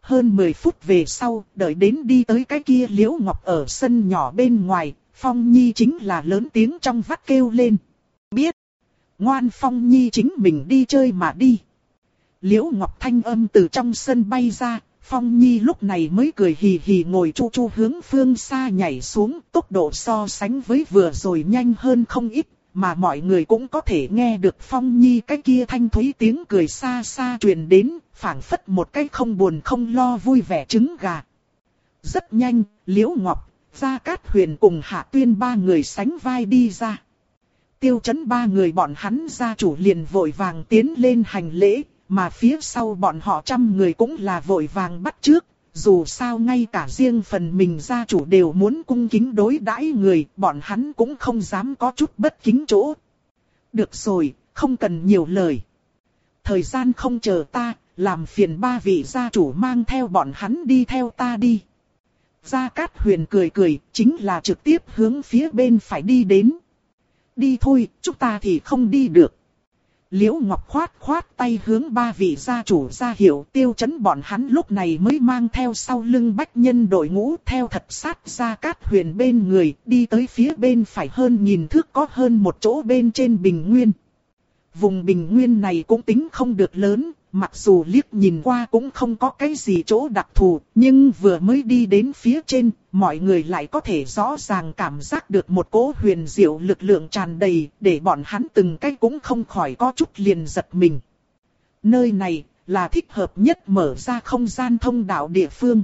hơn mười phút về sau, đợi đến đi tới cái kia Liễu Ngọc ở sân nhỏ bên ngoài, Phong Nhi chính là lớn tiếng trong vắt kêu lên. Biết. Ngoan Phong Nhi chính mình đi chơi mà đi. Liễu Ngọc thanh âm từ trong sân bay ra, Phong Nhi lúc này mới cười hì hì ngồi chu chu hướng phương xa nhảy xuống, tốc độ so sánh với vừa rồi nhanh hơn không ít, mà mọi người cũng có thể nghe được Phong Nhi cái kia thanh thúy tiếng cười xa xa truyền đến, phảng phất một cái không buồn không lo vui vẻ trứng gà. Rất nhanh, Liễu Ngọc, Gia Cát Huyền cùng Hạ Tuyên ba người sánh vai đi ra. Tiêu Chấn ba người bọn hắn gia chủ liền vội vàng tiến lên hành lễ, mà phía sau bọn họ trăm người cũng là vội vàng bắt trước. Dù sao ngay cả riêng phần mình gia chủ đều muốn cung kính đối đãi người, bọn hắn cũng không dám có chút bất kính chỗ. Được rồi, không cần nhiều lời. Thời gian không chờ ta, làm phiền ba vị gia chủ mang theo bọn hắn đi theo ta đi. Gia Cát Huyền cười cười, chính là trực tiếp hướng phía bên phải đi đến. Đi thôi, chúng ta thì không đi được. Liễu Ngọc khoát khoát tay hướng ba vị gia chủ ra hiệu, Tiêu Chấn bọn hắn lúc này mới mang theo sau lưng bách nhân đội ngũ theo thật sát Gia Cát Huyền bên người, đi tới phía bên phải hơn nghìn thước có hơn một chỗ bên trên bình nguyên. Vùng bình nguyên này cũng tính không được lớn, mặc dù liếc nhìn qua cũng không có cái gì chỗ đặc thù, nhưng vừa mới đi đến phía trên, mọi người lại có thể rõ ràng cảm giác được một cỗ huyền diệu lực lượng tràn đầy, để bọn hắn từng cái cũng không khỏi có chút liền giật mình. Nơi này là thích hợp nhất mở ra không gian thông đạo địa phương.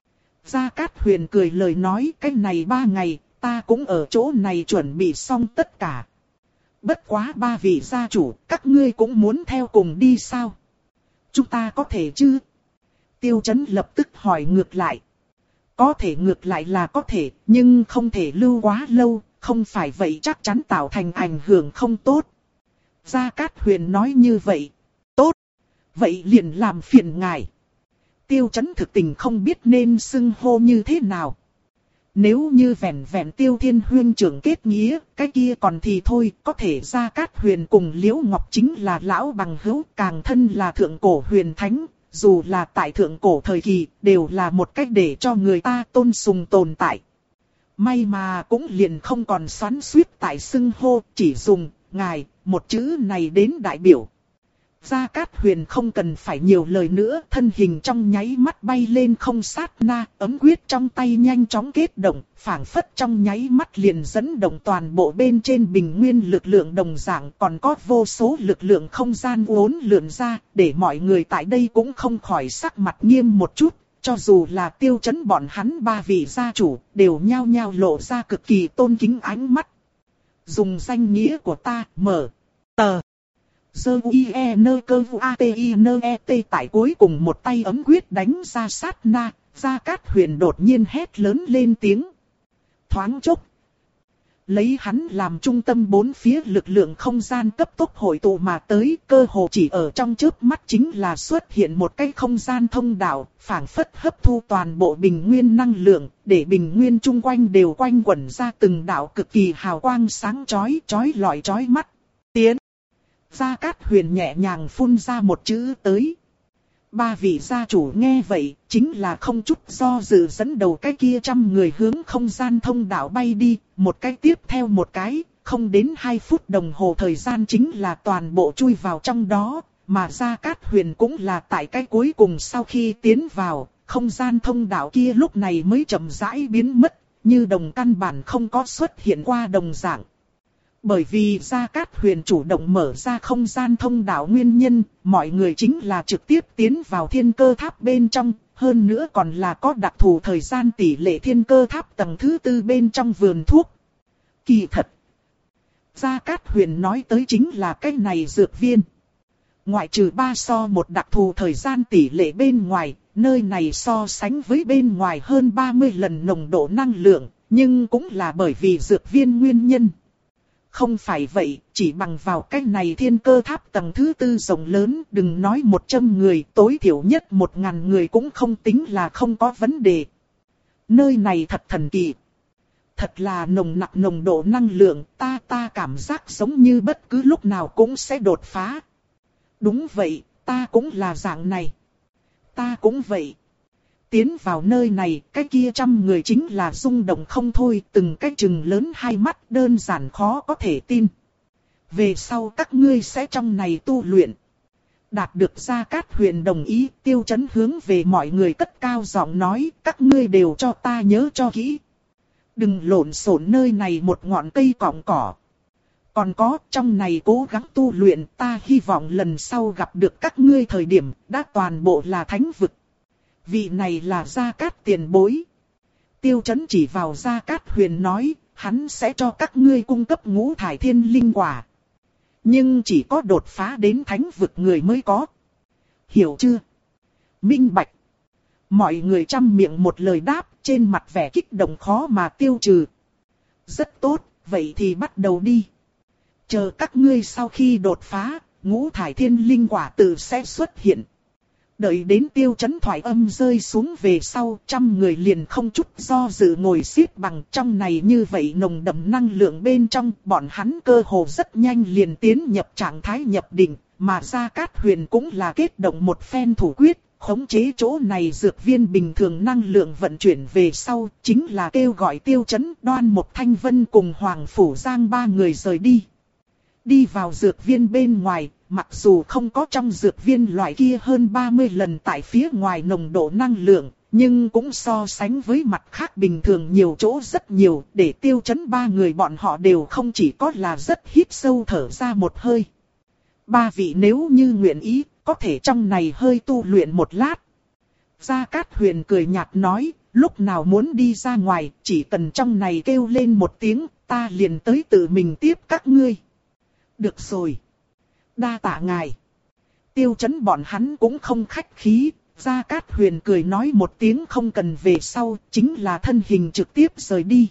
Gia Cát Huyền cười lời nói, cái này ba ngày, ta cũng ở chỗ này chuẩn bị xong tất cả. Bất quá ba vị gia chủ, các ngươi cũng muốn theo cùng đi sao? Chúng ta có thể chứ? Tiêu Chấn lập tức hỏi ngược lại. Có thể ngược lại là có thể, nhưng không thể lưu quá lâu, không phải vậy chắc chắn tạo thành ảnh hưởng không tốt. Gia Cát Huyền nói như vậy. Tốt. Vậy liền làm phiền ngài. Tiêu Chấn thực tình không biết nên xưng hô như thế nào. Nếu như vẹn vẹn Tiêu Thiên Huyên trưởng kết nghĩa, cái kia còn thì thôi, có thể Gia Cát Huyền cùng Liễu Ngọc chính là lão bằng hữu, càng thân là thượng cổ huyền thánh, dù là tại thượng cổ thời kỳ, đều là một cách để cho người ta tôn sùng tồn tại. May mà cũng liền không còn xoắn xuýt tại xưng hô, chỉ dùng, ngài, một chữ này đến đại biểu. Gia Cát Huyền không cần phải nhiều lời nữa, thân hình trong nháy mắt bay lên không sát na, ấm quyết trong tay nhanh chóng kết động, phảng phất trong nháy mắt liền dẫn động toàn bộ bên trên bình nguyên lực lượng đồng dạng, còn có vô số lực lượng không gian uốn lượn ra, để mọi người tại đây cũng không khỏi sắc mặt nghiêm một chút, cho dù là Tiêu Chấn bọn hắn ba vị gia chủ, đều nhao nhao lộ ra cực kỳ tôn kính ánh mắt. Dùng danh nghĩa của ta, mở, tờ. Dơ uie nơ cơ vu a t i nơ e t tại cuối cùng một tay ấm quyết đánh ra sát na, Gia Cát Huyền đột nhiên hét lớn lên tiếng. Thoáng chốc. Lấy hắn làm trung tâm bốn phía lực lượng không gian cấp tốc hội tụ mà tới, cơ hồ chỉ ở trong chớp mắt chính là xuất hiện một cái không gian thông đạo, phảng phất hấp thu toàn bộ bình nguyên năng lượng, để bình nguyên chung quanh đều quanh quẩn ra từng đạo cực kỳ hào quang sáng chói, chói lọi chói mắt. Tiến. Gia Cát Huyền nhẹ nhàng phun ra một chữ tới. Ba vị gia chủ nghe vậy, chính là không chút do dự dẫn đầu cái kia trăm người hướng không gian thông đạo bay đi, một cái tiếp theo một cái, không đến hai phút đồng hồ thời gian chính là toàn bộ chui vào trong đó, mà Gia Cát Huyền cũng là tại cái cuối cùng sau khi tiến vào, không gian thông đạo kia lúc này mới chậm rãi biến mất, như đồng căn bản không có xuất hiện qua đồng dạng. Bởi vì Gia Cát Huyền chủ động mở ra không gian thông đạo nguyên nhân, mọi người chính là trực tiếp tiến vào thiên cơ tháp bên trong, hơn nữa còn là có đặc thù thời gian tỷ lệ thiên cơ tháp tầng thứ tư bên trong vườn thuốc. Kỳ thật, Gia Cát Huyền nói tới chính là cái này dược viên. Ngoại trừ ba so một đặc thù thời gian tỷ lệ bên ngoài, nơi này so sánh với bên ngoài hơn ba mươi lần nồng độ năng lượng, nhưng cũng là bởi vì dược viên nguyên nhân. Không phải vậy, chỉ bằng vào cái này thiên cơ tháp tầng thứ tư rộng lớn, đừng nói một trăm người, tối thiểu nhất một ngàn người cũng không tính là không có vấn đề. Nơi này thật thần kỳ. Thật là nồng nặc nồng độ năng lượng, ta ta cảm giác giống như bất cứ lúc nào cũng sẽ đột phá. Đúng vậy, ta cũng là dạng này. Ta cũng vậy. tiến vào nơi này, cái kia trăm người chính là rung động không thôi, từng cái chừng lớn hai mắt đơn giản khó có thể tin. Về sau các ngươi sẽ trong này tu luyện. Đạt được Gia Cát Huyền đồng ý, Tiêu Chấn hướng về mọi người cất cao giọng nói, các ngươi đều cho ta nhớ cho kỹ. Đừng lộn xộn nơi này một ngọn cây cọng cỏ. Còn có, trong này cố gắng tu luyện, ta hy vọng lần sau gặp được các ngươi thời điểm, đã toàn bộ là thánh vực. Vị này là Gia Cát tiền bối. Tiêu Chấn chỉ vào Gia Cát Huyền nói, hắn sẽ cho các ngươi cung cấp ngũ thải thiên linh quả. Nhưng chỉ có đột phá đến thánh vực người mới có. Hiểu chưa? Minh bạch. Mọi người chăm miệng một lời đáp, trên mặt vẻ kích động khó mà tiêu trừ. Rất tốt, vậy thì bắt đầu đi. Chờ các ngươi sau khi đột phá, ngũ thải thiên linh quả tự sẽ xuất hiện. Đợi đến Tiêu Chấn thoại âm rơi xuống về sau, trăm người liền không chút do dự ngồi xếp bằng. Trong này như vậy nồng đậm năng lượng bên trong, bọn hắn cơ hồ rất nhanh liền tiến nhập trạng thái nhập định, mà Gia Cát Huyền cũng là kết động một phen thủ quyết, khống chế chỗ này dược viên bình thường năng lượng vận chuyển về sau, chính là kêu gọi Tiêu Chấn, Đoan Mộc Thanh Vân cùng Hoàng Phủ Giang ba người rời đi. Đi vào dược viên bên ngoài, mặc dù không có trong dược viên loại kia hơn ba mươi lần tại phía ngoài nồng độ năng lượng, nhưng cũng so sánh với mặt khác bình thường nhiều chỗ rất nhiều, để Tiêu Chấn ba người bọn họ đều không chỉ có là rất hít sâu thở ra một hơi. Ba vị nếu như nguyện ý, có thể trong này hơi tu luyện một lát. Gia Cát Huyền cười nhạt nói, lúc nào muốn đi ra ngoài, chỉ cần trong này kêu lên một tiếng, ta liền tới tự mình tiếp các ngươi. Được rồi. Đa tạ ngài. Tiêu Chấn bọn hắn cũng không khách khí, Gia Cát Huyền cười nói một tiếng không cần về sau, chính là thân hình trực tiếp rời đi.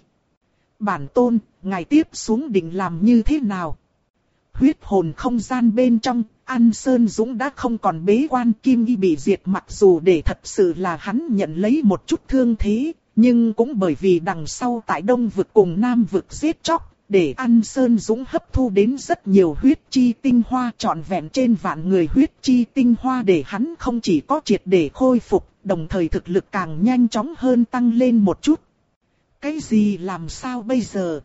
Bản tôn, ngài tiếp xuống định làm như thế nào? Huyết hồn không gian bên trong, An Sơn Dũng đã không còn bế quan, Kim Y bị diệt, mặc dù để thật sự là hắn nhận lấy một chút thương thế, nhưng cũng bởi vì đằng sau tại Đông vực cùng Nam vực giết chóc, để An Sơn Dũng hấp thu đến rất nhiều huyết chi tinh hoa, trọn vẹn trên vạn người huyết chi tinh hoa, để hắn không chỉ có triệt để khôi phục, đồng thời thực lực càng nhanh chóng hơn tăng lên một chút. Cái gì làm sao bây giờ?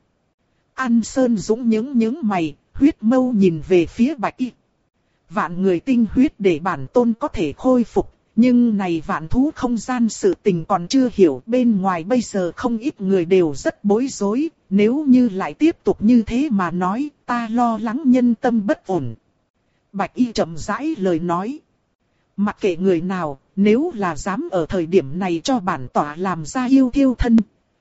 An Sơn Dũng nhướng nhướng mày, huyết mâu nhìn về phía Bạch Y. Vạn người tinh huyết để bản tôn có thể khôi phục, nhưng này vạn thú không gian sự tình còn chưa hiểu, bên ngoài bây giờ không ít người đều rất bối rối, nếu như lại tiếp tục như thế mà nói, ta lo lắng nhân tâm bất ổn. Bạch Y chậm rãi lời nói. Mặc kệ người nào, nếu là dám ở thời điểm này cho bản tỏa làm ra yêu thiêu thân,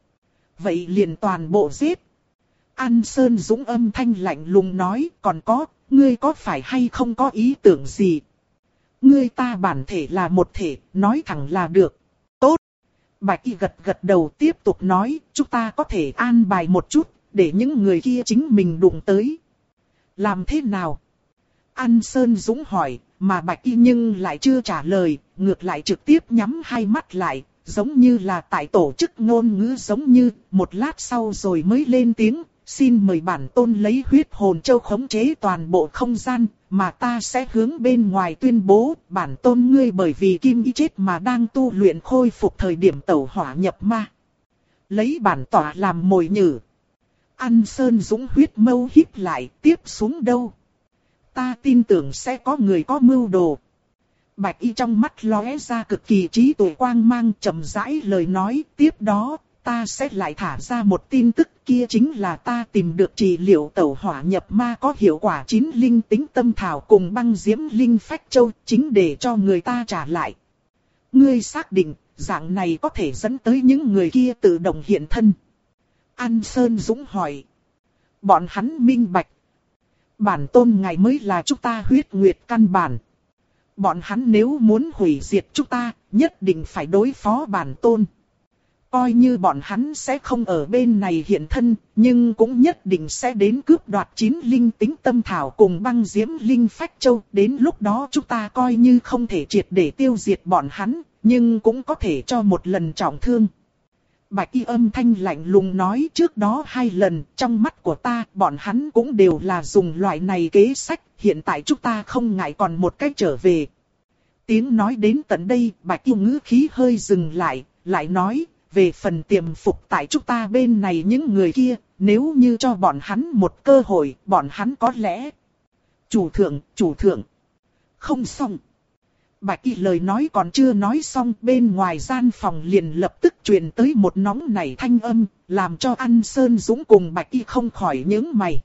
vậy liền toàn bộ giết. An Sơn Dũng âm thanh lạnh lùng nói, còn có, ngươi có phải hay không có ý tưởng gì? Ngươi ta bản thể là một thể, nói thẳng là được. Tốt. Bạch Y gật gật đầu tiếp tục nói, chúng ta có thể an bài một chút, để những người kia chính mình đụng tới. Làm thế nào? An Sơn Dũng hỏi, mà Bạch Y nhưng lại chưa trả lời, ngược lại trực tiếp nhắm hai mắt lại, giống như là tại tổ chức ngôn ngữ, giống như một lát sau rồi mới lên tiếng. Xin mời bản tôn lấy huyết hồn châu khống chế toàn bộ không gian, mà ta sẽ hướng bên ngoài tuyên bố, bản tôn ngươi bởi vì Kim Y chết mà đang tu luyện khôi phục thời điểm tẩu hỏa nhập ma. Lấy bản tỏa làm mồi nhử. An Sơn Dũng huyết mâu híp lại, tiếp xuống đâu? Ta tin tưởng sẽ có người có mưu đồ. Bạch Y trong mắt lóe ra cực kỳ trí tuệ quang mang, chậm rãi lời nói, tiếp đó ta sẽ lại thả ra một tin tức, kia chính là ta tìm được trị liệu tẩu hỏa nhập ma có hiệu quả chín linh tính tâm thảo cùng băng diễm linh phách châu, chính để cho người ta trả lại. Ngươi xác định, dạng này có thể dẫn tới những người kia tự động hiện thân. An Sơn Dũng hỏi. Bọn hắn minh bạch. Bản tôn ngài mới là chúng ta huyết nguyệt căn bản. Bọn hắn nếu muốn hủy diệt chúng ta, nhất định phải đối phó bản tôn. Coi như bọn hắn sẽ không ở bên này hiện thân, nhưng cũng nhất định sẽ đến cướp đoạt chín linh tính tâm thảo cùng băng diễm linh phách châu. Đến lúc đó chúng ta coi như không thể triệt để tiêu diệt bọn hắn, nhưng cũng có thể cho một lần trọng thương. Bạch Y âm thanh lạnh lùng nói, trước đó hai lần, trong mắt của ta, bọn hắn cũng đều là dùng loại này kế sách, hiện tại chúng ta không ngại còn một cách trở về. Tiếng nói đến tận đây, Bạch Y ngữ khí hơi dừng lại, lại nói, về phần tiềm phục tại chúng ta bên này những người kia, nếu như cho bọn hắn một cơ hội, bọn hắn có lẽ... Chủ thượng, chủ thượng. Không xong. Bạch Y lời nói còn chưa nói xong, bên ngoài gian phòng liền lập tức truyền tới một nóng nảy thanh âm, làm cho An Sơn Dũng cùng Bạch Y không khỏi nhướng mày.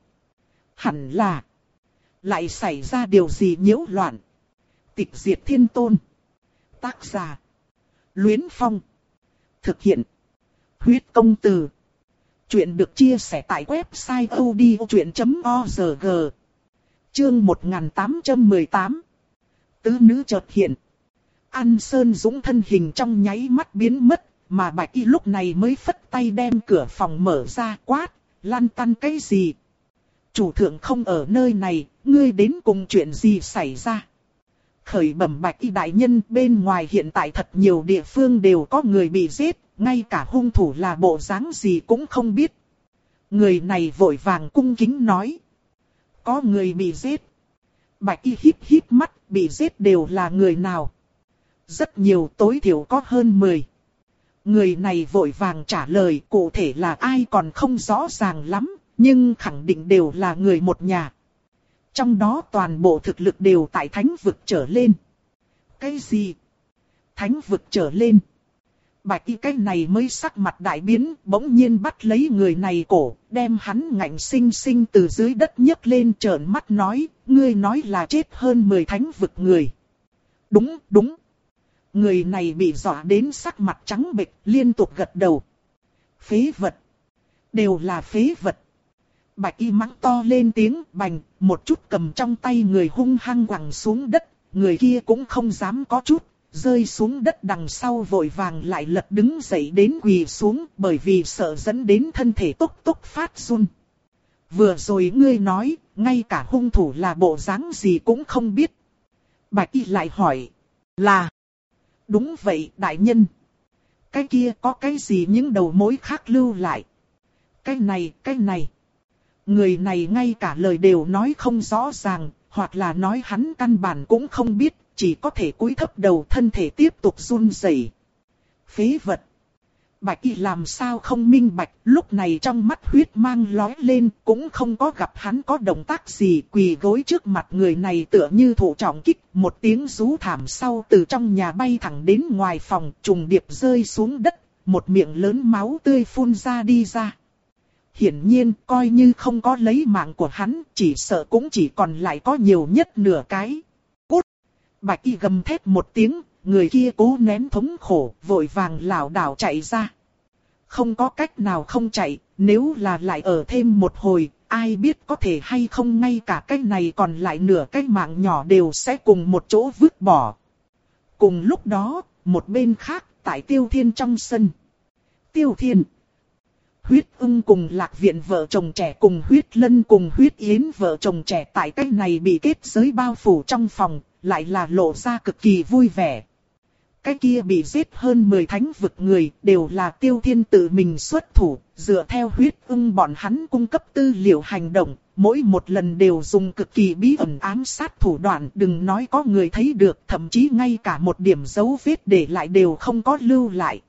Hẳn là... lại xảy ra điều gì nhiễu loạn? Tịch diệt thiên tôn. Tác giả: Luyến Phong. Thực hiện: Huyết công từ. Chuyện được chia sẻ tại website odchuyện chấm org. Chương một nghìn tám trăm mười tám. Tứ nữ chợt hiện. An Sơn Dũng thân hình trong nháy mắt biến mất, mà Bạch Y lúc này mới phất tay đem cửa phòng mở ra, quát, lăn tăn cái gì? Chủ thượng không ở nơi này, ngươi đến cùng chuyện gì xảy ra? Khởi bẩm Bạch Y đại nhân, bên ngoài hiện tại thật nhiều địa phương đều có người bị giết, ngay cả hung thủ là bộ dáng gì cũng không biết. Người này vội vàng cung kính nói. Có người bị giết. Bạch Y híp híp mắt, bị giết đều là người nào? Rất nhiều, tối thiểu có hơn mười. Người này vội vàng trả lời, cụ thể là ai còn không rõ ràng lắm, nhưng khẳng định đều là người một nhà. Trong đó toàn bộ thực lực đều tại thánh vực trở lên. Cái gì? Thánh vực trở lên? Bạch Y cái này mới sắc mặt đại biến, bỗng nhiên bắt lấy người này cổ, đem hắn ngạnh sinh sinh từ dưới đất nhấc lên, trợn mắt nói, ngươi nói là chết hơn mười thánh vực người. Đúng, đúng. Người này bị dọa đến sắc mặt trắng bệch, liên tục gật đầu. Phế vật. Đều là phế vật. Bạch Y mắng to lên tiếng, bành, một chút cầm trong tay người hung hăng quẳng xuống đất, người kia cũng không dám có chút, rơi xuống đất đằng sau vội vàng lại lật đứng dậy đến quỳ xuống, bởi vì sợ dẫn đến thân thể tốc tốc phát run. Vừa rồi ngươi nói, ngay cả hung thủ là bộ dáng gì cũng không biết. Bạch Y lại hỏi, là... Đúng vậy, đại nhân. Cái kia có cái gì những đầu mối khác lưu lại? Cái này, cái này. Người này ngay cả lời đều nói không rõ ràng, hoặc là nói hắn căn bản cũng không biết, chỉ có thể cúi thấp đầu, thân thể tiếp tục run rẩy. Phế vật. Bạch Y làm sao không minh bạch, lúc này trong mắt huyết mang lóe lên, cũng không có gặp hắn có động tác gì, quỳ gối trước mặt người này tựa như thụ trọng kích, một tiếng rú thảm sau từ trong nhà bay thẳng đến ngoài phòng, trùng điệp rơi xuống đất, một miệng lớn máu tươi phun ra đi ra. Hiển nhiên, coi như không có lấy mạng của hắn, chỉ sợ cũng chỉ còn lại có nhiều nhất nửa cái. Cút! Bạch Y gầm thét một tiếng, người kia cố nén thống khổ, vội vàng lảo đảo chạy ra. Không có cách nào không chạy, nếu là lại ở thêm một hồi, ai biết có thể hay không ngay cả cái này còn lại nửa cái mạng nhỏ đều sẽ cùng một chỗ vứt bỏ. Cùng lúc đó, một bên khác, tại Tiêu Thiên trong sân. Tiêu Thiên! Huyết Ưng cùng Lạc Viện vợ chồng trẻ cùng Huyết Lân cùng Huyết Yến vợ chồng trẻ tại cái này bị kết giới bao phủ trong phòng, lại là lộ ra cực kỳ vui vẻ. Cái kia bị giết hơn mười thánh vực người đều là Tiêu Thiên tự mình xuất thủ, dựa theo Huyết Ưng bọn hắn cung cấp tư liệu hành động, mỗi một lần đều dùng cực kỳ bí ẩn ám sát thủ đoạn, đừng nói có người thấy được, thậm chí ngay cả một điểm dấu vết để lại đều không có lưu lại.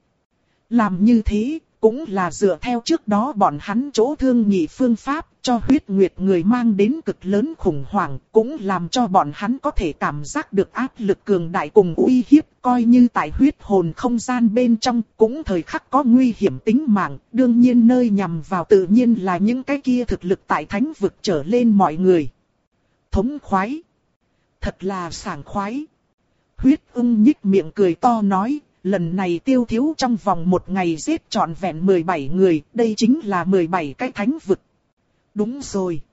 Làm như thế, cũng là dựa theo trước đó bọn hắn chỗ thương nghị phương pháp, cho huyết nguyệt người mang đến cực lớn khủng hoảng, cũng làm cho bọn hắn có thể cảm giác được áp lực cường đại cùng uy hiếp, coi như tại huyết hồn không gian bên trong, cũng thời khắc có nguy hiểm tính mạng, đương nhiên nơi nhằm vào tự nhiên là những cái kia thực lực tại thánh vực trở lên mọi người. Thống khoái! Thật là sảng khoái! Huyết Ưng nhích miệng cười to nói, lần này Tiêu thiếu trong vòng một ngày giết trọn vẹn mười bảy người, đây chính là mười bảy cái thánh vực. Đúng rồi.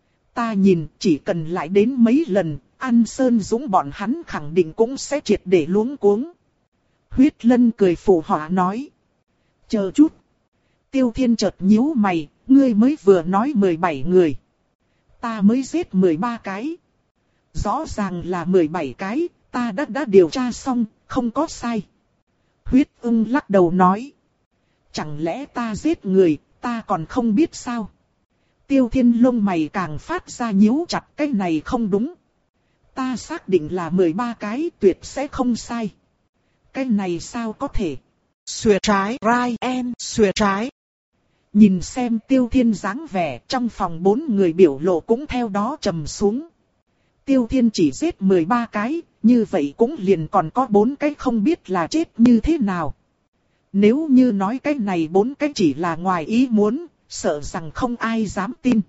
Ta nhìn chỉ cần lại đến mấy lần, An Sơn Dũng bọn hắn khẳng định cũng sẽ triệt để luống cuống. Huyết Lân cười phụ họa nói. Chờ chút. Tiêu Thiên chợt nhíu mày, ngươi mới vừa nói mười bảy người. Ta mới giết mười ba cái. Rõ ràng là mười bảy cái, ta đã đã điều tra xong, không có sai. Huyết Ưng lắc đầu nói. Chẳng lẽ ta giết người, ta còn không biết sao? Tiêu Thiên lông mày càng phát ra nhíu chặt, cái này không đúng. Ta xác định là mười ba cái, tuyệt sẽ không sai. Cái này sao có thể? Xuề trái, Ryan, xuề trái. Nhìn xem Tiêu Thiên dáng vẻ, trong phòng bốn người biểu lộ cũng theo đó trầm xuống. Tiêu Thiên chỉ giết mười ba cái, như vậy cũng liền còn có bốn cái không biết là chết như thế nào. Nếu như nói cái này bốn cái chỉ là ngoài ý muốn, sợ rằng không ai dám tin.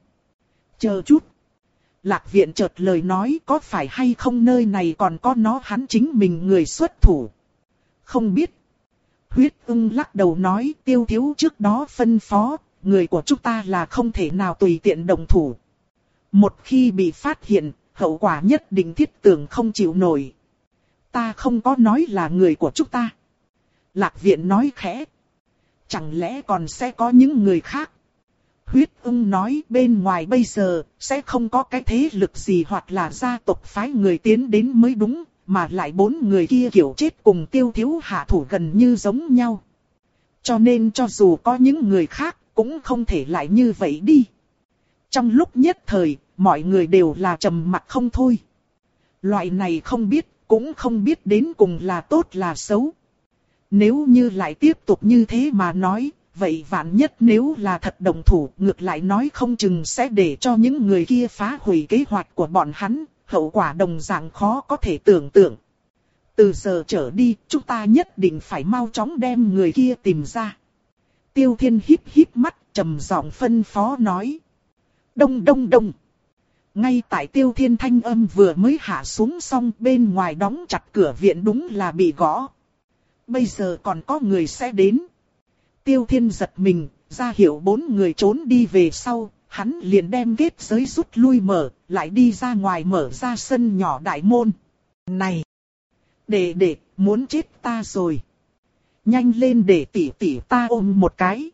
Chờ chút. Lạc Viện chợt lời nói, có phải hay không nơi này còn có nó hắn chính mình người xuất thủ. Không biết. Huyết ưng lắc đầu nói, Tiêu thiếu trước đó phân phó, người của chúng ta là không thể nào tùy tiện động thủ. Một khi bị phát hiện, hậu quả nhất định thiết tưởng không chịu nổi. Ta không có nói là người của chúng ta. Lạc Viện nói khẽ. Chẳng lẽ còn sẽ có những người khác? Huyết ưng nói bên ngoài bây giờ sẽ không có cái thế lực gì hoặc là gia tộc phái người tiến đến mới đúng. Mà lại bốn người kia kiểu chết cùng Tiêu thiếu hạ thủ gần như giống nhau. Cho nên cho dù có những người khác cũng không thể lại như vậy đi. Trong lúc nhất thời, mọi người đều là trầm mặc không thôi. Loại này không biết, cũng không biết đến cùng là tốt là xấu. Nếu như lại tiếp tục như thế mà nói, vậy vạn nhất nếu là thật đồng thủ, ngược lại nói không chừng sẽ để cho những người kia phá hủy kế hoạch của bọn hắn, hậu quả đồng dạng khó có thể tưởng tượng. Từ giờ trở đi, chúng ta nhất định phải mau chóng đem người kia tìm ra. Tiêu Thiên híp híp mắt, trầm giọng phân phó nói. Đông đông đông. Ngay tại Tiêu Thiên thanh âm vừa mới hạ xuống xong, bên ngoài đóng chặt cửa viện đúng là bị gõ. Bây giờ còn có người sẽ đến. Tiêu Thiên giật mình, ra hiệu bốn người trốn đi về sau, hắn liền đem kết giới rút lui mở, lại đi ra ngoài mở ra sân nhỏ đại môn. Này! Đệ đệ, muốn chết ta rồi. Nhanh lên để tỷ tỷ ta ôm một cái.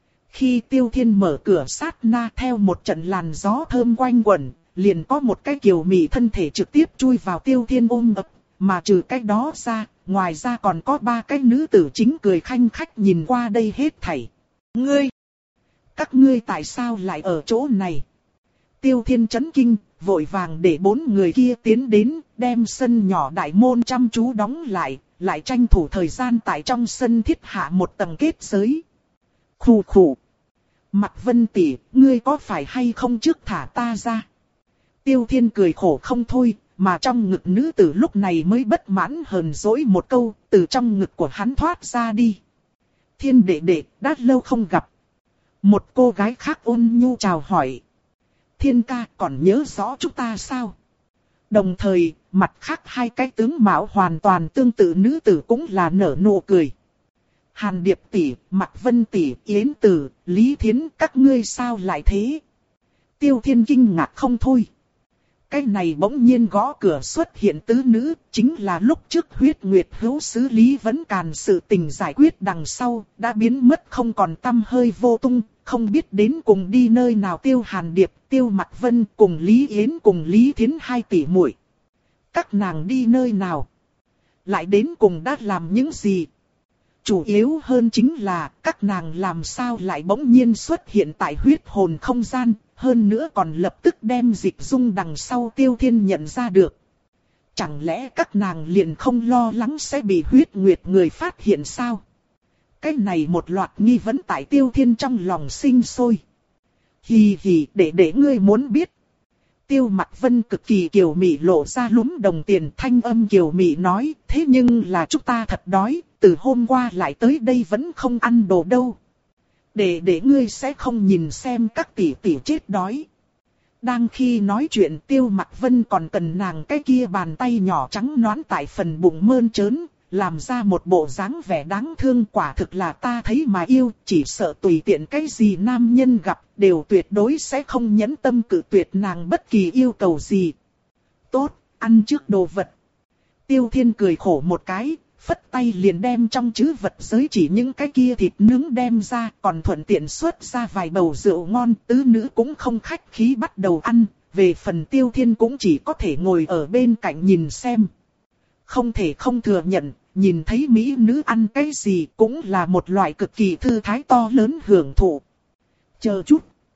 Khi Tiêu Thiên mở cửa sát na theo một trận làn gió thơm quanh quẩn, liền có một cái kiều mị thân thể trực tiếp chui vào Tiêu Thiên ôm ấp, mà trừ cái đó ra, ngoài ra còn có ba cái nữ tử chính cười khanh khách nhìn qua đây hết thảy. Ngươi! Các ngươi tại sao lại ở chỗ này? Tiêu Thiên chấn kinh, vội vàng để bốn người kia tiến đến, đem sân nhỏ đại môn chăm chú đóng lại, lại tranh thủ thời gian tại trong sân thiết hạ một tầng kết giới. Khù khù. Mạc Vân tỷ, ngươi có phải hay không trước thả ta ra? Tiêu Thiên cười khổ không thôi, mà trong ngực nữ tử lúc này mới bất mãn hờn dỗi một câu, từ trong ngực của hắn thoát ra đi. Thiên đệ đệ, đã lâu không gặp. Một cô gái khác ôn nhu chào hỏi. Thiên ca còn nhớ rõ chúng ta sao? Đồng thời, mặt khác hai cái tướng mạo hoàn toàn tương tự nữ tử cũng là nở nụ cười. Hàn Điệp tỷ, Mạc Vân tỷ, Yến Tử, Lý Thiến, các ngươi sao lại thế? Tiêu Thiên kinh ngạc không thôi. Cái này bỗng nhiên gõ cửa xuất hiện tứ nữ, chính là lúc trước Huyết Nguyệt hữu sứ Lý Vấn Càn sự tình giải quyết đằng sau, đã biến mất không còn tăm hơi vô tung, không biết đến cùng đi nơi nào. Tiêu Hàn Điệp, Tiêu Mạc Vân cùng Lý Yến cùng Lý Thiến hai tỷ muội. Các nàng đi nơi nào? Lại đến cùng đã làm những gì? Chủ yếu hơn chính là các nàng làm sao lại bỗng nhiên xuất hiện tại huyết hồn không gian, hơn nữa còn lập tức đem Dịch Dung đằng sau Tiêu Thiên nhận ra được. Chẳng lẽ các nàng liền không lo lắng sẽ bị Huyết Nguyệt người phát hiện sao? Cái này một loạt nghi vấn tại Tiêu Thiên trong lòng sinh sôi. Hì hì, để để ngươi muốn biết. Tiêu Mạc Vân cực kỳ kiều mị lộ ra lúm đồng tiền, thanh âm kiều mị nói, thế nhưng là chúng ta thật đói, từ hôm qua lại tới đây vẫn không ăn đồ đâu. Để để ngươi sẽ không nhìn xem các tỷ tỷ chết đói. Đang khi nói chuyện, Tiêu Mạc Vân còn cần nàng cái kia bàn tay nhỏ trắng nõn tại phần bụng mơn trớn, làm ra một bộ dáng vẻ đáng thương. Quả thực là ta thấy mà yêu, chỉ sợ tùy tiện cái gì nam nhân gặp, đều tuyệt đối sẽ không nhẫn tâm cự tuyệt nàng bất kỳ yêu cầu gì. Tốt, ăn trước đồ vật. Tiêu Thiên cười khổ một cái, phất tay liền đem trong trữ vật giới chỉ những cái kia thịt nướng đem ra, còn thuận tiện xuất ra vài bầu rượu ngon. Tứ nữ cũng không khách khí bắt đầu ăn, về phần Tiêu Thiên cũng chỉ có thể ngồi ở bên cạnh nhìn xem. Không thể không thừa nhận, nhìn thấy mỹ nữ ăn cái gì cũng là một loại cực kỳ thư thái to lớn hưởng thụ. Chờ chút.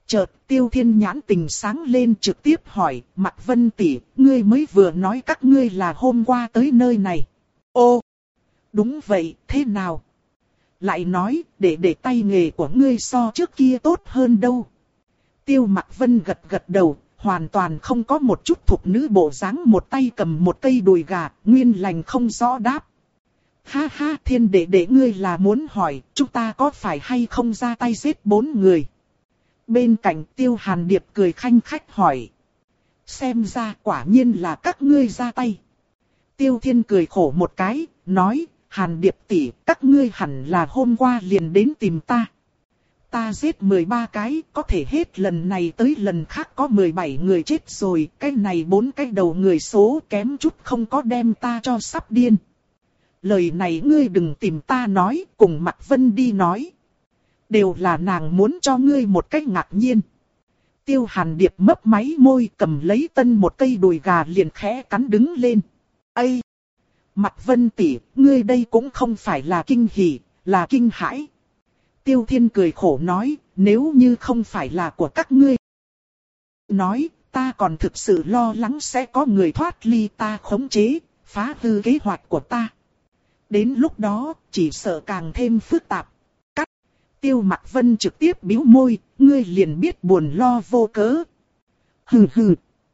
Chợt Tiêu Thiên nhãn tình sáng lên trực tiếp hỏi, Mạc Vân tỷ, ngươi mới vừa nói các ngươi là hôm qua tới nơi này. Ô, đúng vậy, thế nào? Lại nói, để để tay nghề của ngươi so trước kia tốt hơn đâu. Tiêu Mạc Vân gật gật đầu, hoàn toàn không có một chút thục nữ bộ dáng, một tay cầm một cây đùi gà, nguyên lành không rõ đáp. Ha ha, Thiên đệ đệ ngươi là muốn hỏi, chúng ta có phải hay không ra tay giết bốn người? Bên cạnh Tiêu Hàn Điệp cười khanh khách hỏi. Xem ra quả nhiên là các ngươi ra tay. Tiêu Thiên cười khổ một cái, nói, Hàn Điệp tỷ, các ngươi hẳn là hôm qua liền đến tìm ta. Ta giết mười ba cái, có thể hết lần này tới lần khác có mười bảy người chết rồi, cái này bốn cái đầu người số kém chút không có đem ta cho sắp điên. Lời này ngươi đừng tìm ta nói, cùng Mạc Vân đi nói. Đều là nàng muốn cho ngươi một cách ngạc nhiên. Tiêu Hàn Điệp mấp máy môi cầm lấy tân một cây đùi gà liền khẽ cắn đứng lên. Ây! Mạc Vân tỷ, ngươi đây cũng không phải là kinh hỉ, là kinh hãi. Tiêu Thiên cười khổ nói, nếu như không phải là của các ngươi. Nói, ta còn thực sự lo lắng sẽ có người thoát ly ta khống chế, phá hư kế hoạch của ta. Đến lúc đó, chỉ sợ càng thêm phức tạp. Cắt. Tiêu Mạc Vân trực tiếp bĩu môi, ngươi liền biết buồn lo vô cớ. Hừ hừ.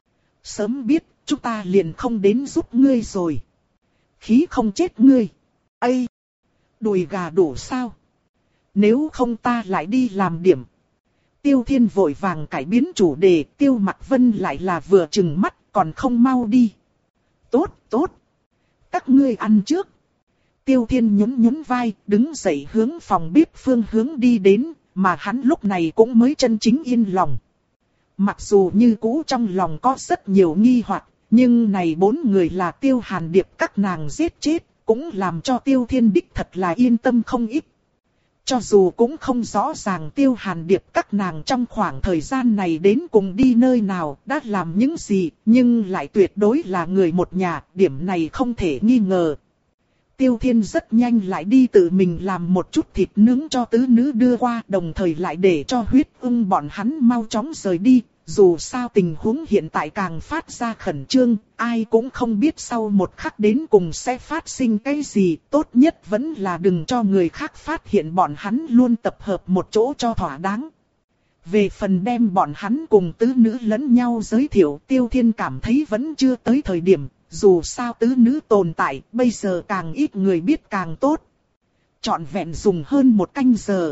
Sớm biết, chúng ta liền không đến giúp ngươi rồi. Khí không chết ngươi. Ây! Đùi gà đủ sao? Nếu không ta lại đi làm điểm. Tiêu Thiên vội vàng cải biến chủ đề, Tiêu Mạc Vân lại là vừa chừng mắt, còn không mau đi. Tốt, tốt. Các ngươi ăn trước. Tiêu Thiên nhún nhún vai, đứng dậy hướng phòng bếp phương hướng đi đến, mà hắn lúc này cũng mới chân chính yên lòng. Mặc dù như cũ trong lòng có rất nhiều nghi hoặc, nhưng này bốn người là Tiêu Hàn Điệp các nàng giết chết, cũng làm cho Tiêu Thiên đích thật là yên tâm không ít. Cho dù cũng không rõ ràng Tiêu Hàn Điệp các nàng trong khoảng thời gian này đến cùng đi nơi nào, đã làm những gì, nhưng lại tuyệt đối là người một nhà, điểm này không thể nghi ngờ. Tiêu Thiên rất nhanh lại đi tự mình làm một chút thịt nướng cho tứ nữ đưa qua, đồng thời lại để cho huyết ưng bọn hắn mau chóng rời đi. Dù sao tình huống hiện tại càng phát ra khẩn trương, ai cũng không biết sau một khắc đến cùng sẽ phát sinh cái gì, tốt nhất vẫn là đừng cho người khác phát hiện bọn hắn luôn tập hợp một chỗ cho thỏa đáng. Về phần đem bọn hắn cùng tứ nữ lẫn nhau giới thiệu, Tiêu Thiên cảm thấy vẫn chưa tới thời điểm, dù sao tứ nữ tồn tại, bây giờ càng ít người biết càng tốt. Trọn vẹn dùng hơn một canh giờ,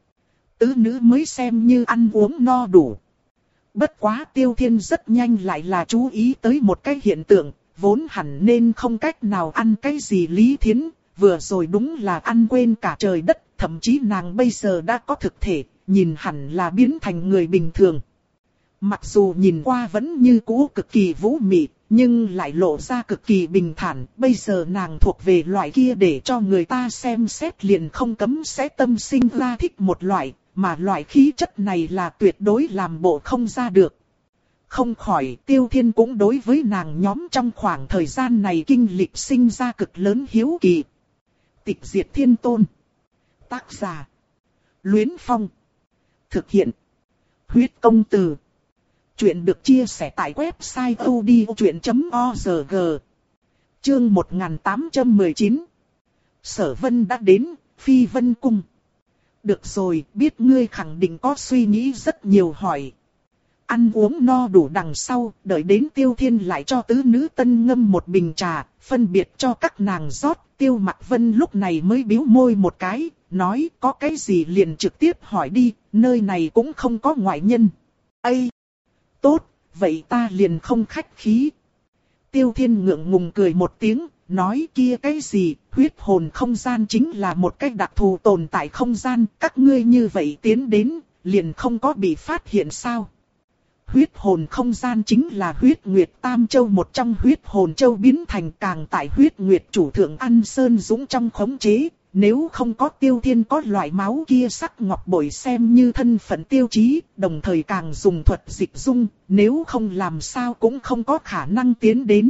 tứ nữ mới xem như ăn uống no đủ. Bất quá Tiêu Thiên rất nhanh lại là chú ý tới một cái hiện tượng, vốn hẳn nên không cách nào ăn cái gì Lý Thiến, vừa rồi đúng là ăn quên cả trời đất, thậm chí nàng bây giờ đã có thực thể, nhìn hẳn là biến thành người bình thường. Mặc dù nhìn qua vẫn như cũ cực kỳ vũ mị, nhưng lại lộ ra cực kỳ bình thản, bây giờ nàng thuộc về loại kia để cho người ta xem xét liền không cấm sẽ tâm sinh ra thích một loại. Mà loại khí chất này là tuyệt đối làm bộ không ra được. Không khỏi Tiêu Thiên cũng đối với nàng nhóm trong khoảng thời gian này kinh lịch sinh ra cực lớn hiếu kỳ. Tịch Diệt Thiên Tôn. Tác giả. Luyến Phong. Thực hiện. Huyết Công Từ. Chuyện được chia sẻ tại website odchuyện chấm org. Chương một nghìn tám trăm mười chín. Sở Vân đã đến, Phi Vân Cung. Được rồi, biết ngươi khẳng định có suy nghĩ rất nhiều hỏi. Ăn uống no đủ đằng sau, đợi đến Tiêu Thiên lại cho tứ nữ tân ngâm một bình trà, phân biệt cho các nàng rót. Tiêu Mạc Vân lúc này mới bĩu môi một cái, nói có cái gì liền trực tiếp hỏi đi, nơi này cũng không có ngoại nhân. Ây! Tốt, vậy ta liền không khách khí. Tiêu Thiên ngượng ngùng cười một tiếng. Nói kia cái gì, huyết hồn không gian chính là một cái đặc thù tồn tại không gian, các ngươi như vậy tiến đến, liền không có bị phát hiện sao. Huyết hồn không gian chính là huyết nguyệt tam châu một trong huyết hồn châu biến thành càng tại huyết nguyệt chủ thượng An Sơn Dũng trong khống chế, nếu không có Tiêu Thiên có loại máu kia sắc ngọc bội xem như thân phận tiêu chí, đồng thời càng dùng thuật dịch dung, nếu không làm sao cũng không có khả năng tiến đến.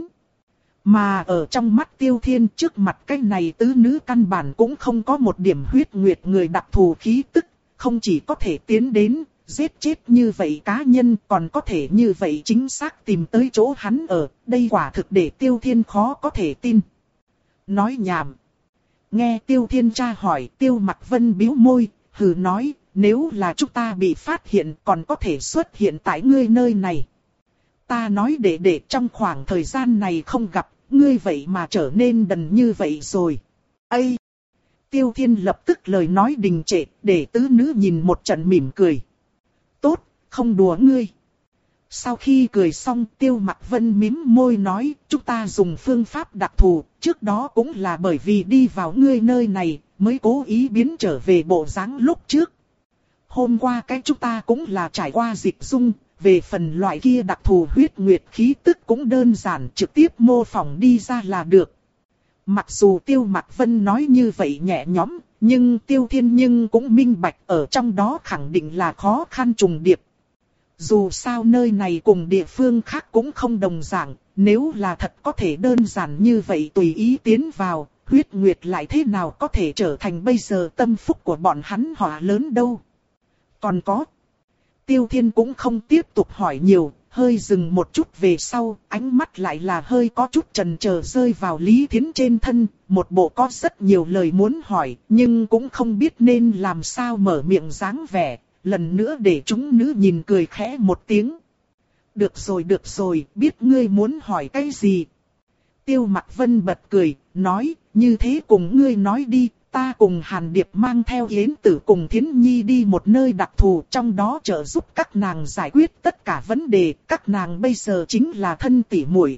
Mà ở trong mắt Tiêu Thiên trước mặt cái này tứ nữ căn bản cũng không có một điểm huyết nguyệt người đặc thù khí tức, không chỉ có thể tiến đến, giết chết như vậy cá nhân còn có thể như vậy chính xác tìm tới chỗ hắn ở, đây quả thực để Tiêu Thiên khó có thể tin. Nói nhảm. Nghe Tiêu Thiên tra hỏi, Tiêu Mặc Vân bĩu môi, hừ nói, nếu là chúng ta bị phát hiện còn có thể xuất hiện tại ngươi nơi này. Ta nói để để trong khoảng thời gian này không gặp, ngươi vậy mà trở nên đần như vậy rồi. Ây! Tiêu Thiên lập tức lời nói đình trệ, để tứ nữ nhìn một trận mỉm cười. Tốt, không đùa ngươi. Sau khi cười xong, Tiêu Mặc Vân mím môi nói, chúng ta dùng phương pháp đặc thù, trước đó cũng là bởi vì đi vào ngươi nơi này, mới cố ý biến trở về bộ dáng lúc trước. Hôm qua cái chúng ta cũng là trải qua dịch dung, về phần loại kia đặc thù huyết nguyệt khí tức cũng đơn giản trực tiếp mô phỏng đi ra là được. Mặc dù Tiêu Mặc Vân nói như vậy nhẹ nhõm, nhưng Tiêu Thiên nhưng cũng minh bạch ở trong đó khẳng định là khó khăn trùng điệp. Dù sao nơi này cùng địa phương khác cũng không đồng dạng, nếu là thật có thể đơn giản như vậy tùy ý tiến vào, huyết nguyệt lại thế nào có thể trở thành bây giờ tâm phúc của bọn hắn họa lớn đâu. Còn có, Tiêu Thiên cũng không tiếp tục hỏi nhiều, hơi dừng một chút về sau, ánh mắt lại là hơi có chút chần chờ rơi vào Lý Thiến trên thân, một bộ có rất nhiều lời muốn hỏi, nhưng cũng không biết nên làm sao mở miệng dáng vẻ, lần nữa để chúng nữ nhìn cười khẽ một tiếng. Được rồi được rồi, biết ngươi muốn hỏi cái gì. Tiêu Mặc Vân bật cười, nói, như thế cùng ngươi nói đi. Ta cùng Hàn Điệp mang theo Yến Tử cùng Thiến Nhi đi một nơi đặc thù, trong đó trợ giúp các nàng giải quyết tất cả vấn đề, các nàng bây giờ chính là thân tỉ muội,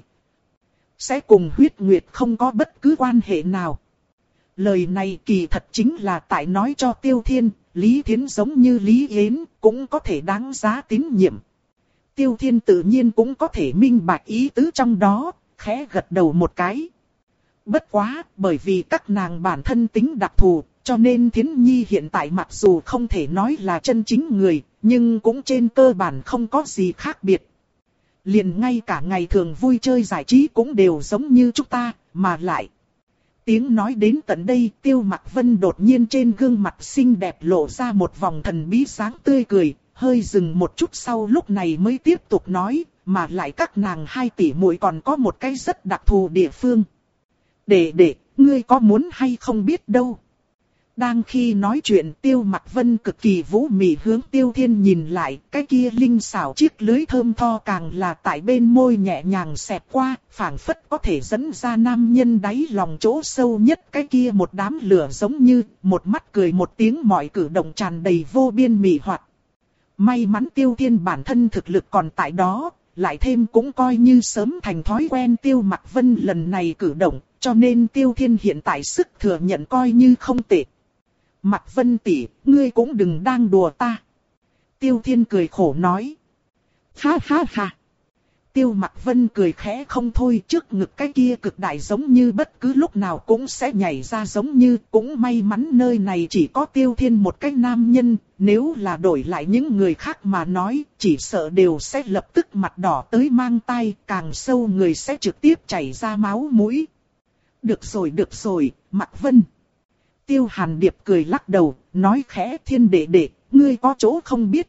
sẽ cùng huyết nguyệt không có bất cứ quan hệ nào. Lời này kỳ thật chính là tại nói cho Tiêu Thiên, Lý Thiến giống như Lý Yến, cũng có thể đáng giá tín nhiệm. Tiêu Thiên tự nhiên cũng có thể minh bạch ý tứ trong đó, khẽ gật đầu một cái. Bất quá, bởi vì các nàng bản thân tính đặc thù, cho nên Thiến Nhi hiện tại mặc dù không thể nói là chân chính người, nhưng cũng trên cơ bản không có gì khác biệt. Liền ngay cả ngày thường vui chơi giải trí cũng đều giống như chúng ta, mà lại. Tiếng nói đến tận đây, Tiêu Mặc Vân đột nhiên trên gương mặt xinh đẹp lộ ra một vòng thần bí sáng tươi cười, hơi dừng một chút sau lúc này mới tiếp tục nói, mà lại các nàng hai tỷ muội còn có một cái rất đặc thù địa phương. Để để, ngươi có muốn hay không biết đâu. Đang khi nói chuyện Tiêu Mặc Vân cực kỳ vũ mị hướng Tiêu Thiên nhìn lại, cái kia linh xảo chiếc lưới thơm tho càng là tại bên môi nhẹ nhàng xẹt qua, phảng phất có thể dẫn ra nam nhân đáy lòng chỗ sâu nhất cái kia một đám lửa giống như, một mắt cười một tiếng mọi cử động tràn đầy vô biên mị hoặc. May mắn Tiêu Thiên bản thân thực lực còn tại đó, lại thêm cũng coi như sớm thành thói quen Tiêu Mặc Vân lần này cử động, cho nên Tiêu Thiên hiện tại sức thừa nhận coi như không tệ. Mặc Vân tỷ, ngươi cũng đừng đang đùa ta. Tiêu Thiên cười khổ nói. Ha ha ha. Tiêu Mặc Vân cười khẽ không thôi, trước ngực cái kia cực đại giống như bất cứ lúc nào cũng sẽ nhảy ra giống như, cũng may mắn nơi này chỉ có Tiêu Thiên một cái nam nhân, nếu là đổi lại những người khác mà nói, chỉ sợ đều sẽ lập tức mặt đỏ tới mang tai, càng sâu người sẽ trực tiếp chảy ra máu mũi. Được rồi được rồi, Mặc Vân. Tiêu Hàn Điệp cười lắc đầu, nói khẽ Thiên đệ đệ, ngươi có chỗ không biết.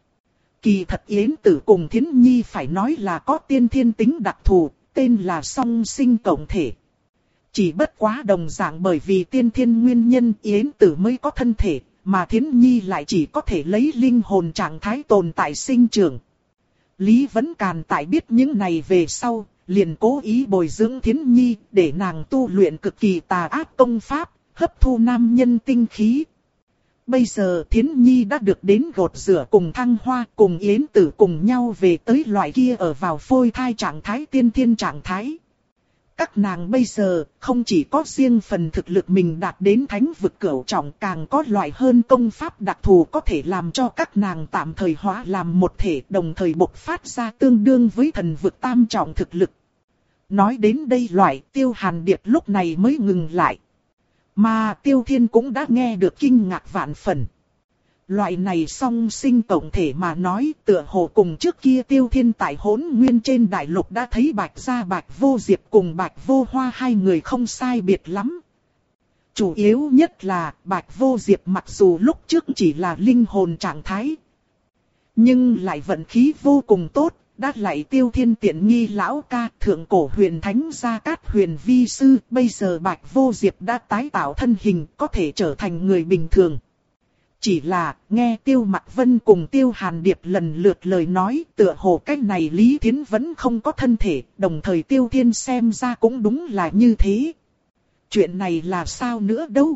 Kỳ thật Yến Tử cùng Thiến Nhi phải nói là có tiên thiên tính đặc thù, tên là song sinh cộng thể. Chỉ bất quá đồng dạng bởi vì tiên thiên nguyên nhân Yến Tử mới có thân thể, mà Thiến Nhi lại chỉ có thể lấy linh hồn trạng thái tồn tại sinh trưởng. Lý Vấn Càn tại biết những này về sau, liền cố ý bồi dưỡng Thiến Nhi để nàng tu luyện cực kỳ tà ác công pháp, hấp thu nam nhân tinh khí. Bây giờ Thiến Nhi đã được đến gột rửa cùng thăng hoa cùng Yến Tử cùng nhau về tới loại kia ở vào phôi thai trạng thái tiên thiên trạng thái. Các nàng bây giờ không chỉ có riêng phần thực lực mình đạt đến thánh vực cửu trọng, càng có loại hơn công pháp đặc thù có thể làm cho các nàng tạm thời hóa làm một thể, đồng thời bộc phát ra tương đương với thần vực tam trọng thực lực. Nói đến đây loại Tiêu Hàn Điệp lúc này mới ngừng lại. Mà Tiêu Thiên cũng đã nghe được kinh ngạc vạn phần. Loại này song sinh tổng thể mà nói tựa hồ cùng trước kia Tiêu Thiên tại Hỗn Nguyên trên đại lục đã thấy Bạch Gia Bạch Vô Diệp cùng Bạch Vô Hoa hai người không sai biệt lắm. Chủ yếu nhất là Bạch Vô Diệp mặc dù lúc trước chỉ là linh hồn trạng thái, Nhưng lại vận khí vô cùng tốt, đã lại Tiêu Thiên tiện nghi lão ca, thượng cổ huyền thánh Gia Cát Huyền vi sư, bây giờ Bạch Vô Diệp đã tái tạo thân hình, có thể trở thành người bình thường. Chỉ là, nghe Tiêu Mặc Vân cùng Tiêu Hàn Điệp lần lượt lời nói, tựa hồ cách này Lý Thiến vẫn không có thân thể, đồng thời Tiêu Thiên xem ra cũng đúng là như thế. Chuyện này là sao nữa đâu?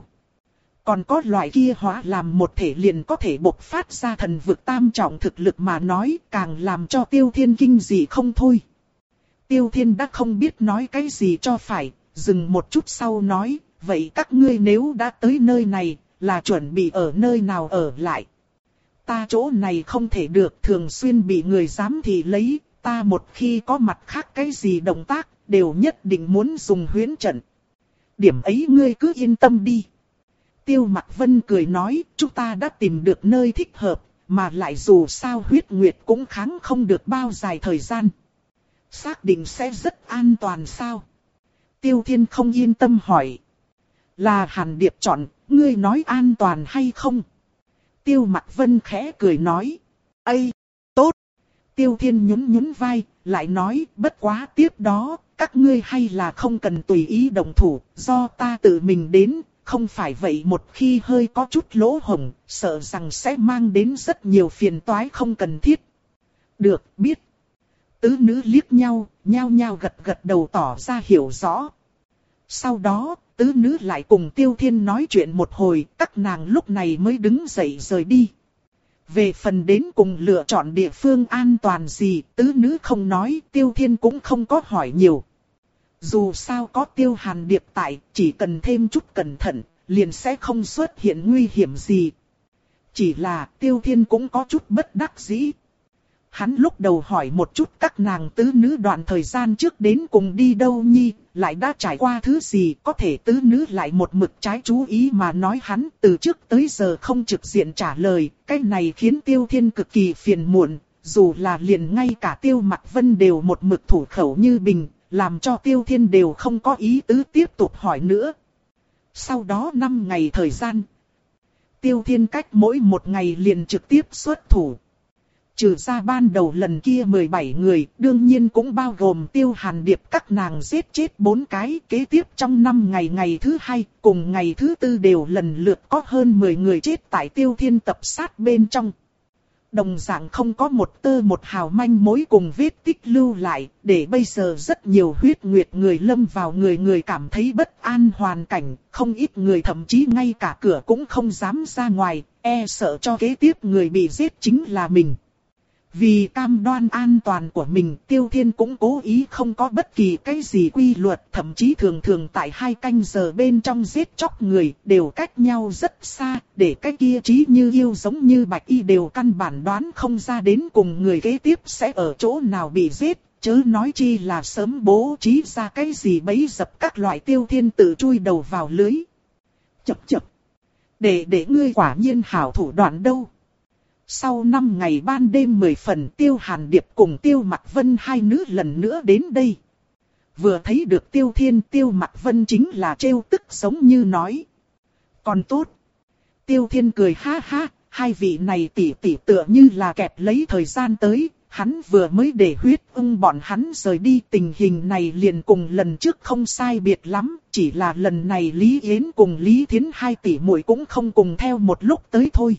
Còn có loại kia hóa làm một thể liền có thể bộc phát ra thần vực tam trọng thực lực mà nói, càng làm cho Tiêu Thiên kinh dị không thôi. Tiêu Thiên đã không biết nói cái gì cho phải, dừng một chút sau nói, vậy các ngươi nếu đã tới nơi này, là chuẩn bị ở nơi nào ở lại? Ta chỗ này không thể được thường xuyên bị người giám thị lấy, ta một khi có mặt khác cái gì động tác, đều nhất định muốn dùng huyễn trận. Điểm ấy ngươi cứ yên tâm đi. Tiêu Mặc Vân cười nói, chúng ta đã tìm được nơi thích hợp, mà lại dù sao huyết nguyệt cũng kháng không được bao dài thời gian. Xác định sẽ rất an toàn sao? Tiêu Thiên không yên tâm hỏi. Là Hàn Điệp chọn, ngươi nói an toàn hay không? Tiêu Mặc Vân khẽ cười nói. Ây, tốt. Tiêu Thiên nhún nhún vai, lại nói, bất quá tiếp đó, các ngươi hay là không cần tùy ý động thủ, do ta tự mình đến. Không phải vậy một khi hơi có chút lỗ hổng, sợ rằng sẽ mang đến rất nhiều phiền toái không cần thiết. Được, biết. Tứ nữ liếc nhau, nhao nhao gật gật đầu tỏ ra hiểu rõ. Sau đó, tứ nữ lại cùng Tiêu Thiên nói chuyện một hồi, các nàng lúc này mới đứng dậy rời đi. Về phần đến cùng lựa chọn địa phương an toàn gì, tứ nữ không nói, Tiêu Thiên cũng không có hỏi nhiều. Dù sao có Tiêu Hàn Điệp tại, chỉ cần thêm chút cẩn thận, liền sẽ không xuất hiện nguy hiểm gì. Chỉ là Tiêu Thiên cũng có chút bất đắc dĩ. Hắn lúc đầu hỏi một chút các nàng tứ nữ đoạn thời gian trước đến cùng đi đâu nhi, lại đã trải qua thứ gì, có thể tứ nữ lại một mực trái chú ý mà nói hắn từ trước tới giờ không trực diện trả lời, cái này khiến Tiêu Thiên cực kỳ phiền muộn, dù là liền ngay cả Tiêu Mặc Vân đều một mực thủ khẩu như bình. Làm cho Tiêu Thiên đều không có ý tứ tiếp tục hỏi nữa. Sau đó năm ngày thời gian, Tiêu Thiên cách mỗi một ngày liền trực tiếp xuất thủ. Trừ ra ban đầu lần kia mười bảy người, đương nhiên cũng bao gồm Tiêu Hàn Điệp các nàng giết chết bốn cái. Kế tiếp trong năm ngày ngày thứ hai, cùng ngày thứ tư đều lần lượt có hơn mười người chết tại Tiêu Thiên tập sát bên trong. Đồng dạng không có một tơ một hào manh mối cùng vết tích lưu lại, để bây giờ rất nhiều huyết nguyệt người lâm vào người người cảm thấy bất an hoàn cảnh, không ít người thậm chí ngay cả cửa cũng không dám ra ngoài, e sợ cho kế tiếp người bị giết chính là mình. Vì cam đoan an toàn của mình, Tiêu Thiên cũng cố ý không có bất kỳ cái gì quy luật, thậm chí thường thường tại hai canh giờ bên trong giết chóc người, đều cách nhau rất xa, để cái kia trí như yêu giống như Bạch Y đều căn bản đoán không ra đến cùng người kế tiếp sẽ ở chỗ nào bị giết, chớ nói chi là sớm bố trí ra cái gì bấy dập các loại. Tiêu Thiên tự chui đầu vào lưới. Chập chập. Để để ngươi quả nhiên hảo thủ đoạn đâu. Sau năm ngày ban đêm mười phần, Tiêu Hàn Điệp cùng Tiêu Mặc Vân hai nữ lần nữa đến đây. Vừa thấy được Tiêu Thiên, Tiêu Mặc Vân chính là trêu tức giống như nói. Còn tốt. Tiêu Thiên cười ha ha, hai vị này tỉ tỉ tựa như là kẹp lấy thời gian tới, hắn vừa mới để huyết ung bọn hắn rời đi, tình hình này liền cùng lần trước không sai biệt lắm, chỉ là lần này Lý Yến cùng Lý Thiến hai tỷ muội cũng không cùng theo một lúc tới thôi.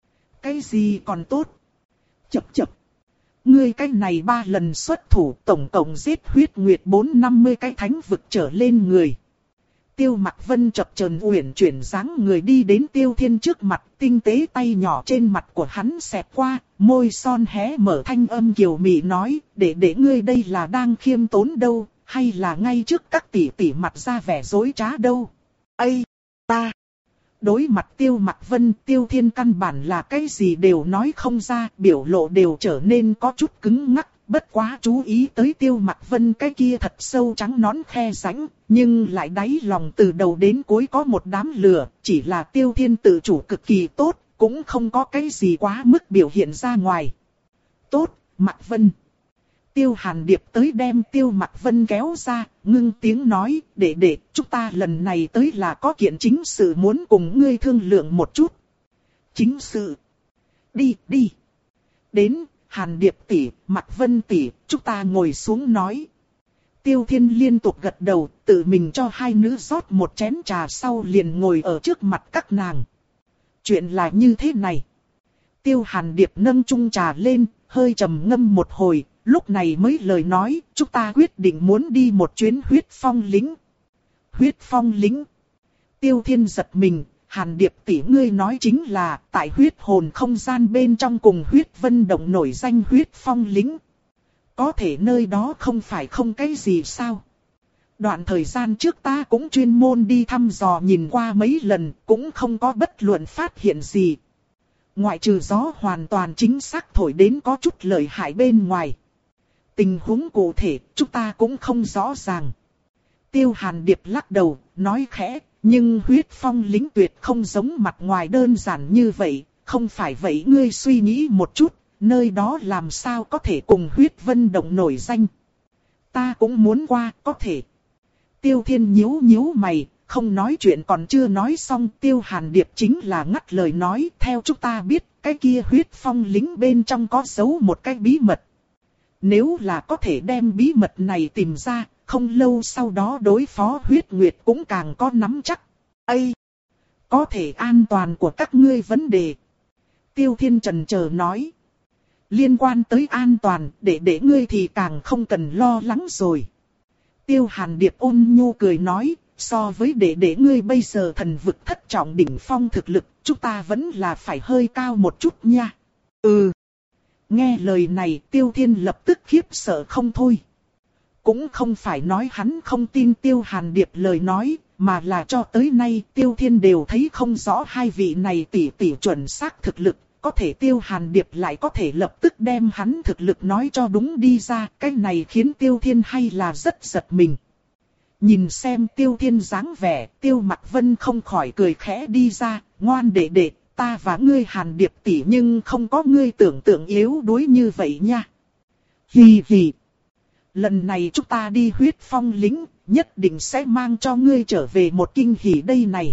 Cái gì còn tốt? Chập chập. Ngươi cái này ba lần xuất thủ tổng cộng giết huyết nguyệt bốn năm mươi cái thánh vực trở lên người. Tiêu Mặc Vân chập chờn uyển chuyển dáng người đi đến Tiêu Thiên trước mặt, tinh tế tay nhỏ trên mặt của hắn xẹt qua, môi son hé mở thanh âm kiều mị nói, để để ngươi đây là đang khiêm tốn đâu, hay là ngay trước các tỷ tỷ mặt ra vẻ dối trá đâu. Ây, ta. Đối mặt Tiêu Mặc Vân, Tiêu Thiên căn bản là cái gì đều nói không ra, biểu lộ đều trở nên có chút cứng ngắc, bất quá chú ý tới Tiêu Mặc Vân cái kia thật sâu trắng nõn khe rãnh, nhưng lại đáy lòng từ đầu đến cuối có một đám lửa, chỉ là Tiêu Thiên tự chủ cực kỳ tốt, cũng không có cái gì quá mức biểu hiện ra ngoài. Tốt, Mặc Vân. Tiêu Hàn Điệp tới đem Tiêu Mặc Vân kéo ra, ngưng tiếng nói, để để, chúng ta lần này tới là có kiện chính sự muốn cùng ngươi thương lượng một chút. Chính sự? Đi, đi. Đến, Hàn Điệp tỷ, Mạc Vân tỷ, chúng ta ngồi xuống nói. Tiêu Thiên liên tục gật đầu, tự mình cho hai nữ rót một chén trà sau liền ngồi ở trước mặt các nàng. Chuyện là như thế này. Tiêu Hàn Điệp nâng chung trà lên, hơi trầm ngâm một hồi, lúc này mới lời nói, chúng ta quyết định muốn đi một chuyến huyết phong lĩnh. Huyết phong lĩnh. Tiêu Thiên giật mình, Hàn Điệp tỷ ngươi nói chính là tại huyết hồn không gian bên trong cùng huyết vân động nổi danh huyết phong lĩnh. Có thể nơi đó không phải không cái gì sao? Đoạn thời gian trước ta cũng chuyên môn đi thăm dò nhìn qua mấy lần, cũng không có bất luận phát hiện gì. Ngoại trừ gió hoàn toàn chính xác thổi đến có chút lợi hại bên ngoài. Tình huống cụ thể, chúng ta cũng không rõ ràng. Tiêu Hàn Điệp lắc đầu, nói khẽ, nhưng huyết phong lĩnh tuyệt không giống mặt ngoài đơn giản như vậy, không phải vậy ngươi suy nghĩ một chút, nơi đó làm sao có thể cùng huyết vân động nổi danh. Ta cũng muốn qua, có thể. Tiêu Thiên nhíu nhíu mày, không nói chuyện còn chưa nói xong, Tiêu Hàn Điệp chính là ngắt lời nói, theo chúng ta biết, cái kia huyết phong lĩnh bên trong có giấu một cái bí mật. Nếu là có thể đem bí mật này tìm ra, không lâu sau đó đối phó huyết nguyệt cũng càng có nắm chắc. Ây! Có thể an toàn của các ngươi vấn đề. Tiêu Thiên trần chờ nói. Liên quan tới an toàn, để để ngươi thì càng không cần lo lắng rồi. Tiêu Hàn Điệp ôn nhu cười nói, so với để để ngươi bây giờ thần vực thất trọng đỉnh phong thực lực, chúng ta vẫn là phải hơi cao một chút nha. Ừ. Nghe lời này Tiêu Thiên lập tức khiếp sợ không thôi. Cũng không phải nói hắn không tin Tiêu Hàn Điệp lời nói, mà là cho tới nay Tiêu Thiên đều thấy không rõ hai vị này tỷ tỷ chuẩn xác thực lực. Có thể Tiêu Hàn Điệp lại có thể lập tức đem hắn thực lực nói cho đúng đi ra, cái này khiến Tiêu Thiên hay là rất giật mình. Nhìn xem Tiêu Thiên dáng vẻ, Tiêu Mạc Vân không khỏi cười khẽ đi ra, ngoan đệ đệ, ta và ngươi Hàn Điệp tỷ nhưng không có ngươi tưởng tượng yếu đuối như vậy nha. Hì hì. Lần này chúng ta đi huyết phong lĩnh, nhất định sẽ mang cho ngươi trở về một kinh hỉ đây này.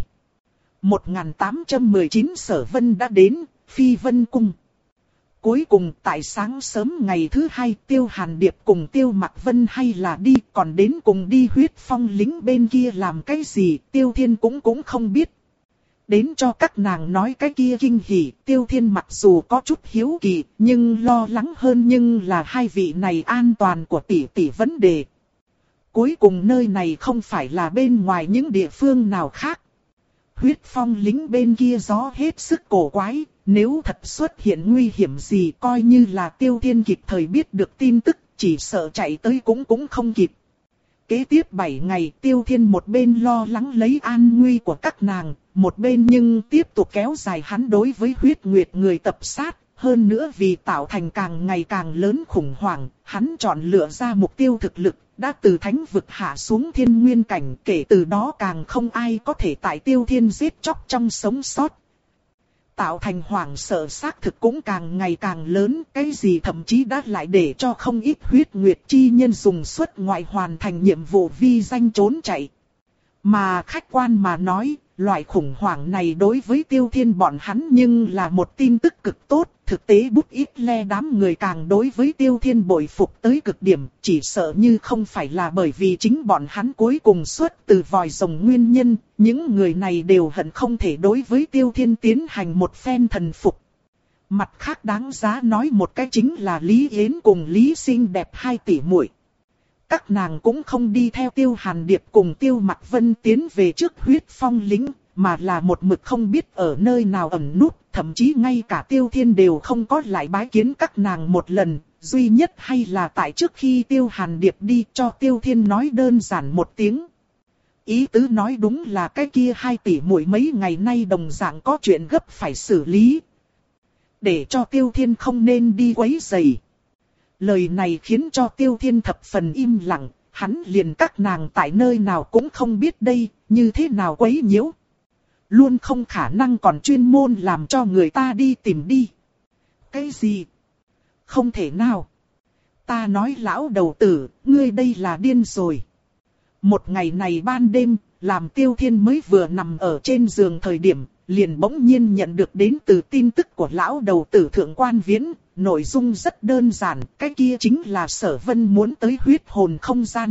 một nghìn tám trăm mười chín Sở Vân đã đến, Phi Vân Cung. Cuối cùng tại sáng sớm ngày thứ hai Tiêu Hàn Điệp cùng Tiêu Mạc Vân hay là đi, còn đến cùng đi huyết phong lĩnh bên kia làm cái gì Tiêu Thiên cũng cũng không biết. Đến cho các nàng nói cái kia kinh hỉ, Tiêu Thiên mặc dù có chút hiếu kỳ, nhưng lo lắng hơn nhưng là hai vị này an toàn của tỷ tỷ vấn đề. Cuối cùng nơi này không phải là bên ngoài những địa phương nào khác. Huyết phong lĩnh bên kia gió hết sức cổ quái, nếu thật xuất hiện nguy hiểm gì coi như là Tiêu Thiên kịp thời biết được tin tức, chỉ sợ chạy tới cũng cũng không kịp. Kế tiếp bảy ngày Tiêu Thiên một bên lo lắng lấy an nguy của các nàng, một bên nhưng tiếp tục kéo dài hắn đối với huyết nguyệt người tập sát. Hơn nữa vì tạo thành càng ngày càng lớn khủng hoảng, hắn chọn lựa ra mục tiêu thực lực, đã từ thánh vực hạ xuống thiên nguyên cảnh, kể từ đó càng không ai có thể tại Tiêu Thiên giết chóc trong sống sót. Tạo thành hoảng sợ xác thực cũng càng ngày càng lớn, cái gì thậm chí đã lại để cho không ít huyết nguyệt chi nhân dùng xuất ngoại hoàn thành nhiệm vụ vi danh trốn chạy. Mà khách quan mà nói, loại khủng hoảng này đối với Tiêu Thiên bọn hắn nhưng là một tin tức cực tốt, thực tế bút ít le đám người càng đối với Tiêu Thiên bội phục tới cực điểm, chỉ sợ như không phải là bởi vì chính bọn hắn cuối cùng xuất từ vòi rồng nguyên nhân, những người này đều hận không thể đối với Tiêu Thiên tiến hành một phen thần phục. Mặt khác đáng giá nói một cái chính là Lý Yến cùng Lý Xinh đẹp hai tỷ muội. Các nàng cũng không đi theo Tiêu Hàn Điệp cùng Tiêu Mạc Vân tiến về trước huyết phong lĩnh, mà là một mực không biết ở nơi nào ẩn nút, thậm chí ngay cả Tiêu Thiên đều không có lại bái kiến các nàng một lần, duy nhất hay là tại trước khi Tiêu Hàn Điệp đi cho Tiêu Thiên nói đơn giản một tiếng. Ý tứ nói đúng là cái kia hai tỷ muội mấy ngày nay đồng dạng có chuyện gấp phải xử lý. Để cho Tiêu Thiên không nên đi quấy rầy. Lời này khiến cho Tiêu Thiên thập phần im lặng, hắn liền các nàng tại nơi nào cũng không biết đây, như thế nào quấy nhiễu. Luôn không khả năng còn chuyên môn làm cho người ta đi tìm đi. Cái gì? Không thể nào. Ta nói lão đầu tử, ngươi đây là điên rồi. Một ngày này ban đêm, làm Tiêu Thiên mới vừa nằm ở trên giường thời điểm, liền bỗng nhiên nhận được đến từ tin tức của lão đầu tử Thượng Quan Viễn. Nội dung rất đơn giản, cái kia chính là Sở Vân muốn tới huyết hồn không gian.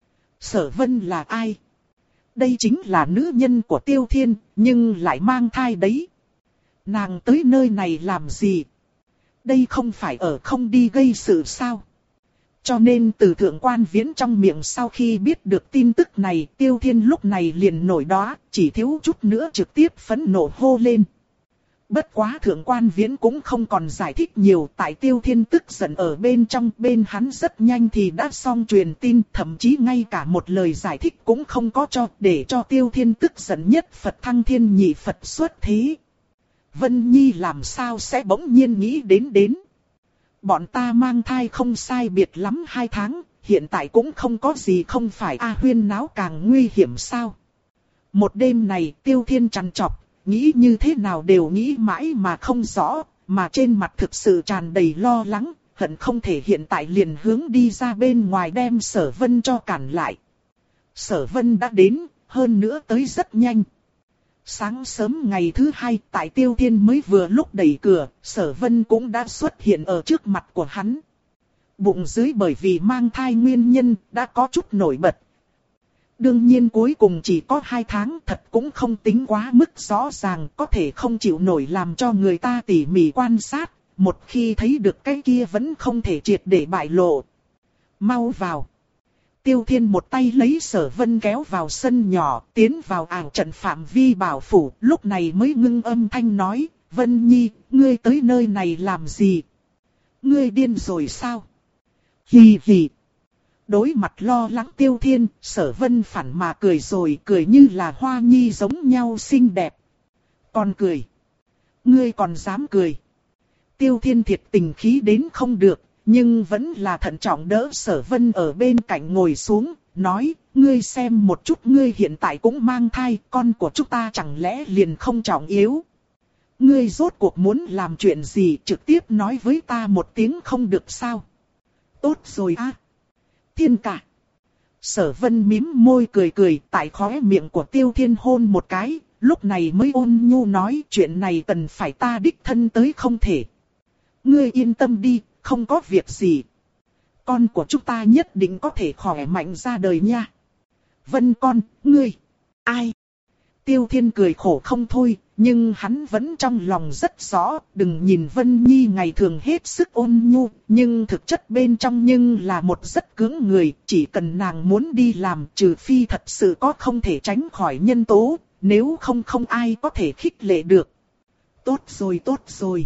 Sở Vân là ai? Đây chính là nữ nhân của Tiêu Thiên, nhưng lại mang thai đấy. Nàng tới nơi này làm gì? Đây không phải ở không đi gây sự sao? Cho nên từ Thượng Quan Viễn trong miệng sau khi biết được tin tức này, Tiêu Thiên lúc này liền nổi đóa, chỉ thiếu chút nữa trực tiếp phẫn nộ hô lên. Bất quá Thượng Quan Viễn cũng không còn giải thích nhiều, tại Tiêu Thiên tức giận ở bên trong, bên hắn rất nhanh thì đã xong truyền tin, thậm chí ngay cả một lời giải thích cũng không có cho, để cho Tiêu Thiên tức giận nhất Phật thăng thiên nhị Phật xuất thế. Vân Nhi làm sao sẽ bỗng nhiên nghĩ đến đến. Bọn ta mang thai không sai biệt lắm hai tháng, hiện tại cũng không có gì không phải a huyên náo càng nguy hiểm sao. Một đêm này Tiêu Thiên trằn trọc, nghĩ như thế nào đều nghĩ mãi mà không rõ, mà trên mặt thực sự tràn đầy lo lắng, hận không thể hiện tại liền hướng đi ra bên ngoài đem Sở Vân cho cản lại. Sở Vân đã đến, hơn nữa tới rất nhanh. Sáng sớm ngày thứ hai, tại Tiêu Thiên mới vừa lúc đẩy cửa, Sở Vân cũng đã xuất hiện ở trước mặt của hắn. Bụng dưới bởi vì mang thai nguyên nhân, đã có chút nổi bật. Đương nhiên cuối cùng chỉ có hai tháng, thật cũng không tính quá mức rõ ràng, có thể không chịu nổi làm cho người ta tỉ mỉ quan sát, một khi thấy được cái kia vẫn không thể triệt để bại lộ. Mau vào. Tiêu Thiên một tay lấy Sở Vân kéo vào sân nhỏ, tiến vào ảo trận phạm vi bảo phủ, lúc này mới ngưng âm thanh nói, Vân Nhi, ngươi tới nơi này làm gì? Ngươi điên rồi sao? Hì hì. Đối mặt lo lắng Tiêu Thiên, Sở Vân phản mà cười rồi, cười như là hoa nhi giống nhau xinh đẹp. Còn cười. Ngươi còn dám cười. Tiêu Thiên thiệt tình khí đến không được. Nhưng vẫn là thận trọng đỡ Sở Vân ở bên cạnh ngồi xuống, nói, ngươi xem một chút ngươi hiện tại cũng mang thai, con của chúng ta chẳng lẽ liền không trọng yếu. Ngươi rốt cuộc muốn làm chuyện gì trực tiếp nói với ta một tiếng không được sao. Tốt rồi a, Thiên ca. Sở Vân mím môi cười cười tại khóe miệng của Tiêu Thiên hôn một cái, lúc này mới ôn nhu nói chuyện này cần phải ta đích thân tới không thể. Ngươi yên tâm đi. Không có việc gì. Con của chúng ta nhất định có thể khỏe mạnh ra đời nha. Vân con, ngươi. Ai? Tiêu Thiên cười khổ không thôi, nhưng hắn vẫn trong lòng rất rõ. Đừng nhìn Vân Nhi ngày thường hết sức ôn nhu, nhưng thực chất bên trong nhưng là một rất cứng người. Chỉ cần nàng muốn đi làm, trừ phi thật sự có không thể tránh khỏi nhân tố, nếu không không ai có thể khích lệ được. Tốt rồi tốt rồi.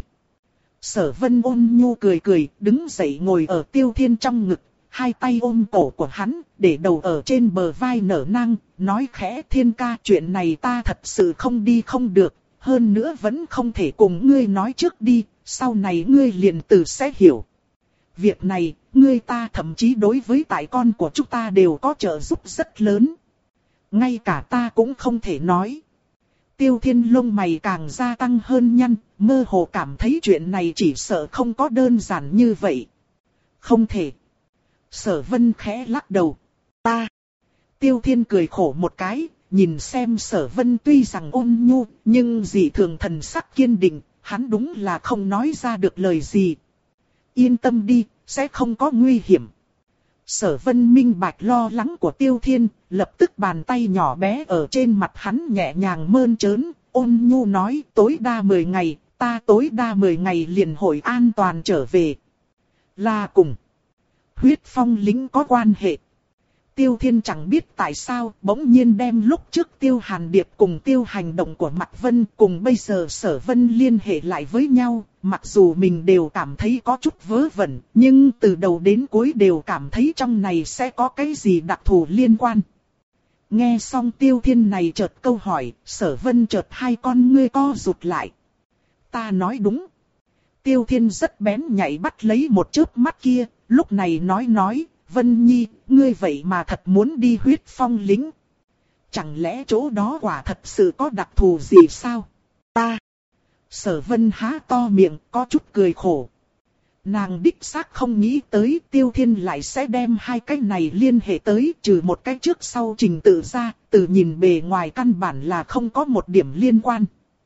Sở Vân ôn nhu cười cười, đứng dậy ngồi ở Tiêu Thiên trong ngực, hai tay ôm cổ của hắn, để đầu ở trên bờ vai nở nang, nói khẽ Thiên ca chuyện này ta thật sự không đi không được, hơn nữa vẫn không thể cùng ngươi nói trước đi, sau này ngươi liền tự sẽ hiểu. Việc này, ngươi ta thậm chí đối với tại con của chúng ta đều có trợ giúp rất lớn. Ngay cả ta cũng không thể nói. Tiêu Thiên lông mày càng gia tăng hơn nhăn, mơ hồ cảm thấy chuyện này chỉ sợ không có đơn giản như vậy. Không thể. Sở Vân khẽ lắc đầu. Ta. Tiêu Thiên cười khổ một cái, nhìn xem Sở Vân tuy rằng ôn nhu, nhưng dị thường thần sắc kiên định, hắn đúng là không nói ra được lời gì. Yên tâm đi, sẽ không có nguy hiểm. Sở Vân minh bạch lo lắng của Tiêu Thiên, lập tức bàn tay nhỏ bé ở trên mặt hắn nhẹ nhàng mơn trớn, ôn nhu nói tối đa mười ngày, ta tối đa mười ngày liền hồi an toàn trở về. Là cùng huyết phong lính có quan hệ. Tiêu Thiên chẳng biết tại sao bỗng nhiên đem lúc trước Tiêu Hàn Điệp cùng Tiêu hành động của Mạc Vân cùng bây giờ Sở Vân liên hệ lại với nhau. Mặc dù mình đều cảm thấy có chút vớ vẩn, nhưng từ đầu đến cuối đều cảm thấy trong này sẽ có cái gì đặc thù liên quan. Nghe xong Tiêu Thiên này chợt câu hỏi, Sở Vân chợt hai con ngươi co rụt lại. Ta nói đúng. Tiêu Thiên rất bén nhạy bắt lấy một chớp mắt kia, lúc này nói nói, Vân Nhi, ngươi vậy mà thật muốn đi huyết phong lính. Chẳng lẽ chỗ đó quả thật sự có đặc thù gì sao? Ta. Sở Vân há to miệng, có chút cười khổ. Nàng đích xác không nghĩ tới Tiêu Thiên lại sẽ đem hai cái này liên hệ tới, trừ một cái trước sau trình tự ra, từ nhìn bề ngoài căn bản là không có một điểm liên quan.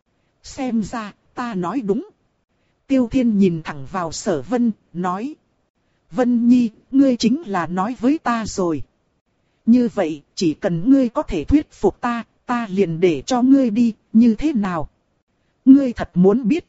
Xem ra, ta nói đúng. Tiêu Thiên nhìn thẳng vào Sở Vân, nói. Vân Nhi, ngươi chính là nói với ta rồi. Như vậy, chỉ cần ngươi có thể thuyết phục ta, ta liền để cho ngươi đi, như thế nào? Ngươi thật muốn biết.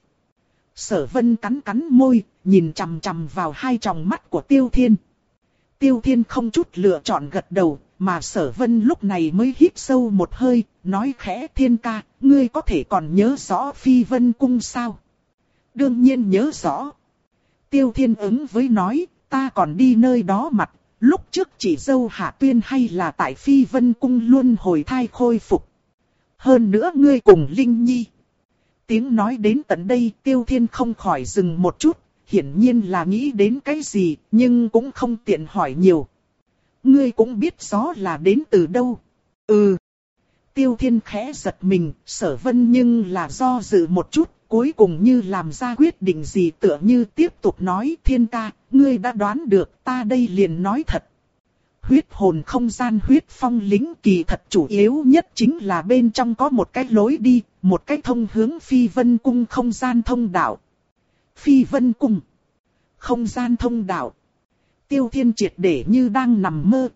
Sở Vân cắn cắn môi, nhìn chằm chằm vào hai tròng mắt của Tiêu Thiên. Tiêu Thiên không chút lựa chọn gật đầu, mà Sở Vân lúc này mới hít sâu một hơi, nói khẽ Thiên ca, ngươi có thể còn nhớ rõ Phi Vân Cung sao? Đương nhiên nhớ rõ. Tiêu Thiên ứng với nói, ta còn đi nơi đó mặt, lúc trước chỉ dâu Hạ Tuyên hay là tại Phi Vân Cung luôn hồi thai khôi phục. Hơn nữa ngươi cùng Linh Nhi. Tiếng nói đến tận đây Tiêu Thiên không khỏi dừng một chút, hiển nhiên là nghĩ đến cái gì, nhưng cũng không tiện hỏi nhiều. Ngươi cũng biết rõ là đến từ đâu. Ừ. Tiêu Thiên khẽ giật mình, Sở Vân nhưng là do dự một chút, cuối cùng như làm ra quyết định gì tựa như tiếp tục nói Thiên ca, ngươi đã đoán được, ta đây liền nói thật. Huyết hồn không gian huyết phong lính kỳ thật chủ yếu nhất chính là bên trong có một cái lối đi, một cái thông hướng Phi Vân Cung không gian thông đạo. Phi Vân Cung, không gian thông đạo. Tiêu Thiên triệt để như đang nằm mơ.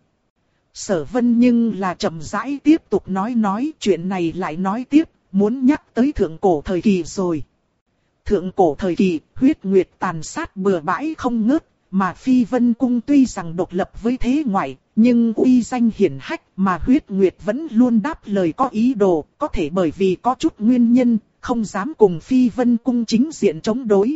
Sở Vân nhưng là chậm rãi tiếp tục nói nói chuyện này lại nói tiếp, muốn nhắc tới thượng cổ thời kỳ rồi. Thượng cổ thời kỳ, huyết nguyệt tàn sát bừa bãi không ngớt, mà Phi Vân Cung tuy rằng độc lập với thế ngoại, nhưng uy danh hiển hách mà huyết nguyệt vẫn luôn đáp lời có ý đồ, có thể bởi vì có chút nguyên nhân, không dám cùng Phi Vân Cung chính diện chống đối.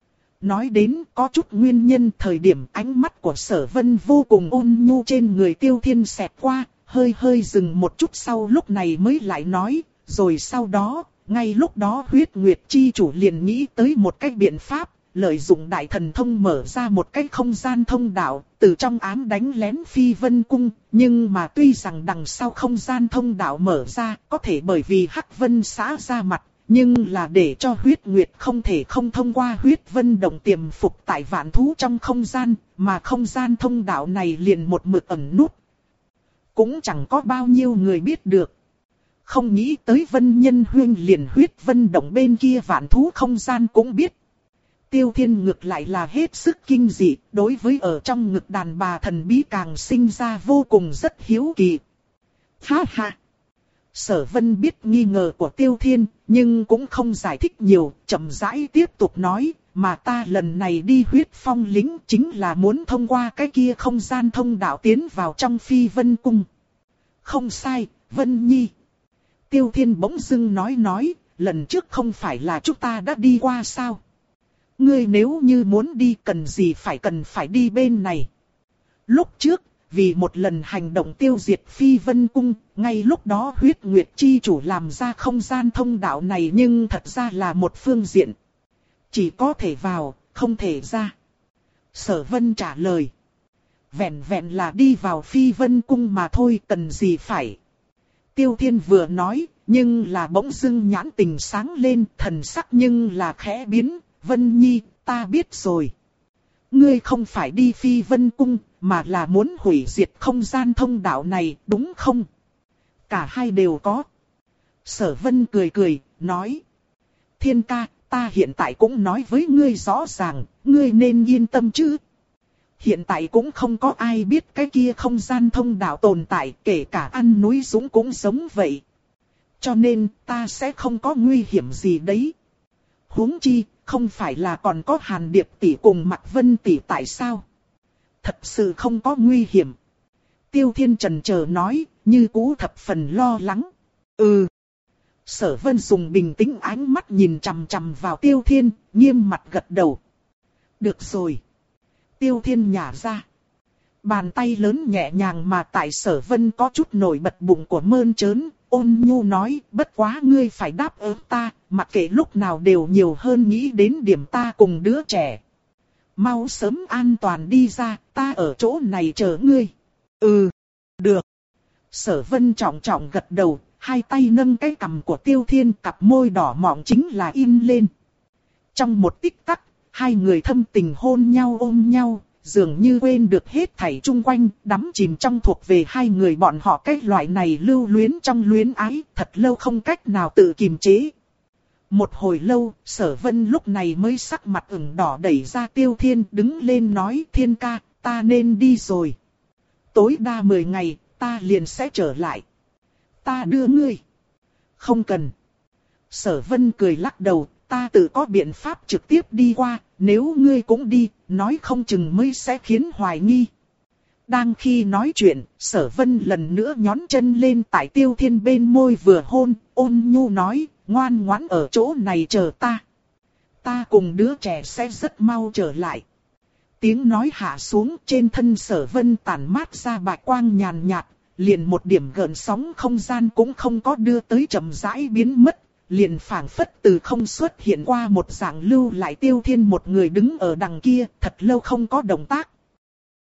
Nói đến có chút nguyên nhân thời điểm ánh mắt của Sở Vân vô cùng ôn nhu trên người Tiêu Thiên xẹt qua, hơi hơi dừng một chút sau lúc này mới lại nói, rồi sau đó, ngay lúc đó huyết nguyệt chi chủ liền nghĩ tới một cách biện pháp, lợi dụng đại thần thông mở ra một cái không gian thông đạo, từ trong ám đánh lén Phi Vân Cung, nhưng mà tuy rằng đằng sau không gian thông đạo mở ra, có thể bởi vì Hắc Vân xã ra mặt, nhưng là để cho huyết nguyệt không thể không thông qua huyết vân động tiềm phục tại vạn thú trong không gian, mà không gian thông đạo này liền một mực ẩn nút. Cũng chẳng có bao nhiêu người biết được. Không nghĩ tới Vân Nhân Huyên liền huyết vân động bên kia vạn thú không gian cũng biết. Tiêu Thiên ngược lại là hết sức kinh dị, đối với ở trong ngực đàn bà thần bí càng sinh ra vô cùng rất hiếu kỳ. Ha ha! Sở Vân biết nghi ngờ của Tiêu Thiên, nhưng cũng không giải thích nhiều, chậm rãi tiếp tục nói, mà ta lần này đi huyết phong lính chính là muốn thông qua cái kia không gian thông đạo tiến vào trong Phi Vân Cung. Không sai, Vân Nhi. Tiêu Thiên bỗng dưng nói nói, lần trước không phải là chúng ta đã đi qua sao? Ngươi nếu như muốn đi cần gì phải cần phải đi bên này. Lúc trước, vì một lần hành động tiêu diệt Phi Vân Cung, ngay lúc đó huyết nguyệt chi chủ làm ra không gian thông đạo này nhưng thật ra là một phương diện. Chỉ có thể vào, không thể ra. Sở Vân trả lời. Vẹn vẹn là đi vào Phi Vân Cung mà thôi cần gì phải. Tiêu Thiên vừa nói, nhưng là bỗng dưng nhãn tình sáng lên, thần sắc nhưng là khẽ biến. Vân Nhi, ta biết rồi. Ngươi không phải đi Phi Vân Cung, mà là muốn hủy diệt không gian thông đạo này, đúng không? Cả hai đều có. Sở Vân cười cười, nói. Thiên ca, ta hiện tại cũng nói với ngươi rõ ràng, ngươi nên yên tâm chứ. Hiện tại cũng không có ai biết cái kia không gian thông đạo tồn tại, kể cả Ăn Núi Dũng cũng giống vậy. Cho nên, ta sẽ không có nguy hiểm gì đấy. Huống chi, không phải là còn có Hàn Điệp tỷ cùng Mạc Vân tỷ tại sao? Thật sự không có nguy hiểm. Tiêu Thiên chần chờ nói, như cũ thập phần lo lắng. Ừ. Sở Vân dùng bình tĩnh ánh mắt nhìn chằm chằm vào Tiêu Thiên, nghiêm mặt gật đầu. Được rồi. Tiêu Thiên nhả ra. Bàn tay lớn nhẹ nhàng mà tại Sở Vân có chút nổi bật bụng của mơn trớn, ôn nhu nói, bất quá ngươi phải đáp ứng ta, mặc kệ lúc nào đều nhiều hơn nghĩ đến điểm ta cùng đứa trẻ. Mau sớm an toàn đi ra, ta ở chỗ này chờ ngươi. Ừ, được. Sở Vân trọng trọng gật đầu, hai tay nâng cái cằm của Tiêu Thiên, cặp môi đỏ mọng chính là in lên. Trong một tích tắc, hai người thâm tình hôn nhau ôm nhau, dường như quên được hết thảy chung quanh, đắm chìm trong thuộc về hai người bọn họ cái loại này lưu luyến trong luyến ái, thật lâu không cách nào tự kiềm chế. Một hồi lâu, Sở Vân lúc này mới sắc mặt ửng đỏ đẩy ra Tiêu Thiên đứng lên nói Thiên ca, ta nên đi rồi. Tối đa mười ngày, ta liền sẽ trở lại. Ta đưa ngươi. Không cần. Sở Vân cười lắc đầu, ta tự có biện pháp trực tiếp đi qua, nếu ngươi cũng đi, nói không chừng mới sẽ khiến hoài nghi. Đang khi nói chuyện, Sở Vân lần nữa nhón chân lên tại Tiêu Thiên bên môi vừa hôn, ôn nhu nói, ngoan ngoãn ở chỗ này chờ ta. Ta cùng đứa trẻ sẽ rất mau trở lại. Tiếng nói hạ xuống, trên thân Sở Vân tản mát ra bạch quang nhàn nhạt, liền một điểm gợn sóng không gian cũng không có đưa tới chậm rãi biến mất, liền phảng phất từ không xuất hiện qua một dạng lưu lại Tiêu Thiên một người đứng ở đằng kia, thật lâu không có động tác.